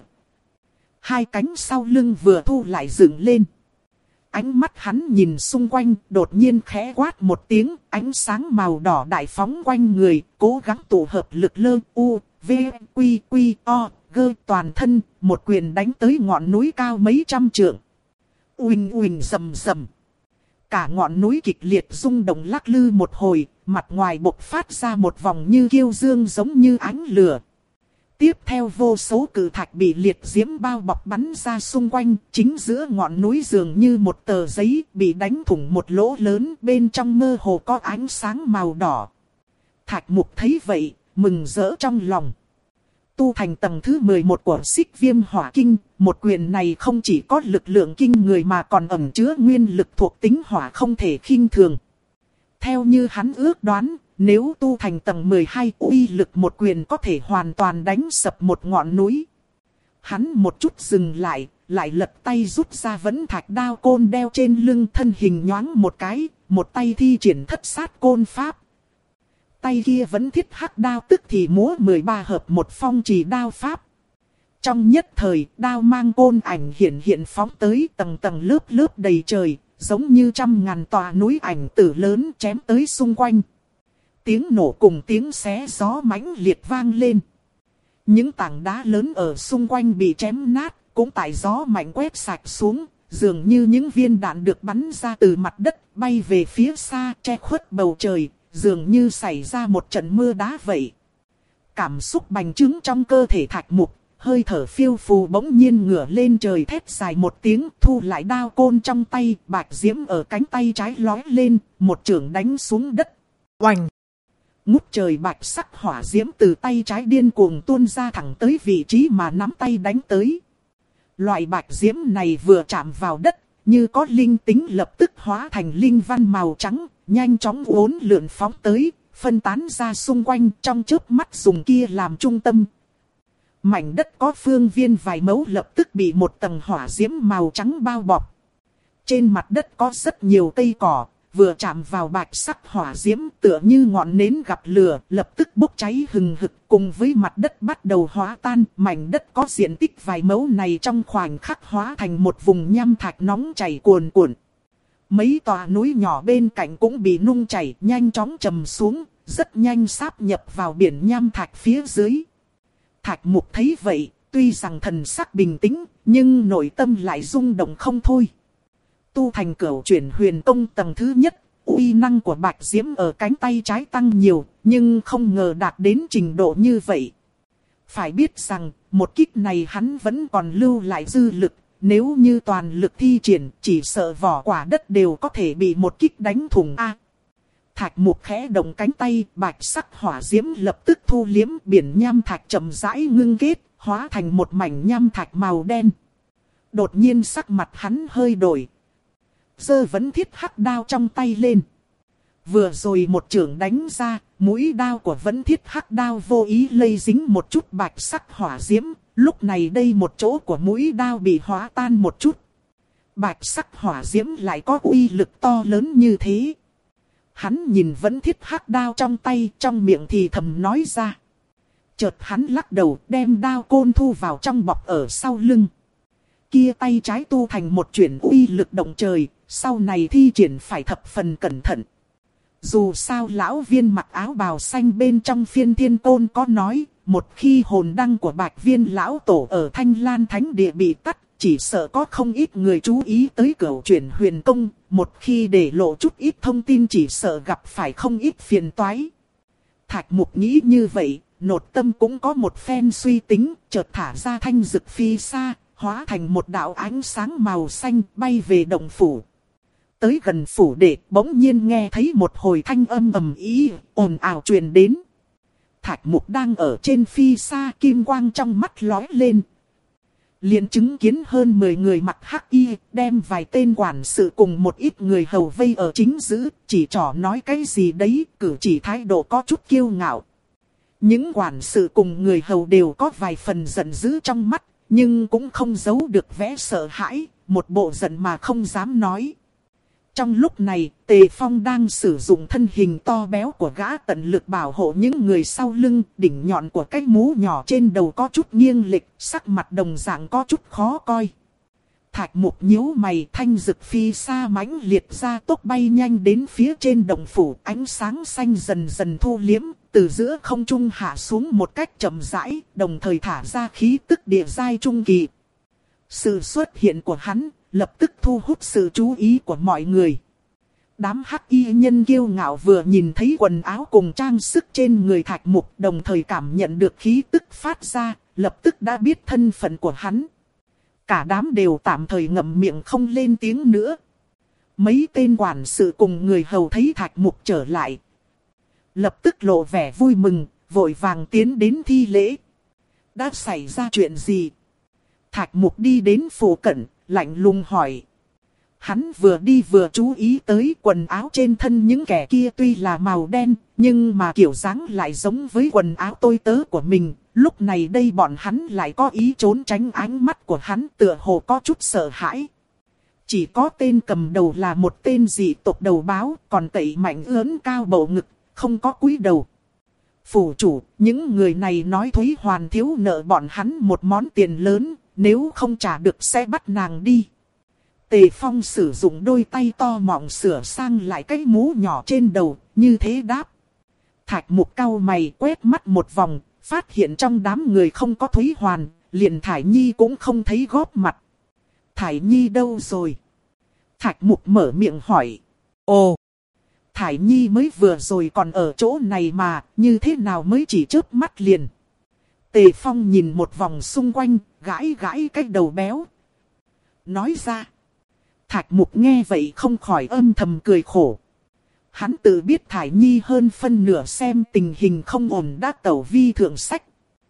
Hai cánh sau lưng vừa thu lại dựng lên. Ánh mắt hắn nhìn xung quanh, đột nhiên khẽ quát một tiếng, ánh sáng màu đỏ đại phóng quanh người, cố gắng tụ hợp lực lơ u, v, quy, quy, o, gơ toàn thân, một quyền đánh tới ngọn núi cao mấy trăm trượng. Uỳnh uỳnh rầm rầm. Cả ngọn núi kịch liệt rung động lắc lư một hồi, mặt ngoài bộc phát ra một vòng như kiêu dương giống như ánh lửa. Tiếp theo vô số cự thạch bị liệt diễm bao bọc bắn ra xung quanh, chính giữa ngọn núi dường như một tờ giấy bị đánh thủng một lỗ lớn, bên trong mơ hồ có ánh sáng màu đỏ. Thạch Mục thấy vậy, mừng rỡ trong lòng. Tu thành tầng thứ mười một của Xích Viêm Hỏa Kinh, một quyền này không chỉ có lực lượng kinh người mà còn ẩn chứa nguyên lực thuộc tính hỏa không thể khinh thường. Theo như hắn ước đoán, nếu tu thành tầng mười hai, uy lực một quyền có thể hoàn toàn đánh sập một ngọn núi. Hắn một chút dừng lại, lại lật tay rút ra vấn thạch đao côn đeo trên lưng, thân hình nhoáng một cái, một tay thi triển thất sát côn pháp. Tay kia vẫn thiết hắc đao tức thì múa mười ba hợp một phong trì đao pháp. Trong nhất thời, đao mang côn ảnh hiện hiện phóng tới tầng tầng lớp lớp đầy trời, giống như trăm ngàn tòa núi ảnh tử lớn chém tới xung quanh. Tiếng nổ cùng tiếng xé gió mãnh liệt vang lên. Những tảng đá lớn ở xung quanh bị chém nát, cũng tại gió mạnh quét sạch xuống, dường như những viên đạn được bắn ra từ mặt đất, bay về phía xa, che khuất bầu trời, dường như xảy ra một trận mưa đá vậy. Cảm xúc bành trướng trong cơ thể Thạch Mục, hơi thở phiêu phù bỗng nhiên ngửa lên trời thét dài một tiếng, thu lại đao côn trong tay, bạch diễm ở cánh tay trái lói lên, một chưởng đánh xuống đất. Oành! Ngút trời bạch sắc hỏa diễm từ tay trái điên cuồng tuôn ra thẳng tới vị trí mà nắm tay đánh tới. Loại bạch diễm này vừa chạm vào đất, như có linh tính lập tức hóa thành linh văn màu trắng, nhanh chóng uốn lượn phóng tới, phân tán ra xung quanh, trong chớp mắt dùng kia làm trung tâm. Mảnh đất có phương viên vài mẫu lập tức bị một tầng hỏa diễm màu trắng bao bọc. Trên mặt đất có rất nhiều cây cỏ, vừa chạm vào bạch sắc hỏa diễm tựa như ngọn nến gặp lửa, lập tức bốc cháy hừng hực, cùng với mặt đất bắt đầu hóa tan. Mảnh đất có diện tích vài mẫu này trong khoảnh khắc hóa thành một vùng nham thạch nóng chảy cuồn cuộn. Mấy tòa núi nhỏ bên cạnh cũng bị nung chảy, nhanh chóng trầm xuống, rất nhanh sáp nhập vào biển nham thạch phía dưới. Thạch Mục thấy vậy, tuy rằng thần sắc bình tĩnh, nhưng nội tâm lại rung động không thôi. Tu thành cửu chuyển huyền công tầng thứ nhất, uy năng của bạch diễm ở cánh tay trái tăng nhiều, nhưng không ngờ đạt đến trình độ như vậy. Phải biết rằng, một kích này hắn vẫn còn lưu lại dư lực, nếu như toàn lực thi triển, chỉ sợ vỏ quả đất đều có thể bị một kích đánh thủng a. Thạch Mục khẽ động cánh tay, bạch sắc hỏa diễm lập tức thu liếm, biển nham thạch chậm rãi ngưng kết, hóa thành một mảnh nham thạch màu đen. Đột nhiên sắc mặt hắn hơi đổi. Giơ vấn thiết hắc đao trong tay lên. Vừa rồi một chưởng đánh ra, mũi đao của vấn thiết hắc đao vô ý lây dính một chút bạch sắc hỏa diễm. Lúc này đây một chỗ của mũi đao bị hóa tan một chút. Bạch sắc hỏa diễm lại có uy lực to lớn như thế. Hắn nhìn vấn thiết hắc đao trong tay, trong miệng thì thầm nói ra. Chợt hắn lắc đầu, đem đao côn thu vào trong bọc ở sau lưng. Kia tay trái tu thành một chuyển uy lực động trời, sau này thi triển phải thập phần cẩn thận. Dù sao lão viên mặc áo bào xanh bên trong Phiên Thiên Côn có nói, một khi hồn đăng của Bạch Viên lão tổ ở Thanh Lan Thánh Địa bị tắt, chỉ sợ có không ít người chú ý tới cửu chuyển huyền công, một khi để lộ chút ít thông tin chỉ sợ gặp phải không ít phiền toái. Thạch Mục nghĩ như vậy, nột tâm cũng có một phen suy tính, chợt thả ra thanh dực phi xa, hóa thành một đạo ánh sáng màu xanh bay về động phủ. Tới gần phủ đệ, bỗng nhiên nghe thấy một hồi thanh âm ầm ĩ, ồn ào truyền đến. Thạch Mục đang ở trên phi xa, kim quang trong mắt lóe lên. Liền chứng kiến hơn mười người mặc hắc y, đem vài tên quản sự cùng một ít người hầu vây ở chính giữa, chỉ trỏ nói cái gì đấy, cử chỉ thái độ có chút kiêu ngạo. Những quản sự cùng người hầu đều có vài phần giận dữ trong mắt, nhưng cũng không giấu được vẻ sợ hãi, một bộ giận mà không dám nói. Trong lúc này, Tề Phong đang sử dụng thân hình to béo của gã tận lực bảo hộ những người sau lưng, đỉnh nhọn của cái mũ nhỏ trên đầu có chút nghiêng lệch, sắc mặt đồng dạng có chút khó coi. Thạch Mục nhíu mày, thanh dực phi xa mãnh liệt ra tốc bay nhanh đến phía trên đồng phủ, ánh sáng xanh dần dần thu liếm, từ giữa không trung hạ xuống một cách chậm rãi, đồng thời thả ra khí tức địa giai trung kỳ. Sự xuất hiện của hắn lập tức thu hút sự chú ý của mọi người. Đám hắc y nhân kiêu ngạo vừa nhìn thấy quần áo cùng trang sức trên người Thạch Mục, đồng thời cảm nhận được khí tức phát ra, lập tức đã biết thân phận của hắn. Cả đám đều tạm thời ngậm miệng không lên tiếng nữa. Mấy tên quản sự cùng người hầu thấy Thạch Mục trở lại, lập tức lộ vẻ vui mừng, vội vàng tiến đến thi lễ. Đã xảy ra chuyện gì? Thạch Mục đi đến phủ cận, lạnh lùng hỏi. Hắn vừa đi vừa chú ý tới quần áo trên thân những kẻ kia tuy là màu đen, nhưng mà kiểu dáng lại giống với quần áo tôi tớ của mình. Lúc này đây bọn hắn lại có ý trốn tránh ánh mắt của hắn, tựa hồ có chút sợ hãi. Chỉ có tên cầm đầu là một tên dị tộc đầu báo, còn tẩy mạnh ướn cao bầu ngực, không có cúi đầu. Phủ chủ, những người này nói Thúy Hoàn thiếu nợ bọn hắn một món tiền lớn, nếu không trả được sẽ bắt nàng đi. Tề Phong sử dụng đôi tay to mọng sửa sang lại cái mũ nhỏ trên đầu, như thế đáp. Thạch Mục cau mày quét mắt một vòng, phát hiện trong đám người không có Thúy Hoàn, liền Thải Nhi cũng không thấy góp mặt. Thải Nhi đâu rồi? Thạch Mục mở miệng hỏi. Ồ! Thải Nhi mới vừa rồi còn ở chỗ này mà, như thế nào mới chỉ chớp mắt liền. Tề Phong nhìn một vòng xung quanh, gãi gãi cái đầu béo. Nói ra. Thạch Mục nghe vậy không khỏi âm thầm cười khổ. Hắn tự biết Thải Nhi hơn phân nửa xem tình hình không ổn đã tẩu vi thượng sách.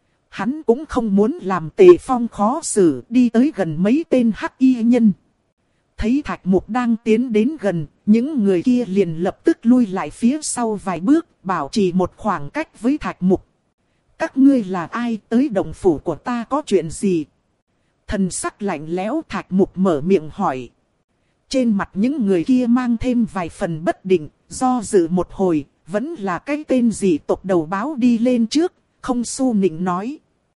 Hắn cũng không muốn làm Tề Phong khó xử, đi tới gần mấy tên hắc y nhân. Thấy Thạch Mục đang tiến đến gần, những người kia liền lập tức lui lại phía sau vài bước, bảo trì một khoảng cách với Thạch Mục. Các ngươi là ai, tới động phủ của ta có chuyện gì? Thần sắc lạnh lẽo, Thạch Mục mở miệng hỏi. Trên mặt những người kia mang thêm vài phần bất định, do dự một hồi, vẫn là cái tên dị tộc đầu báo đi lên trước, không su nịnh nói.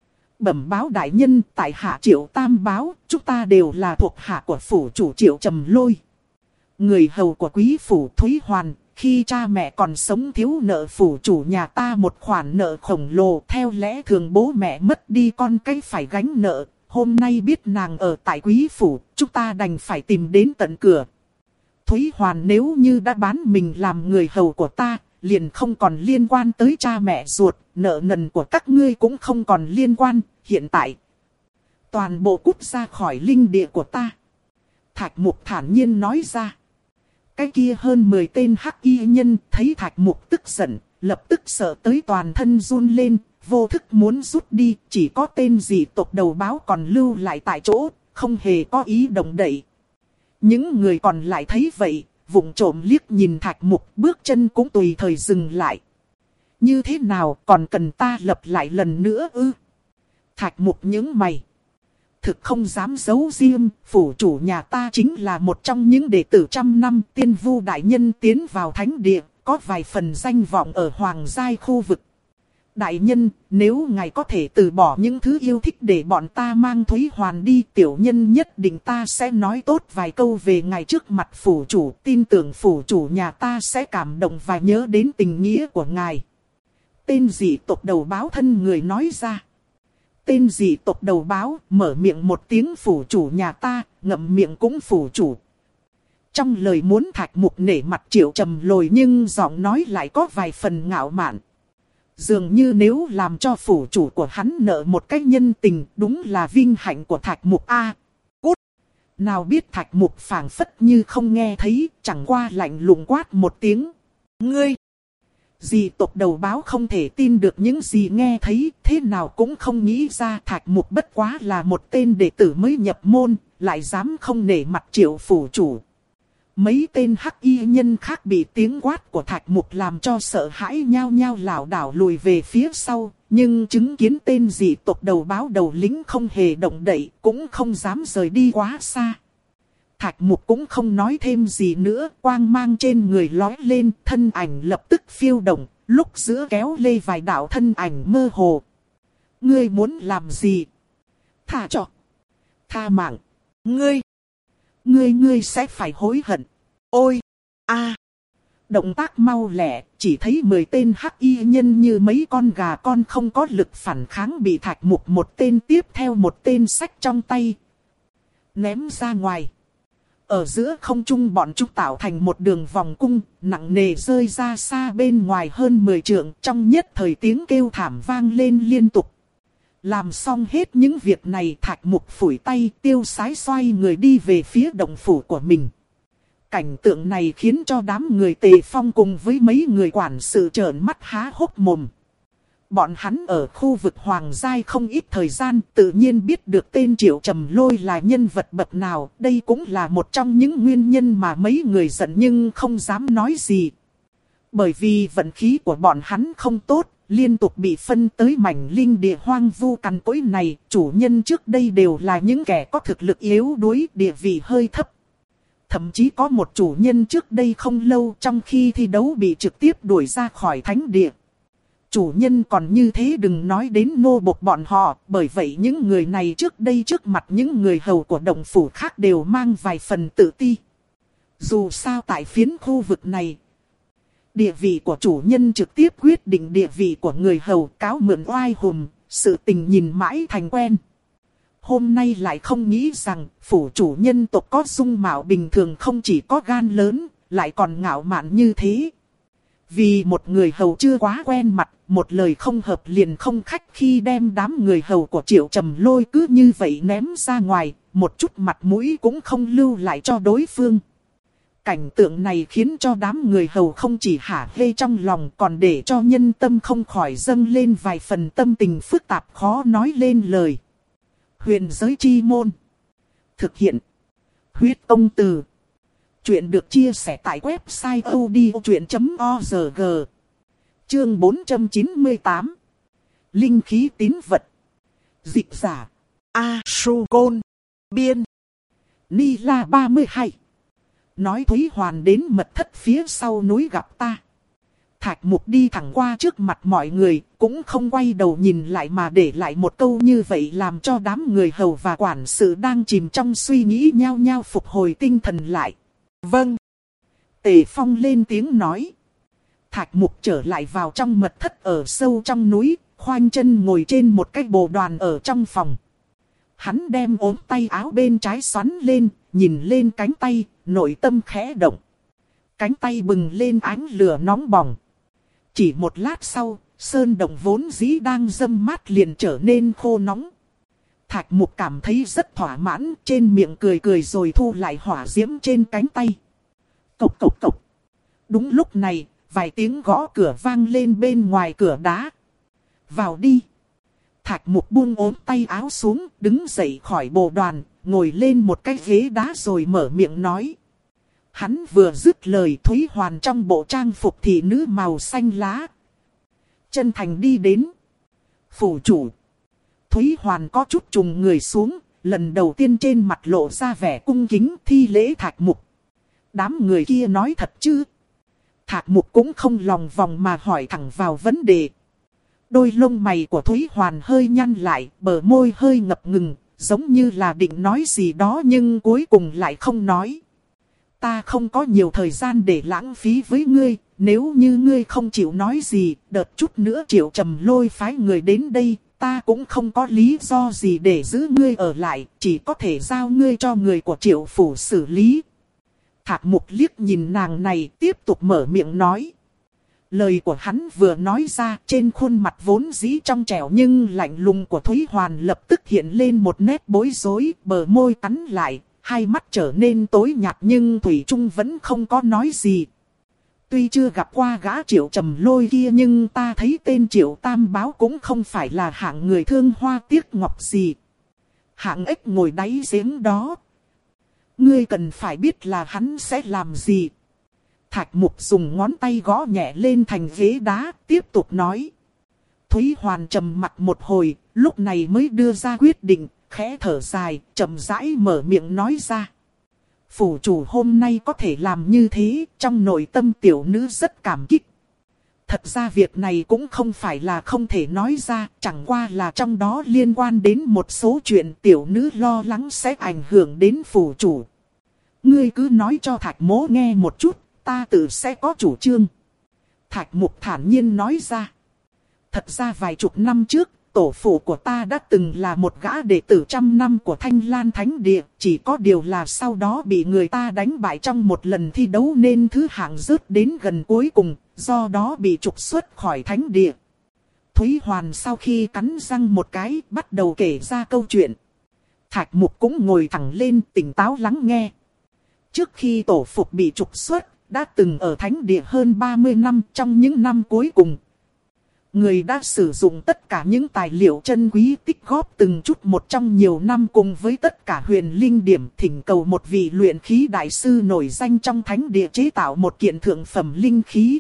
Bẩm báo đại nhân, tại hạ Triệu Tam báo, chúng ta đều là thuộc hạ của phủ chủ Triệu Trầm Lôi. Người hầu của quý phủ Thúy Hoàn, khi cha mẹ còn sống thiếu nợ phủ chủ nhà ta một khoản nợ khổng lồ, theo lẽ thường bố mẹ mất đi con cái phải gánh nợ. Hôm nay biết nàng ở tại quý phủ, chúng ta đành phải tìm đến tận cửa. Thúy Hoàn nếu như đã bán mình làm người hầu của ta, liền không còn liên quan tới cha mẹ ruột, nợ nần của các ngươi cũng không còn liên quan, hiện tại. Toàn bộ cút ra khỏi linh địa của ta. Thạch Mục thản nhiên nói ra. Cái kia hơn mười tên hắc y nhân thấy Thạch Mục tức giận, lập tức sợ tới toàn thân run lên. Vô thức muốn rút đi, chỉ có tên dị tộc đầu báo còn lưu lại tại chỗ, không hề có ý động đậy. Những người còn lại thấy vậy, vụng trộm liếc nhìn Thạch Mục, bước chân cũng tùy thời dừng lại. Như thế nào, còn cần ta lập lại lần nữa ư? Thạch Mục nhướng mày. Thực không dám giấu riêng, phủ chủ nhà ta chính là một trong những đệ tử trăm năm Tiên Vu đại nhân tiến vào thánh địa, có vài phần danh vọng ở hoàng giai khu vực. Đại nhân, nếu ngài có thể từ bỏ những thứ yêu thích để bọn ta mang Thúy Hoàn đi, tiểu nhân nhất định ta sẽ nói tốt vài câu về ngài trước mặt phủ chủ, tin tưởng phủ chủ nhà ta sẽ cảm động và nhớ đến tình nghĩa của ngài. Tên dị tộc đầu báo thân người nói ra. Tên dị tộc đầu báo mở miệng một tiếng phủ chủ nhà ta, ngậm miệng cũng phủ chủ. Trong lời muốn Thạch Mục nể mặt Triệu Trầm Lôi nhưng giọng nói lại có vài phần ngạo mạn. Dường như nếu làm cho phủ chủ của hắn nợ một cái nhân tình, đúng là vinh hạnh của Thạch Mục A. Cút! Nào biết Thạch Mục phảng phất như không nghe thấy, chẳng qua lạnh lùng quát một tiếng. Ngươi! Dị tộc đầu báo không thể tin được những gì nghe thấy, thế nào cũng không nghĩ ra Thạch Mục bất quá là một tên đệ tử mới nhập môn, lại dám không nể mặt Triệu phủ chủ. Mấy tên hắc y nhân khác bị tiếng quát của Thạch Mục làm cho sợ hãi nhao nhao lảo đảo lùi về phía sau, nhưng chứng kiến tên dị tộc đầu báo đầu lính không hề động đậy, cũng không dám rời đi quá xa. Thạch Mục cũng không nói thêm gì nữa, quang mang trên người lói lên, thân ảnh lập tức phiêu động, lúc giữa kéo lê vài đạo thân ảnh mơ hồ. Ngươi muốn làm gì? Tha cho. Tha mạng. Ngươi. Ngươi ngươi sẽ phải hối hận. Ôi. A. Động tác mau lẹ, chỉ thấy mười tên hắc y nhân như mấy con gà con không có lực phản kháng bị Thạch Mục một tên tiếp theo một tên xách trong tay. Ném ra ngoài. Ở giữa không trung bọn chúng tạo thành một đường vòng cung, nặng nề rơi ra xa bên ngoài hơn mười trượng, trong nhất thời tiếng kêu thảm vang lên liên tục. Làm xong hết những việc này, Thạch Mục phủi tay tiêu sái xoay người đi về phía động phủ của mình. Cảnh tượng này khiến cho đám người Tề Phong cùng với mấy người quản sự trợn mắt há hốc mồm. Bọn hắn ở khu vực Hoàng Giai không ít thời gian, tự nhiên biết được tên Triệu Trầm Lôi là nhân vật bậc nào. Đây cũng là một trong những nguyên nhân mà mấy người giận nhưng không dám nói gì. Bởi vì vận khí của bọn hắn không tốt, liên tục bị phân tới mảnh linh địa hoang vu cằn cỗi này. Chủ nhân trước đây đều là những kẻ có thực lực yếu đuối, địa vị hơi thấp. Thậm chí có một chủ nhân trước đây không lâu trong khi thi đấu bị trực tiếp đuổi ra khỏi thánh địa. Chủ nhân còn như thế đừng nói đến nô bộc bọn họ, bởi vậy những người này trước đây trước mặt những người hầu của động phủ khác đều mang vài phần tự ti. Dù sao tại phiến khu vực này, địa vị của chủ nhân trực tiếp quyết định địa vị của người hầu, cáo mượn oai hùm, sự tình nhìn mãi thành quen. Hôm nay lại không nghĩ rằng phủ chủ nhân tộc có dung mạo bình thường, không chỉ có gan lớn, lại còn ngạo mạn như thế. Vì một người hầu chưa quá quen mặt, một lời không hợp liền không khách khi đem đám người hầu của Triệu Trầm Lôi cứ như vậy ném ra ngoài, một chút mặt mũi cũng không lưu lại cho đối phương. Cảnh tượng này khiến cho đám người hầu không chỉ hả hê trong lòng, còn để cho nhân tâm không khỏi dâng lên vài phần tâm tình phức tạp khó nói lên lời. Huyền giới chi môn. Thực hiện. Huyết công từ. Chuyện được chia sẻ tại website odchuyện chấm org. Chương bốn trăm chín mươi tám. Linh khí tín vật. Dịch giả. A-su-côn. Biên. Ni La ba mươi hai. Nói Thúy Hoàn đến mật thất phía sau núi gặp ta. Thạch Mục đi thẳng qua trước mặt mọi người, cũng không quay đầu nhìn lại mà để lại một câu như vậy làm cho đám người hầu và quản sự đang chìm trong suy nghĩ nhao nhao phục hồi tinh thần lại. Vâng. Tề Phong lên tiếng nói. Thạch Mục trở lại vào trong mật thất ở sâu trong núi, khoanh chân ngồi trên một cái bồ đoàn ở trong phòng. Hắn đem ốm tay áo bên trái xoắn lên, nhìn lên cánh tay, nội tâm khẽ động. Cánh tay bừng lên ánh lửa nóng bỏng. Chỉ một lát sau, sơn động vốn dĩ đang râm mát liền trở nên khô nóng. Thạch Mục cảm thấy rất thỏa mãn, trên miệng cười cười rồi thu lại hỏa diễm trên cánh tay. Cộc cộc cộc. Đúng lúc này, vài tiếng gõ cửa vang lên bên ngoài cửa đá. Vào đi. Thạch Mục buông ốm tay áo xuống, đứng dậy khỏi bồ đoàn, ngồi lên một cái ghế đá rồi mở miệng nói. Hắn vừa dứt lời, Thúy Hoàn trong bộ trang phục thị nữ màu xanh lá chân thành đi đến. Phủ chủ. Thúy Hoàn có chút trùng người xuống, lần đầu tiên trên mặt lộ ra vẻ cung kính thi lễ Thạch Mục. Đám người kia nói thật chứ? Thạch Mục cũng không lòng vòng mà hỏi thẳng vào vấn đề. Đôi lông mày của Thúy Hoàn hơi nhăn lại, bờ môi hơi ngập ngừng, giống như là định nói gì đó nhưng cuối cùng lại không nói. Ta không có nhiều thời gian để lãng phí với ngươi, nếu như ngươi không chịu nói gì, đợt chút nữa Triệu Trầm Lôi phái người đến đây, ta cũng không có lý do gì để giữ ngươi ở lại, chỉ có thể giao ngươi cho người của Triệu Phủ xử lý. Thạch Mục liếc nhìn nàng này, tiếp tục mở miệng nói. Lời của hắn vừa nói ra, trên khuôn mặt vốn dĩ trong trẻo nhưng lạnh lùng của Thúy Hoàn lập tức hiện lên một nét bối rối, bờ môi cắn lại, hai mắt trở nên tối nhạt nhưng Thủy Trung vẫn không có nói gì. Tuy chưa gặp qua gã Triệu Trầm Lôi kia nhưng ta thấy tên Triệu Tam Báo cũng không phải là hạng người thương hoa tiếc ngọc gì. Hạng ếch ngồi đáy giếng đó. Ngươi cần phải biết là hắn sẽ làm gì. Thạch Mục dùng ngón tay gõ nhẹ lên thành ghế đá, tiếp tục nói. Thúy Hoàn trầm mặt một hồi, lúc này mới đưa ra quyết định, khẽ thở dài, chậm rãi mở miệng nói ra. phủ chủ hôm nay có thể làm như thế, trong nội tâm tiểu nữ rất cảm kích. Thật ra việc này cũng không phải là không thể nói ra, chẳng qua là trong đó liên quan đến một số chuyện tiểu nữ lo lắng sẽ ảnh hưởng đến phủ chủ. Ngươi cứ nói cho Thạch Mỗ nghe một chút, ta tự sẽ có chủ trương. Thạch Mục thản nhiên nói ra. Thật ra vài chục năm trước, tổ phụ của ta đã từng là một gã đệ tử trăm năm của Thanh Lan Thánh Địa. Chỉ có điều là sau đó bị người ta đánh bại trong một lần thi đấu nên thứ hạng rớt đến gần cuối cùng, do đó bị trục xuất khỏi Thánh Địa. Thúy Hoàn sau khi cắn răng một cái, bắt đầu kể ra câu chuyện. Thạch Mục cũng ngồi thẳng lên, tỉnh táo lắng nghe. Trước khi tổ phụ bị trục xuất, đã từng ở Thánh Địa hơn ba mươi năm. Trong những năm cuối cùng, người đã sử dụng tất cả những tài liệu chân quý tích góp từng chút một trong nhiều năm cùng với tất cả huyền linh điểm, thỉnh cầu một vị luyện khí đại sư nổi danh trong Thánh Địa chế tạo một kiện thượng phẩm linh khí.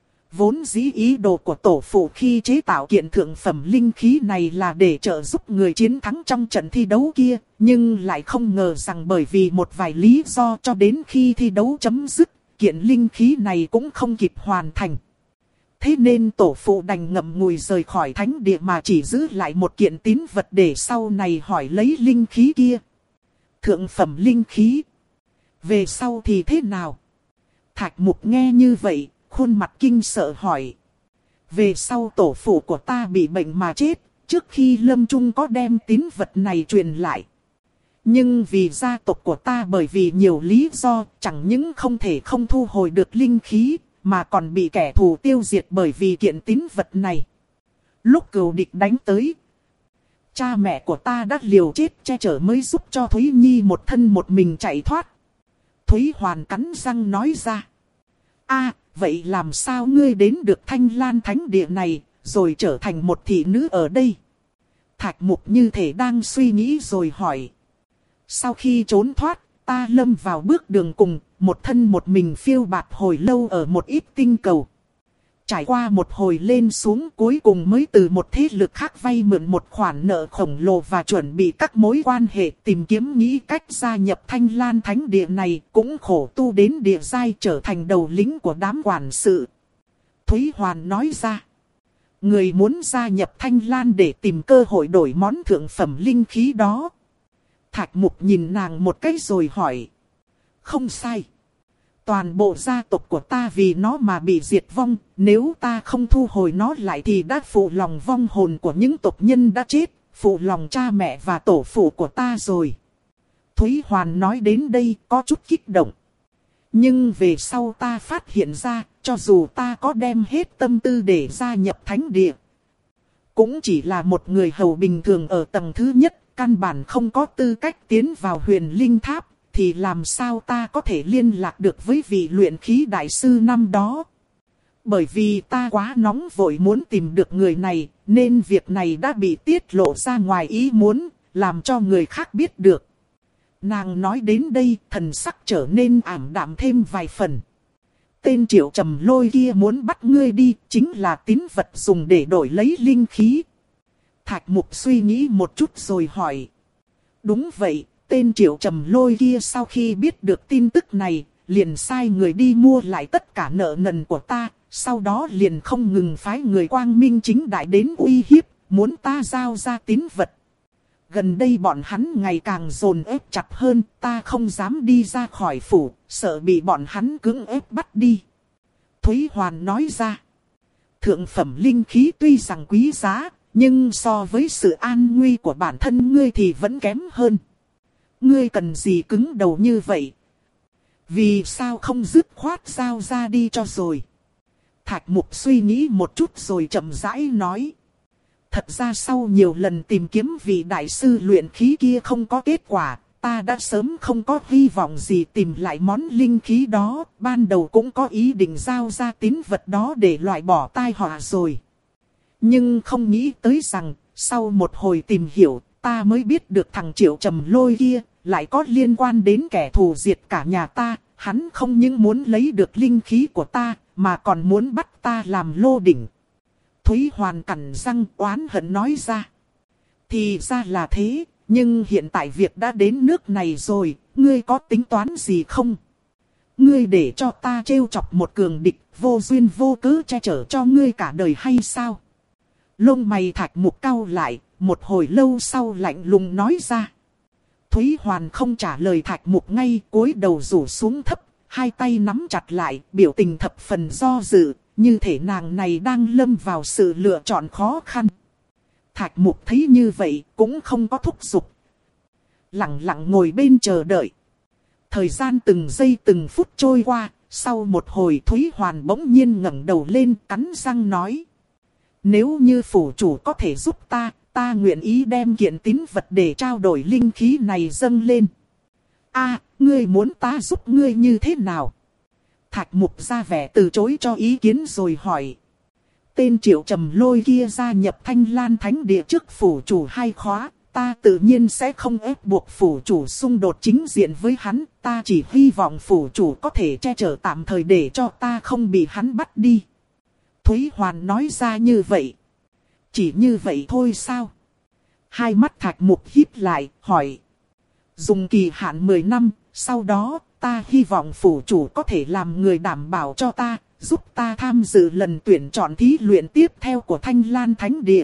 Vốn dĩ ý đồ của tổ phụ khi chế tạo kiện thượng phẩm linh khí này là để trợ giúp người chiến thắng trong trận thi đấu kia, nhưng lại không ngờ rằng bởi vì một vài lý do cho đến khi thi đấu chấm dứt, kiện linh khí này cũng không kịp hoàn thành. Thế nên tổ phụ đành ngậm ngùi rời khỏi Thánh Địa mà chỉ giữ lại một kiện tín vật để sau này hỏi lấy linh khí kia. Thượng phẩm linh khí. Về sau thì thế nào? Thạch Mục nghe như vậy, khuôn mặt kinh sợ hỏi. Về sau tổ phụ của ta bị bệnh mà chết, trước khi lâm chung có đem tín vật này truyền lại. Nhưng vì gia tộc của ta bởi vì nhiều lý do, chẳng những không thể không thu hồi được linh khí, mà còn bị kẻ thù tiêu diệt bởi vì kiện tín vật này. Lúc cừu địch đánh tới, cha mẹ của ta đã liều chết che chở mới giúp cho Thúy Nhi một thân một mình chạy thoát. Thúy Hoàn cắn răng nói ra. A, vậy làm sao ngươi đến được Thanh Lan Thánh Địa này, rồi trở thành một thị nữ ở đây? Thạch Mục như thể đang suy nghĩ rồi hỏi. Sau khi trốn thoát, ta lâm vào bước đường cùng, một thân một mình phiêu bạt hồi lâu ở một ít tinh cầu. Trải qua một hồi lên xuống cuối cùng mới từ một thế lực khác vay mượn một khoản nợ khổng lồ và chuẩn bị các mối quan hệ tìm kiếm nghĩ cách gia nhập Thanh Lan Thánh Địa này, cũng khổ tu đến địa giai trở thành đầu lĩnh của đám quản sự. Thúy Hoàn nói ra. Người muốn gia nhập Thanh Lan để tìm cơ hội đổi món thượng phẩm linh khí đó. Thạch Mục nhìn nàng một cái rồi hỏi. Không sai. Toàn bộ gia tộc của ta vì nó mà bị diệt vong, nếu ta không thu hồi nó lại thì đã phụ lòng vong hồn của những tộc nhân đã chết, phụ lòng cha mẹ và tổ phụ của ta rồi. Thúy Hoàn nói đến đây có chút kích động. Nhưng về sau ta phát hiện ra, cho dù ta có đem hết tâm tư để gia nhập Thánh Địa, cũng chỉ là một người hầu bình thường ở tầng thứ nhất, căn bản không có tư cách tiến vào huyền linh tháp. Thì làm sao ta có thể liên lạc được với vị luyện khí đại sư năm đó? Bởi vì ta quá nóng vội muốn tìm được người này, nên việc này đã bị tiết lộ ra ngoài ý muốn, làm cho người khác biết được. Nàng nói đến đây, thần sắc trở nên ảm đạm thêm vài phần. Tên Triệu Trầm Lôi kia muốn bắt ngươi đi, chính là tín vật dùng để đổi lấy linh khí. Thạch Mục suy nghĩ một chút rồi hỏi. Đúng vậy. Tên Triệu Trầm Lôi kia sau khi biết được tin tức này, liền sai người đi mua lại tất cả nợ nần của ta, sau đó liền không ngừng phái người quang minh chính đại đến uy hiếp, muốn ta giao ra tín vật. Gần đây bọn hắn ngày càng dồn ép chặt hơn, ta không dám đi ra khỏi phủ, sợ bị bọn hắn cưỡng ép bắt đi. Thúy Hoàn nói ra, thượng phẩm linh khí tuy rằng quý giá, nhưng so với sự an nguy của bản thân ngươi thì vẫn kém hơn. Ngươi cần gì cứng đầu như vậy? Vì sao không dứt khoát giao ra đi cho rồi? Thạch Mục suy nghĩ một chút rồi chậm rãi nói. Thật ra sau nhiều lần tìm kiếm vị đại sư luyện khí kia không có kết quả, ta đã sớm không có hy vọng gì tìm lại món linh khí đó. Ban đầu cũng có ý định giao ra tín vật đó để loại bỏ tai họa rồi. Nhưng không nghĩ tới rằng, sau một hồi tìm hiểu, ta mới biết được thằng Triệu Trầm Lôi kia lại có liên quan đến kẻ thù diệt cả nhà ta. Hắn không những muốn lấy được linh khí của ta, mà còn muốn bắt ta làm lô đỉnh. Thúy Hoàn cắn răng oán hận nói ra. Thì ra là thế, Nhưng hiện tại việc đã đến nước này rồi, ngươi có tính toán gì không? Ngươi để cho ta trêu chọc một cường địch, vô duyên vô cớ che chở cho ngươi cả đời hay sao? Lông mày Thạch Mục cau lại, một hồi lâu sau lạnh lùng nói ra. Thúy Hoàn không trả lời Thạch Mục ngay, cúi đầu rủ xuống thấp, hai tay nắm chặt lại, biểu tình thập phần do dự, như thể nàng này đang lâm vào sự lựa chọn khó khăn. Thạch Mục thấy như vậy, cũng không có thúc giục. Lặng lặng ngồi bên chờ đợi. Thời gian từng giây từng phút trôi qua, sau một hồi Thúy Hoàn bỗng nhiên ngẩng đầu lên, cắn răng nói. Nếu như phủ chủ có thể giúp ta, ta nguyện ý đem kiện tín vật để trao đổi linh khí này dâng lên. A, ngươi muốn ta giúp ngươi như thế nào? Thạch Mục ra vẻ từ chối cho ý kiến rồi hỏi. Tên Triệu Trầm Lôi kia gia nhập Thanh Lan Thánh Địa trước phủ chủ hai khóa, ta tự nhiên sẽ không ép buộc phủ chủ xung đột chính diện với hắn, ta chỉ hy vọng phủ chủ có thể che chở tạm thời để cho ta không bị hắn bắt đi. Thúy Hoàn nói ra như vậy. Chỉ như vậy thôi sao? Hai mắt Thạch Mục híp lại, hỏi. Dùng kỳ hạn mười năm, sau đó, ta hy vọng phủ chủ có thể làm người đảm bảo cho ta, giúp ta tham dự lần tuyển chọn thí luyện tiếp theo của Thanh Lan Thánh Địa.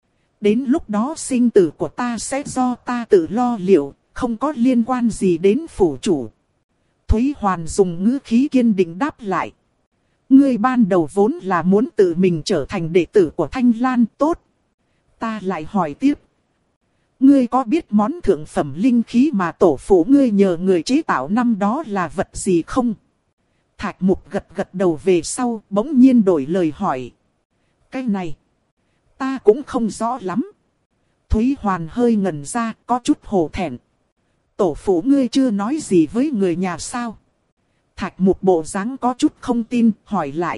Đến lúc đó sinh tử của ta sẽ do ta tự lo liệu, không có liên quan gì đến phủ chủ. Thúy Hoàn dùng ngữ khí kiên định đáp lại. Ngươi ban đầu vốn là muốn tự mình trở thành đệ tử của Thanh Lan, tốt. Ta lại hỏi tiếp. Ngươi có biết món thượng phẩm linh khí mà tổ phụ ngươi nhờ người chế tạo năm đó là vật gì không? Thạch Mục gật gật đầu về sau, bỗng nhiên đổi lời hỏi. Cái này, ta cũng không rõ lắm. Thúy Hoàn hơi ngẩn ra, có chút hổ thẹn. Tổ phụ ngươi chưa nói gì với người nhà sao? Thạch Mục bộ dáng có chút không tin, hỏi lại.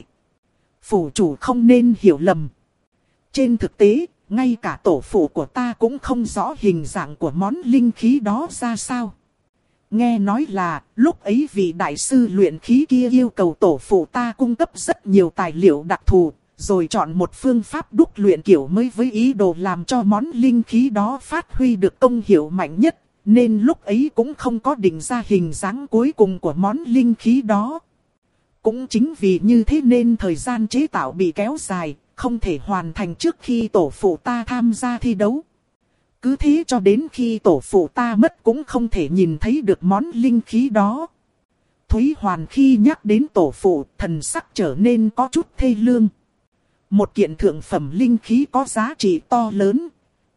Phủ chủ không nên hiểu lầm. Trên thực tế, ngay cả tổ phụ của ta cũng không rõ hình dạng của món linh khí đó ra sao. Nghe nói là, lúc ấy vị đại sư luyện khí kia yêu cầu tổ phụ ta cung cấp rất nhiều tài liệu đặc thù, rồi chọn một phương pháp đúc luyện kiểu mới với ý đồ làm cho món linh khí đó phát huy được công hiệu mạnh nhất, nên lúc ấy cũng không có định ra hình dáng cuối cùng của món linh khí đó. Cũng chính vì như thế nên thời gian chế tạo bị kéo dài, không thể hoàn thành trước khi tổ phụ ta tham gia thi đấu. Cứ thế cho đến khi tổ phụ ta mất cũng không thể nhìn thấy được món linh khí đó. Thúy Hoàn khi nhắc đến tổ phụ, thần sắc trở nên có chút thê lương. Một kiện thượng phẩm linh khí có giá trị to lớn,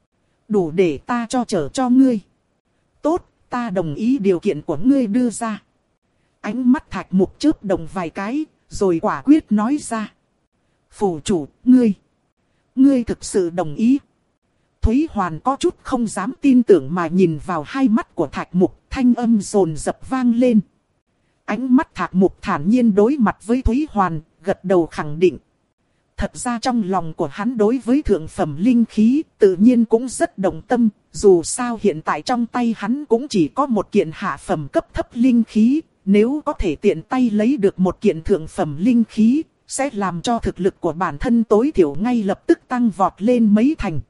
đủ để ta cho chở cho ngươi. Tốt, ta đồng ý điều kiện của ngươi đưa ra. Ánh mắt Thạch Mục chớp động vài cái, rồi quả quyết nói ra. Phủ chủ, ngươi, ngươi thực sự đồng ý. Thúy Hoàn có chút không dám tin tưởng mà nhìn vào hai mắt của Thạch Mục, thanh âm dồn dập vang lên. Ánh mắt Thạch Mục thản nhiên đối mặt với Thúy Hoàn, gật đầu khẳng định. Thật ra trong lòng của hắn đối với thượng phẩm linh khí tự nhiên cũng rất đồng tâm, dù sao hiện tại trong tay hắn cũng chỉ có một kiện hạ phẩm cấp thấp linh khí, nếu có thể tiện tay lấy được một kiện thượng phẩm linh khí, sẽ làm cho thực lực của bản thân tối thiểu ngay lập tức tăng vọt lên mấy thành.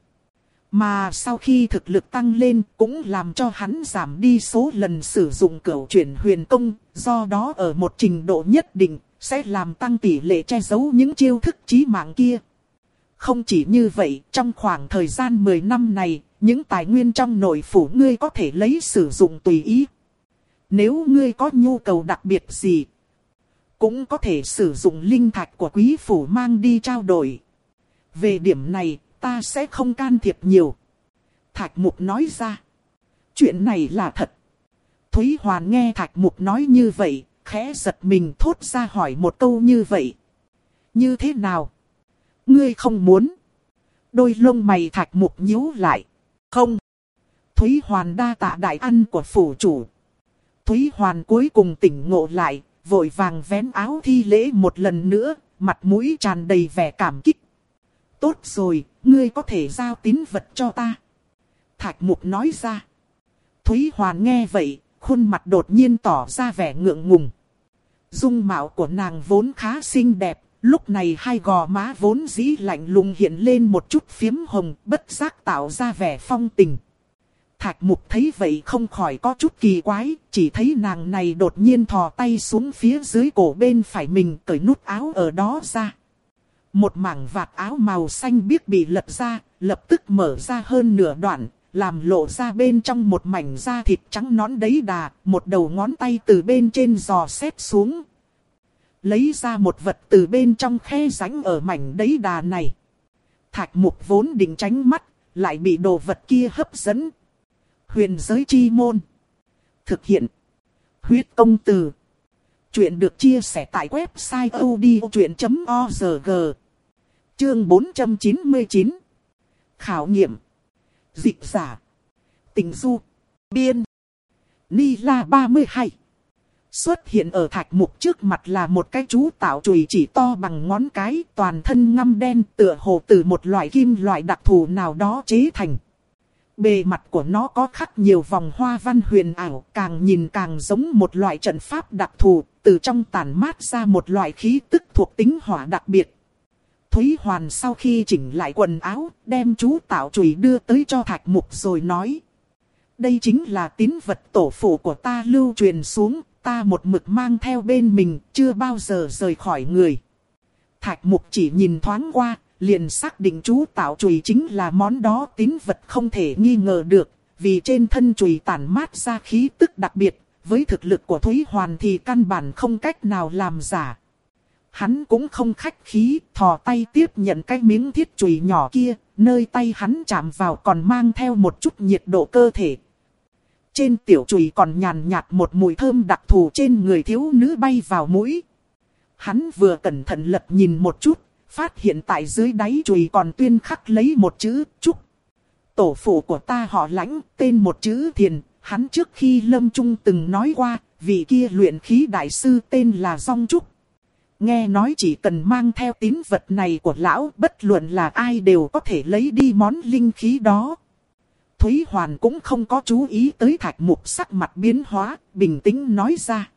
Mà sau khi thực lực tăng lên cũng làm cho hắn giảm đi số lần sử dụng cửu chuyển huyền công, do đó ở một trình độ nhất định sẽ làm tăng tỷ lệ che giấu những chiêu thức chí mạng kia. Không chỉ như vậy, trong khoảng thời gian mười năm này, những tài nguyên trong nội phủ ngươi có thể lấy sử dụng tùy ý. Nếu ngươi có nhu cầu đặc biệt gì, cũng có thể sử dụng linh thạch của quý phủ mang đi trao đổi. Về điểm này, ta sẽ không can thiệp nhiều. Thạch Mục nói ra. Chuyện này là thật. Thúy Hoàn nghe Thạch Mục nói như vậy, khẽ giật mình thốt ra hỏi một câu như vậy. Như thế nào? Ngươi không muốn? Đôi lông mày Thạch Mục nhíu lại. Không. Thúy Hoàn đa tạ đại ân của phủ chủ. Thúy Hoàn cuối cùng tỉnh ngộ lại, vội vàng vén áo thi lễ một lần nữa, mặt mũi tràn đầy vẻ cảm kích. Tốt rồi, ngươi có thể giao tín vật cho ta. Thạch Mục nói ra. Thúy Hoàn nghe vậy, khuôn mặt đột nhiên tỏ ra vẻ ngượng ngùng. Dung mạo của nàng vốn khá xinh đẹp, lúc này hai gò má vốn dĩ lạnh lùng hiện lên một chút phiếm hồng, bất giác tạo ra vẻ phong tình. Thạch Mục thấy vậy không khỏi có chút kỳ quái, chỉ thấy nàng này đột nhiên thò tay xuống phía dưới cổ bên phải mình cởi nút áo ở đó ra. Một mảng vạt áo màu xanh biếc bị lật ra, lập tức mở ra hơn nửa đoạn, làm lộ ra bên trong một mảnh da thịt trắng nõn đấy đà, một đầu ngón tay từ bên trên giò xét xuống. Lấy ra một vật từ bên trong khe rãnh ở mảnh đấy đà này. Thạch Mục vốn định tránh mắt, lại bị đồ vật kia hấp dẫn. Huyền giới chi môn. Thực hiện. Huyết công từ. Chuyện được chia sẻ tại website odchuyện chấm org. Chương bốn trăm chín mươi chín. Khảo nghiệm. Dịch giả. Tình du. Biên. Ni La ba mươi hai. Xuất hiện ở Thạch Mục trước mặt là một cái chú tạo chùy chỉ to bằng ngón cái, toàn thân ngăm đen, tựa hồ từ một loại kim loại đặc thù nào đó chế thành. Bề mặt của nó có khắc nhiều vòng hoa văn huyền ảo, càng nhìn càng giống một loại trận pháp đặc thù, từ trong tản mát ra một loại khí tức thuộc tính hỏa đặc biệt. Thúy Hoàn sau khi chỉnh lại quần áo, đem chú tạo chùy đưa tới cho Thạch Mục rồi nói. Đây chính là tín vật tổ phụ của ta lưu truyền xuống, ta một mực mang theo bên mình, chưa bao giờ rời khỏi người. Thạch Mục chỉ nhìn thoáng qua, liền xác định chú tạo chùy chính là món đó tín vật không thể nghi ngờ được, vì trên thân chùy tản mát ra khí tức đặc biệt, với thực lực của Thúy Hoàn thì căn bản không cách nào làm giả. Hắn cũng không khách khí, thò tay tiếp nhận cái miếng thiết chùy nhỏ kia, nơi tay hắn chạm vào còn mang theo một chút nhiệt độ cơ thể. Trên tiểu chùy còn nhàn nhạt một mùi thơm đặc thù trên người thiếu nữ bay vào mũi. Hắn vừa cẩn thận lật nhìn một chút, phát hiện tại dưới đáy chùy còn tuyên khắc lấy một chữ Trúc. Tổ phụ của ta họ Lãnh, tên một chữ Thiền, hắn trước khi lâm chung từng nói qua, vị kia luyện khí đại sư tên là Dong Trúc. Nghe nói chỉ cần mang theo tín vật này của lão, bất luận là ai đều có thể lấy đi món linh khí đó. Thúy Hoàn cũng không có chú ý tới Thạch Mục sắc mặt biến hóa, bình tĩnh nói ra.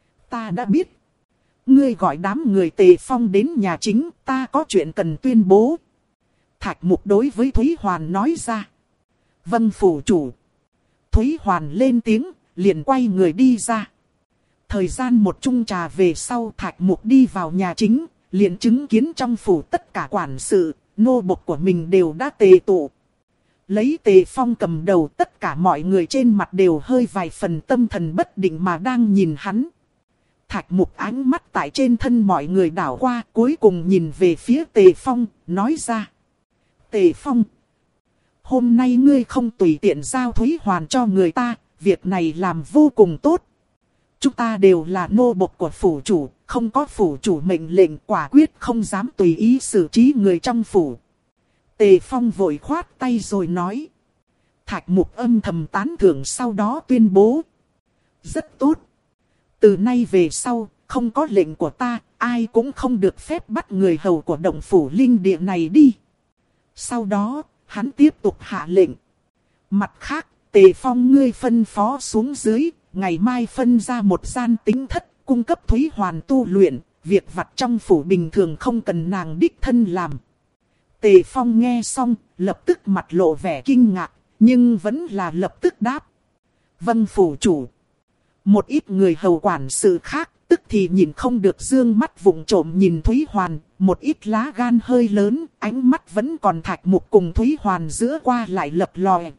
Ta đã biết. Ngươi gọi đám người Tề Phong đến nhà chính, ta có chuyện cần tuyên bố. Thạch Mục đối với Thúy Hoàn nói ra. Vâng phủ chủ. Thúy Hoàn lên tiếng, liền quay người đi ra. Thời gian một chung trà về sau Thạch Mục đi vào nhà chính, liền chứng kiến trong phủ tất cả quản sự, nô bộc của mình đều đã tề tụ. Lấy Tề Phong cầm đầu, tất cả mọi người trên mặt đều hơi vài phần tâm thần bất định mà đang nhìn hắn. Thạch Mục ánh mắt tại trên thân mọi người đảo qua, cuối cùng nhìn về phía Tề Phong, nói ra. Tề Phong, hôm nay ngươi không tùy tiện giao Thúy Hoàn cho người ta, việc này làm vô cùng tốt. Chúng ta đều là nô bộc của phủ chủ, không có phủ chủ mệnh lệnh, quả quyết không dám tùy ý xử trí người trong phủ. Tề Phong vội khoát tay rồi nói. Thạch Mục âm thầm tán thưởng, sau đó tuyên bố. Rất tốt. Từ nay về sau, không có lệnh của ta, ai cũng không được phép bắt người hầu của động phủ linh địa này đi. Sau đó, hắn tiếp tục hạ lệnh. Mặt khác, Tề Phong ngươi phân phó xuống dưới, ngày mai phân ra một gian tính thất, cung cấp Thúy Hoàn tu luyện, việc vặt trong phủ bình thường không cần nàng đích thân làm. Tề Phong nghe xong, lập tức mặt lộ vẻ kinh ngạc, nhưng vẫn là lập tức đáp. Vâng phủ chủ. Một ít người hầu quản sự khác, tức thì nhìn không được dương mắt vụng trộm nhìn Thúy Hoàn, một ít lá gan hơi lớn, ánh mắt vẫn còn Thạch Mục cùng Thúy Hoàn giữa qua lại lập lòe.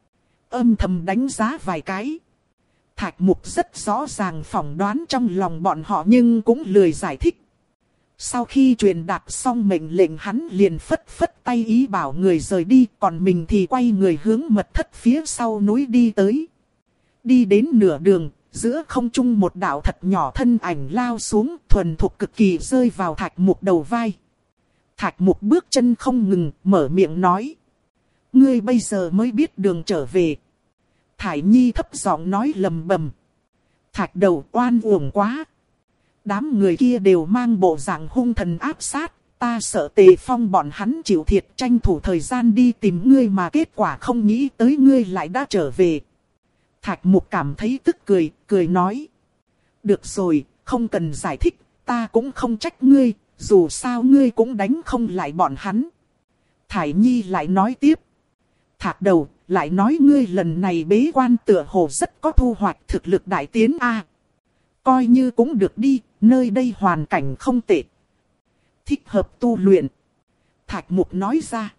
Âm thầm đánh giá vài cái. Thạch Mục rất rõ ràng phỏng đoán trong lòng bọn họ nhưng cũng lười giải thích. Sau khi truyền đạt xong mệnh lệnh hắn liền phất phất tay ý bảo người rời đi, còn mình thì quay người hướng mật thất phía sau núi đi tới. Đi đến nửa đường, giữa không trung một đạo thật nhỏ thân ảnh lao xuống, thuần thục cực kỳ rơi vào Thạch Mục đầu vai. Thạch Mục bước chân không ngừng, mở miệng nói. Ngươi bây giờ mới biết đường trở về. Thải Nhi thấp giọng nói lầm bầm. Thạch đầu oan uổng quá. Đám người kia đều mang bộ dạng hung thần áp sát. Ta sợ Tề Phong bọn hắn chịu thiệt tranh thủ thời gian đi tìm ngươi mà kết quả không nghĩ tới ngươi lại đã trở về. Thạch Mục cảm thấy tức cười, cười nói. Được rồi, không cần giải thích, ta cũng không trách ngươi, dù sao ngươi cũng đánh không lại bọn hắn. Thải Nhi lại nói tiếp. Thạch đầu, lại nói ngươi lần này bế quan tựa hồ rất có thu hoạch, thực lực đại tiến a. Coi như cũng được đi, nơi đây hoàn cảnh không tệ. Thích hợp tu luyện. Thạch Mục nói ra.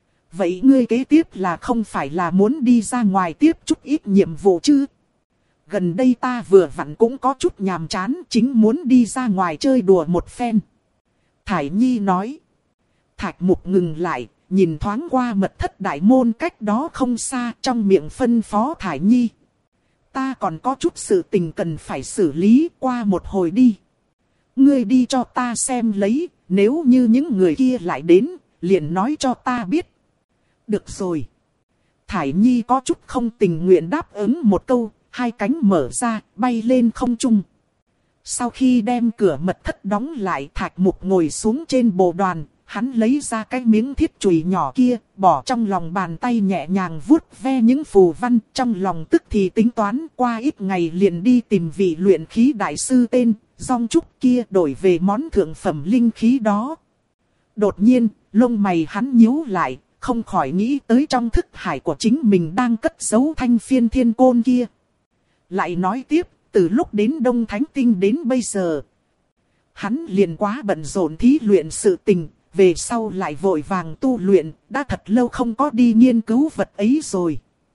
Vậy ngươi kế tiếp là không phải là muốn đi ra ngoài tiếp chút ít nhiệm vụ chứ? Gần đây ta vừa vặn cũng có chút nhàm chán, chính muốn đi ra ngoài chơi đùa một phen. Thải Nhi nói. Thạch Mục ngừng lại, nhìn thoáng qua mật thất đại môn cách đó không xa, trong miệng phân phó Thải Nhi. Ta còn có chút sự tình cần phải xử lý, qua một hồi đi. Ngươi đi cho ta xem lấy, nếu như những người kia lại đến, liền nói cho ta biết. Được rồi. Thải Nhi có chút không tình nguyện đáp ứng một câu, hai cánh mở ra, bay lên không trung. Sau khi đem cửa mật thất đóng lại, Thạch Mục ngồi xuống trên bồ đoàn, hắn lấy ra cái miếng thiết chùy nhỏ kia, bỏ trong lòng bàn tay nhẹ nhàng vuốt ve những phù văn, trong lòng tức thì tính toán, qua ít ngày liền đi tìm vị luyện khí đại sư tên Dong Trúc kia đổi về món thượng phẩm linh khí đó. Đột nhiên, lông mày hắn nhíu lại, không khỏi nghĩ tới trong thức hải của chính mình đang cất giấu thanh phiên thiên côn kia. Lại nói tiếp, từ lúc đến Đông Thánh Tinh đến bây giờ, hắn liền quá bận rộn thí luyện sự tình, về sau lại vội vàng tu luyện, đã thật lâu không có đi nghiên cứu vật ấy rồi.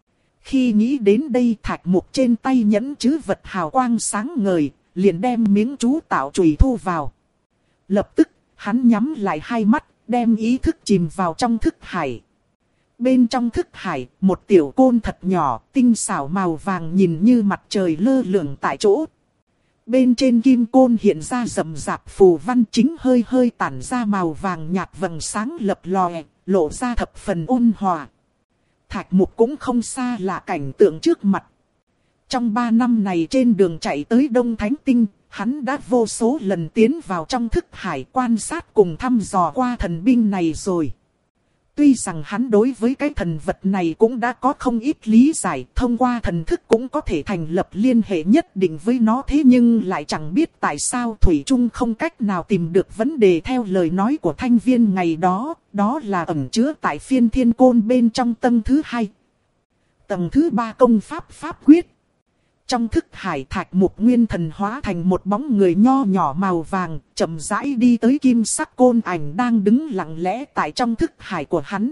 Khi nghĩ đến đây, Thạch Mục trên tay nhẫn chữ vật hào quang sáng ngời, liền đem miếng chú tạo chùy thu vào. Lập tức, hắn nhắm lại hai mắt, đem ý thức chìm vào trong thức hải. Bên trong thức hải, một tiểu côn thật nhỏ, tinh xảo màu vàng nhìn như mặt trời lơ lửng tại chỗ. Bên trên kim côn hiện ra rậm rạp phù văn, chính hơi hơi tản ra màu vàng nhạt vầng sáng lập lòe, lộ ra thập phần ôn hòa. Thạch Mục cũng không xa lạ cảnh tượng trước mặt. Trong ba năm này trên đường chạy tới Đông Thánh Tinh, hắn đã vô số lần tiến vào trong thức hải quan sát cùng thăm dò qua thần binh này rồi. Tuy rằng hắn đối với cái thần vật này cũng đã có không ít lý giải, thông qua thần thức cũng có thể thành lập liên hệ nhất định với nó, thế nhưng lại chẳng biết tại sao Thủy Trung không cách nào tìm được vấn đề. Theo lời nói của Thanh Viên ngày đó, đó là ẩn chứa tại phiên thiên côn bên trong tầng thứ hai. Tầng thứ ba công pháp pháp quyết. Trong thức hải, Thạch Mục nguyên thần hóa thành một bóng người nho nhỏ màu vàng, chậm rãi đi tới kim sắc côn ảnh đang đứng lặng lẽ tại trong thức hải của hắn.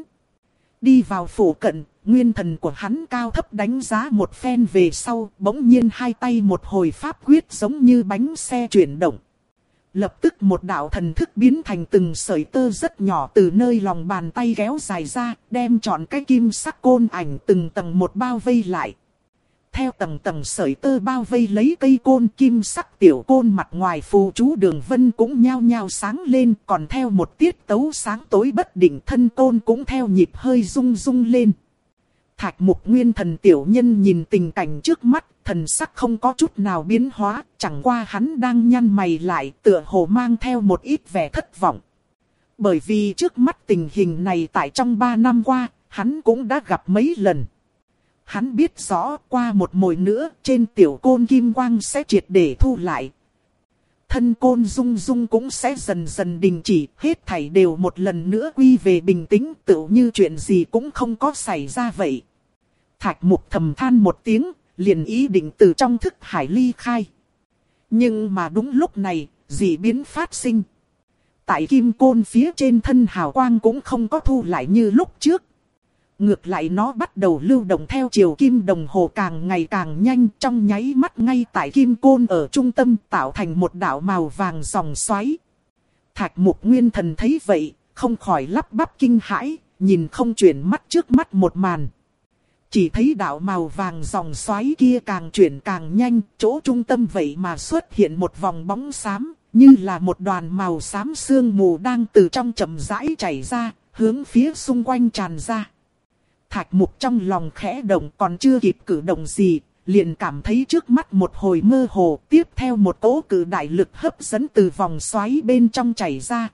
Đi vào phủ cận, nguyên thần của hắn cao thấp đánh giá một phen về sau, bỗng nhiên hai tay một hồi pháp quyết giống như bánh xe chuyển động. Lập tức một đạo thần thức biến thành từng sợi tơ rất nhỏ từ nơi lòng bàn tay kéo dài ra, đem trọn cái kim sắc côn ảnh từng tầng một bao vây lại. Theo tầng tầng sợi tơ bao vây lấy cây côn, kim sắc tiểu côn mặt ngoài phù chú đường vân cũng nhao nhao sáng lên, còn theo một tiết tấu sáng tối bất định, thân côn cũng theo nhịp hơi rung rung lên. Thạch Mục nguyên thần tiểu nhân nhìn tình cảnh trước mắt, thần sắc không có chút nào biến hóa, chẳng qua hắn đang nhăn mày lại, tựa hồ mang theo một ít vẻ thất vọng. Bởi vì trước mắt tình hình này tại trong ba năm qua, hắn cũng đã gặp mấy lần. Hắn biết rõ qua một mồi nữa trên tiểu côn kim quang sẽ triệt để thu lại. Thân côn rung rung cũng sẽ dần dần đình chỉ, hết thảy đều một lần nữa quy về bình tĩnh, tựu như chuyện gì cũng không có xảy ra vậy. Thạch Mục thầm than một tiếng, liền ý định từ trong thức hải ly khai. Nhưng mà đúng lúc này, dị biến phát sinh. Tại kim côn phía trên thân hào quang cũng không có thu lại như lúc trước. Ngược lại nó bắt đầu lưu động theo chiều kim đồng hồ càng ngày càng nhanh, trong nháy mắt ngay tại kim côn ở trung tâm tạo thành một đạo màu vàng dòng xoáy. Thạch Mục nguyên thần thấy vậy, không khỏi lắp bắp kinh hãi, nhìn không chuyển mắt trước mắt một màn. Chỉ thấy đạo màu vàng dòng xoáy kia càng chuyển càng nhanh, chỗ trung tâm vậy mà xuất hiện một vòng bóng xám, như là một đoàn màu xám sương mù đang từ trong chậm rãi chảy ra, hướng phía xung quanh tràn ra. Thạch Mục trong lòng khẽ động, còn chưa kịp cử động gì, liền cảm thấy trước mắt một hồi mơ hồ, tiếp theo một cỗ cự đại lực hấp dẫn từ vòng xoáy bên trong chảy ra.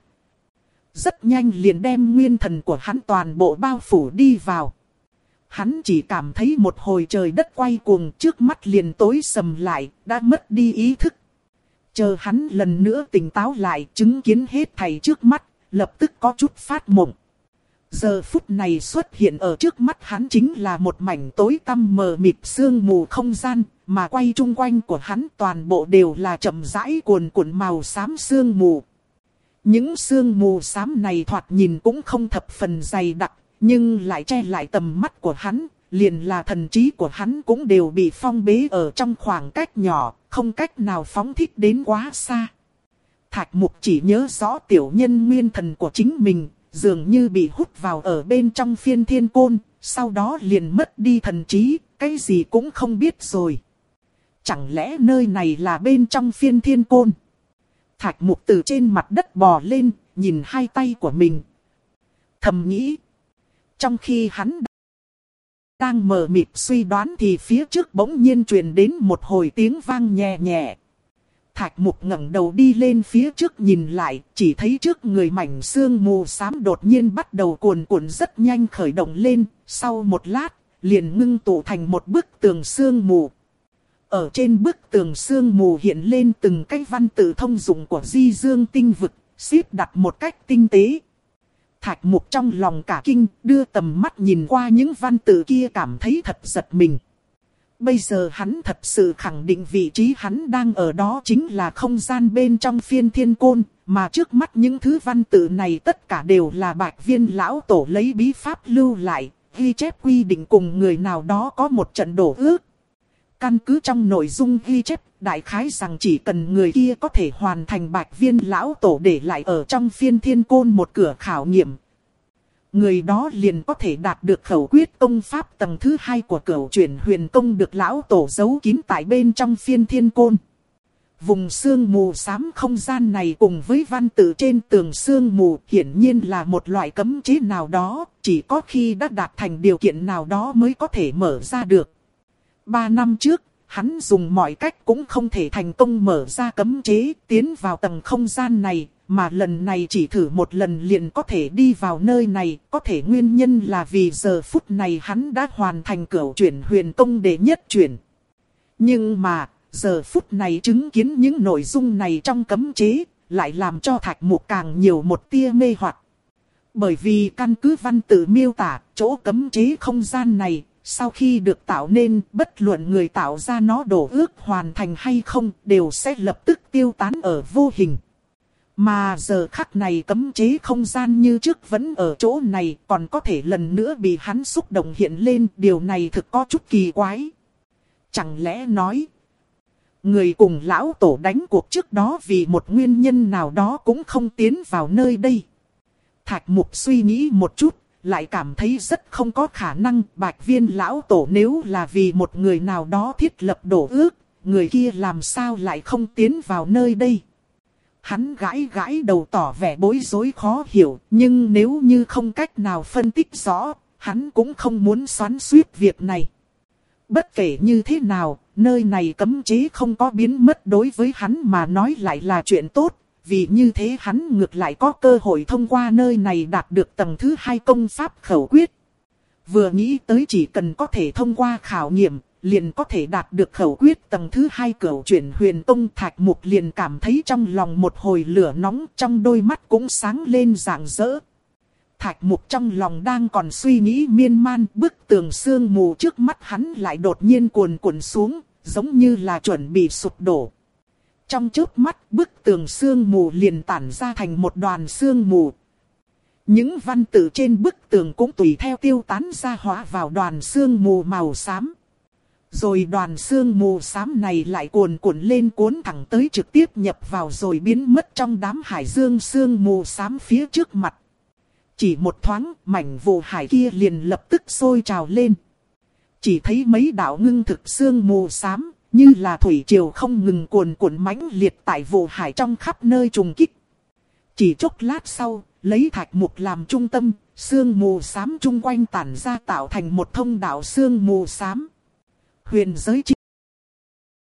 Rất nhanh liền đem nguyên thần của hắn toàn bộ bao phủ đi vào. Hắn chỉ cảm thấy một hồi trời đất quay cuồng, trước mắt liền tối sầm lại, đã mất đi ý thức. Chờ hắn lần nữa tỉnh táo lại, chứng kiến hết thảy trước mắt, lập tức có chút phát mộng. Giờ phút này xuất hiện ở trước mắt hắn chính là một mảnh tối tăm mờ mịt sương mù không gian, mà quay chung quanh của hắn toàn bộ đều là chậm rãi cuồn cuộn màu xám sương mù. Những sương mù xám này thoạt nhìn cũng không thập phần dày đặc, nhưng lại che lại tầm mắt của hắn, liền là thần trí của hắn cũng đều bị phong bế ở trong khoảng cách nhỏ, không cách nào phóng thích đến quá xa. Thạch Mục chỉ nhớ rõ tiểu nhân nguyên thần của chính mình, dường như bị hút vào ở bên trong phiên thiên côn, sau đó liền mất đi thần trí, cái gì cũng không biết rồi. Chẳng lẽ nơi này là bên trong phiên thiên côn? Thạch Mục từ trên mặt đất bò lên, nhìn hai tay của mình. Thầm nghĩ. Trong khi hắn đang mờ mịt suy đoán thì phía trước bỗng nhiên truyền đến một hồi tiếng vang nhẹ nhẹ. Thạch Mục ngẩng đầu đi lên phía trước nhìn lại, chỉ thấy trước người mảnh sương mù xám đột nhiên bắt đầu cuồn cuộn rất nhanh khởi động lên, sau một lát, liền ngưng tụ thành một bức tường sương mù. Ở trên bức tường sương mù hiện lên từng cái văn tự thông dụng của Di Dương tinh vực, xếp đặt một cách tinh tế. Thạch Mục trong lòng cả kinh, đưa tầm mắt nhìn qua những văn tự kia cảm thấy thật giật mình. Bây giờ hắn thật sự khẳng định vị trí hắn đang ở đó chính là không gian bên trong phiên thiên côn, mà trước mắt những thứ văn tự này tất cả đều là Bạch Viên lão tổ lấy bí pháp lưu lại, ghi chép quy định cùng người nào đó có một trận đổ ước. Căn cứ trong nội dung ghi chép, đại khái rằng chỉ cần người kia có thể hoàn thành Bạch Viên lão tổ để lại ở trong phiên thiên côn một cửa khảo nghiệm, người đó liền có thể đạt được khẩu quyết công pháp tầng thứ hai của cửu chuyển huyền công được lão tổ giấu kín tại bên trong phiên thiên côn. Vùng sương mù xám không gian này cùng với văn tự trên tường sương mù hiển nhiên là một loại cấm chế nào đó, chỉ có khi đã đạt thành điều kiện nào đó mới có thể mở ra được. Ba năm trước, hắn dùng mọi cách cũng không thể thành công mở ra cấm chế tiến vào tầng không gian này. Mà lần này chỉ thử một lần liền có thể đi vào nơi này, có thể nguyên nhân là vì giờ phút này hắn đã hoàn thành cửu chuyển huyền công đệ nhất chuyển. Nhưng mà, giờ phút này chứng kiến những nội dung này trong cấm chế, lại làm cho Thạch Mục càng nhiều một tia mê hoặc. Bởi vì căn cứ văn tự miêu tả, chỗ cấm chế không gian này, sau khi được tạo nên, bất luận người tạo ra nó đổ ước hoàn thành hay không, đều sẽ lập tức tiêu tán ở vô hình. Mà giờ khắc này cấm chế không gian như trước vẫn ở chỗ này, còn có thể lần nữa bị hắn xúc động hiện lên, điều này thực có chút kỳ quái. Chẳng lẽ nói, người cùng lão tổ đánh cuộc trước đó vì một nguyên nhân nào đó cũng không tiến vào nơi đây. Thạch Mục suy nghĩ một chút, lại cảm thấy rất không có khả năng. Bạch Viên lão tổ nếu là vì một người nào đó thiết lập đổ ước, người kia làm sao lại không tiến vào nơi đây. Hắn gãi gãi đầu tỏ vẻ bối rối khó hiểu, nhưng nếu như không cách nào phân tích rõ, hắn cũng không muốn xoắn xuýt việc này. Bất kể như thế nào, nơi này cấm chế không có biến mất đối với hắn mà nói lại là chuyện tốt, vì như thế hắn ngược lại có cơ hội thông qua nơi này đạt được tầng thứ hai công pháp khẩu quyết. Vừa nghĩ tới chỉ cần có thể thông qua khảo nghiệm, liền có thể đạt được khẩu quyết tầng thứ hai cửu chuyển huyền tông. Thạch Mục liền cảm thấy trong lòng một hồi lửa nóng, trong đôi mắt cũng sáng lên rạng rỡ. Thạch Mục trong lòng đang còn suy nghĩ miên man, bức tường sương mù trước mắt hắn lại đột nhiên cuồn cuộn xuống, giống như là chuẩn bị sụp đổ. Trong chớp mắt, bức tường sương mù liền tản ra thành một đoàn sương mù. Những văn tự trên bức tường cũng tùy theo tiêu tán ra hóa vào đoàn sương mù màu xám. Rồi đoàn sương mù xám này lại cuồn cuộn lên cuốn thẳng tới trực tiếp nhập vào rồi biến mất trong đám hải dương sương mù xám phía trước mặt. Chỉ một thoáng, mảnh vụ hải kia liền lập tức sôi trào lên. Chỉ thấy mấy đạo ngưng thực sương mù xám, như là thủy triều không ngừng cuồn cuộn mãnh liệt tại vụ hải trong khắp nơi trùng kích. Chỉ chốc lát sau, lấy Thạch Mục làm trung tâm, sương mù xám chung quanh tản ra tạo thành một thông đạo sương mù xám. Huyền giới chi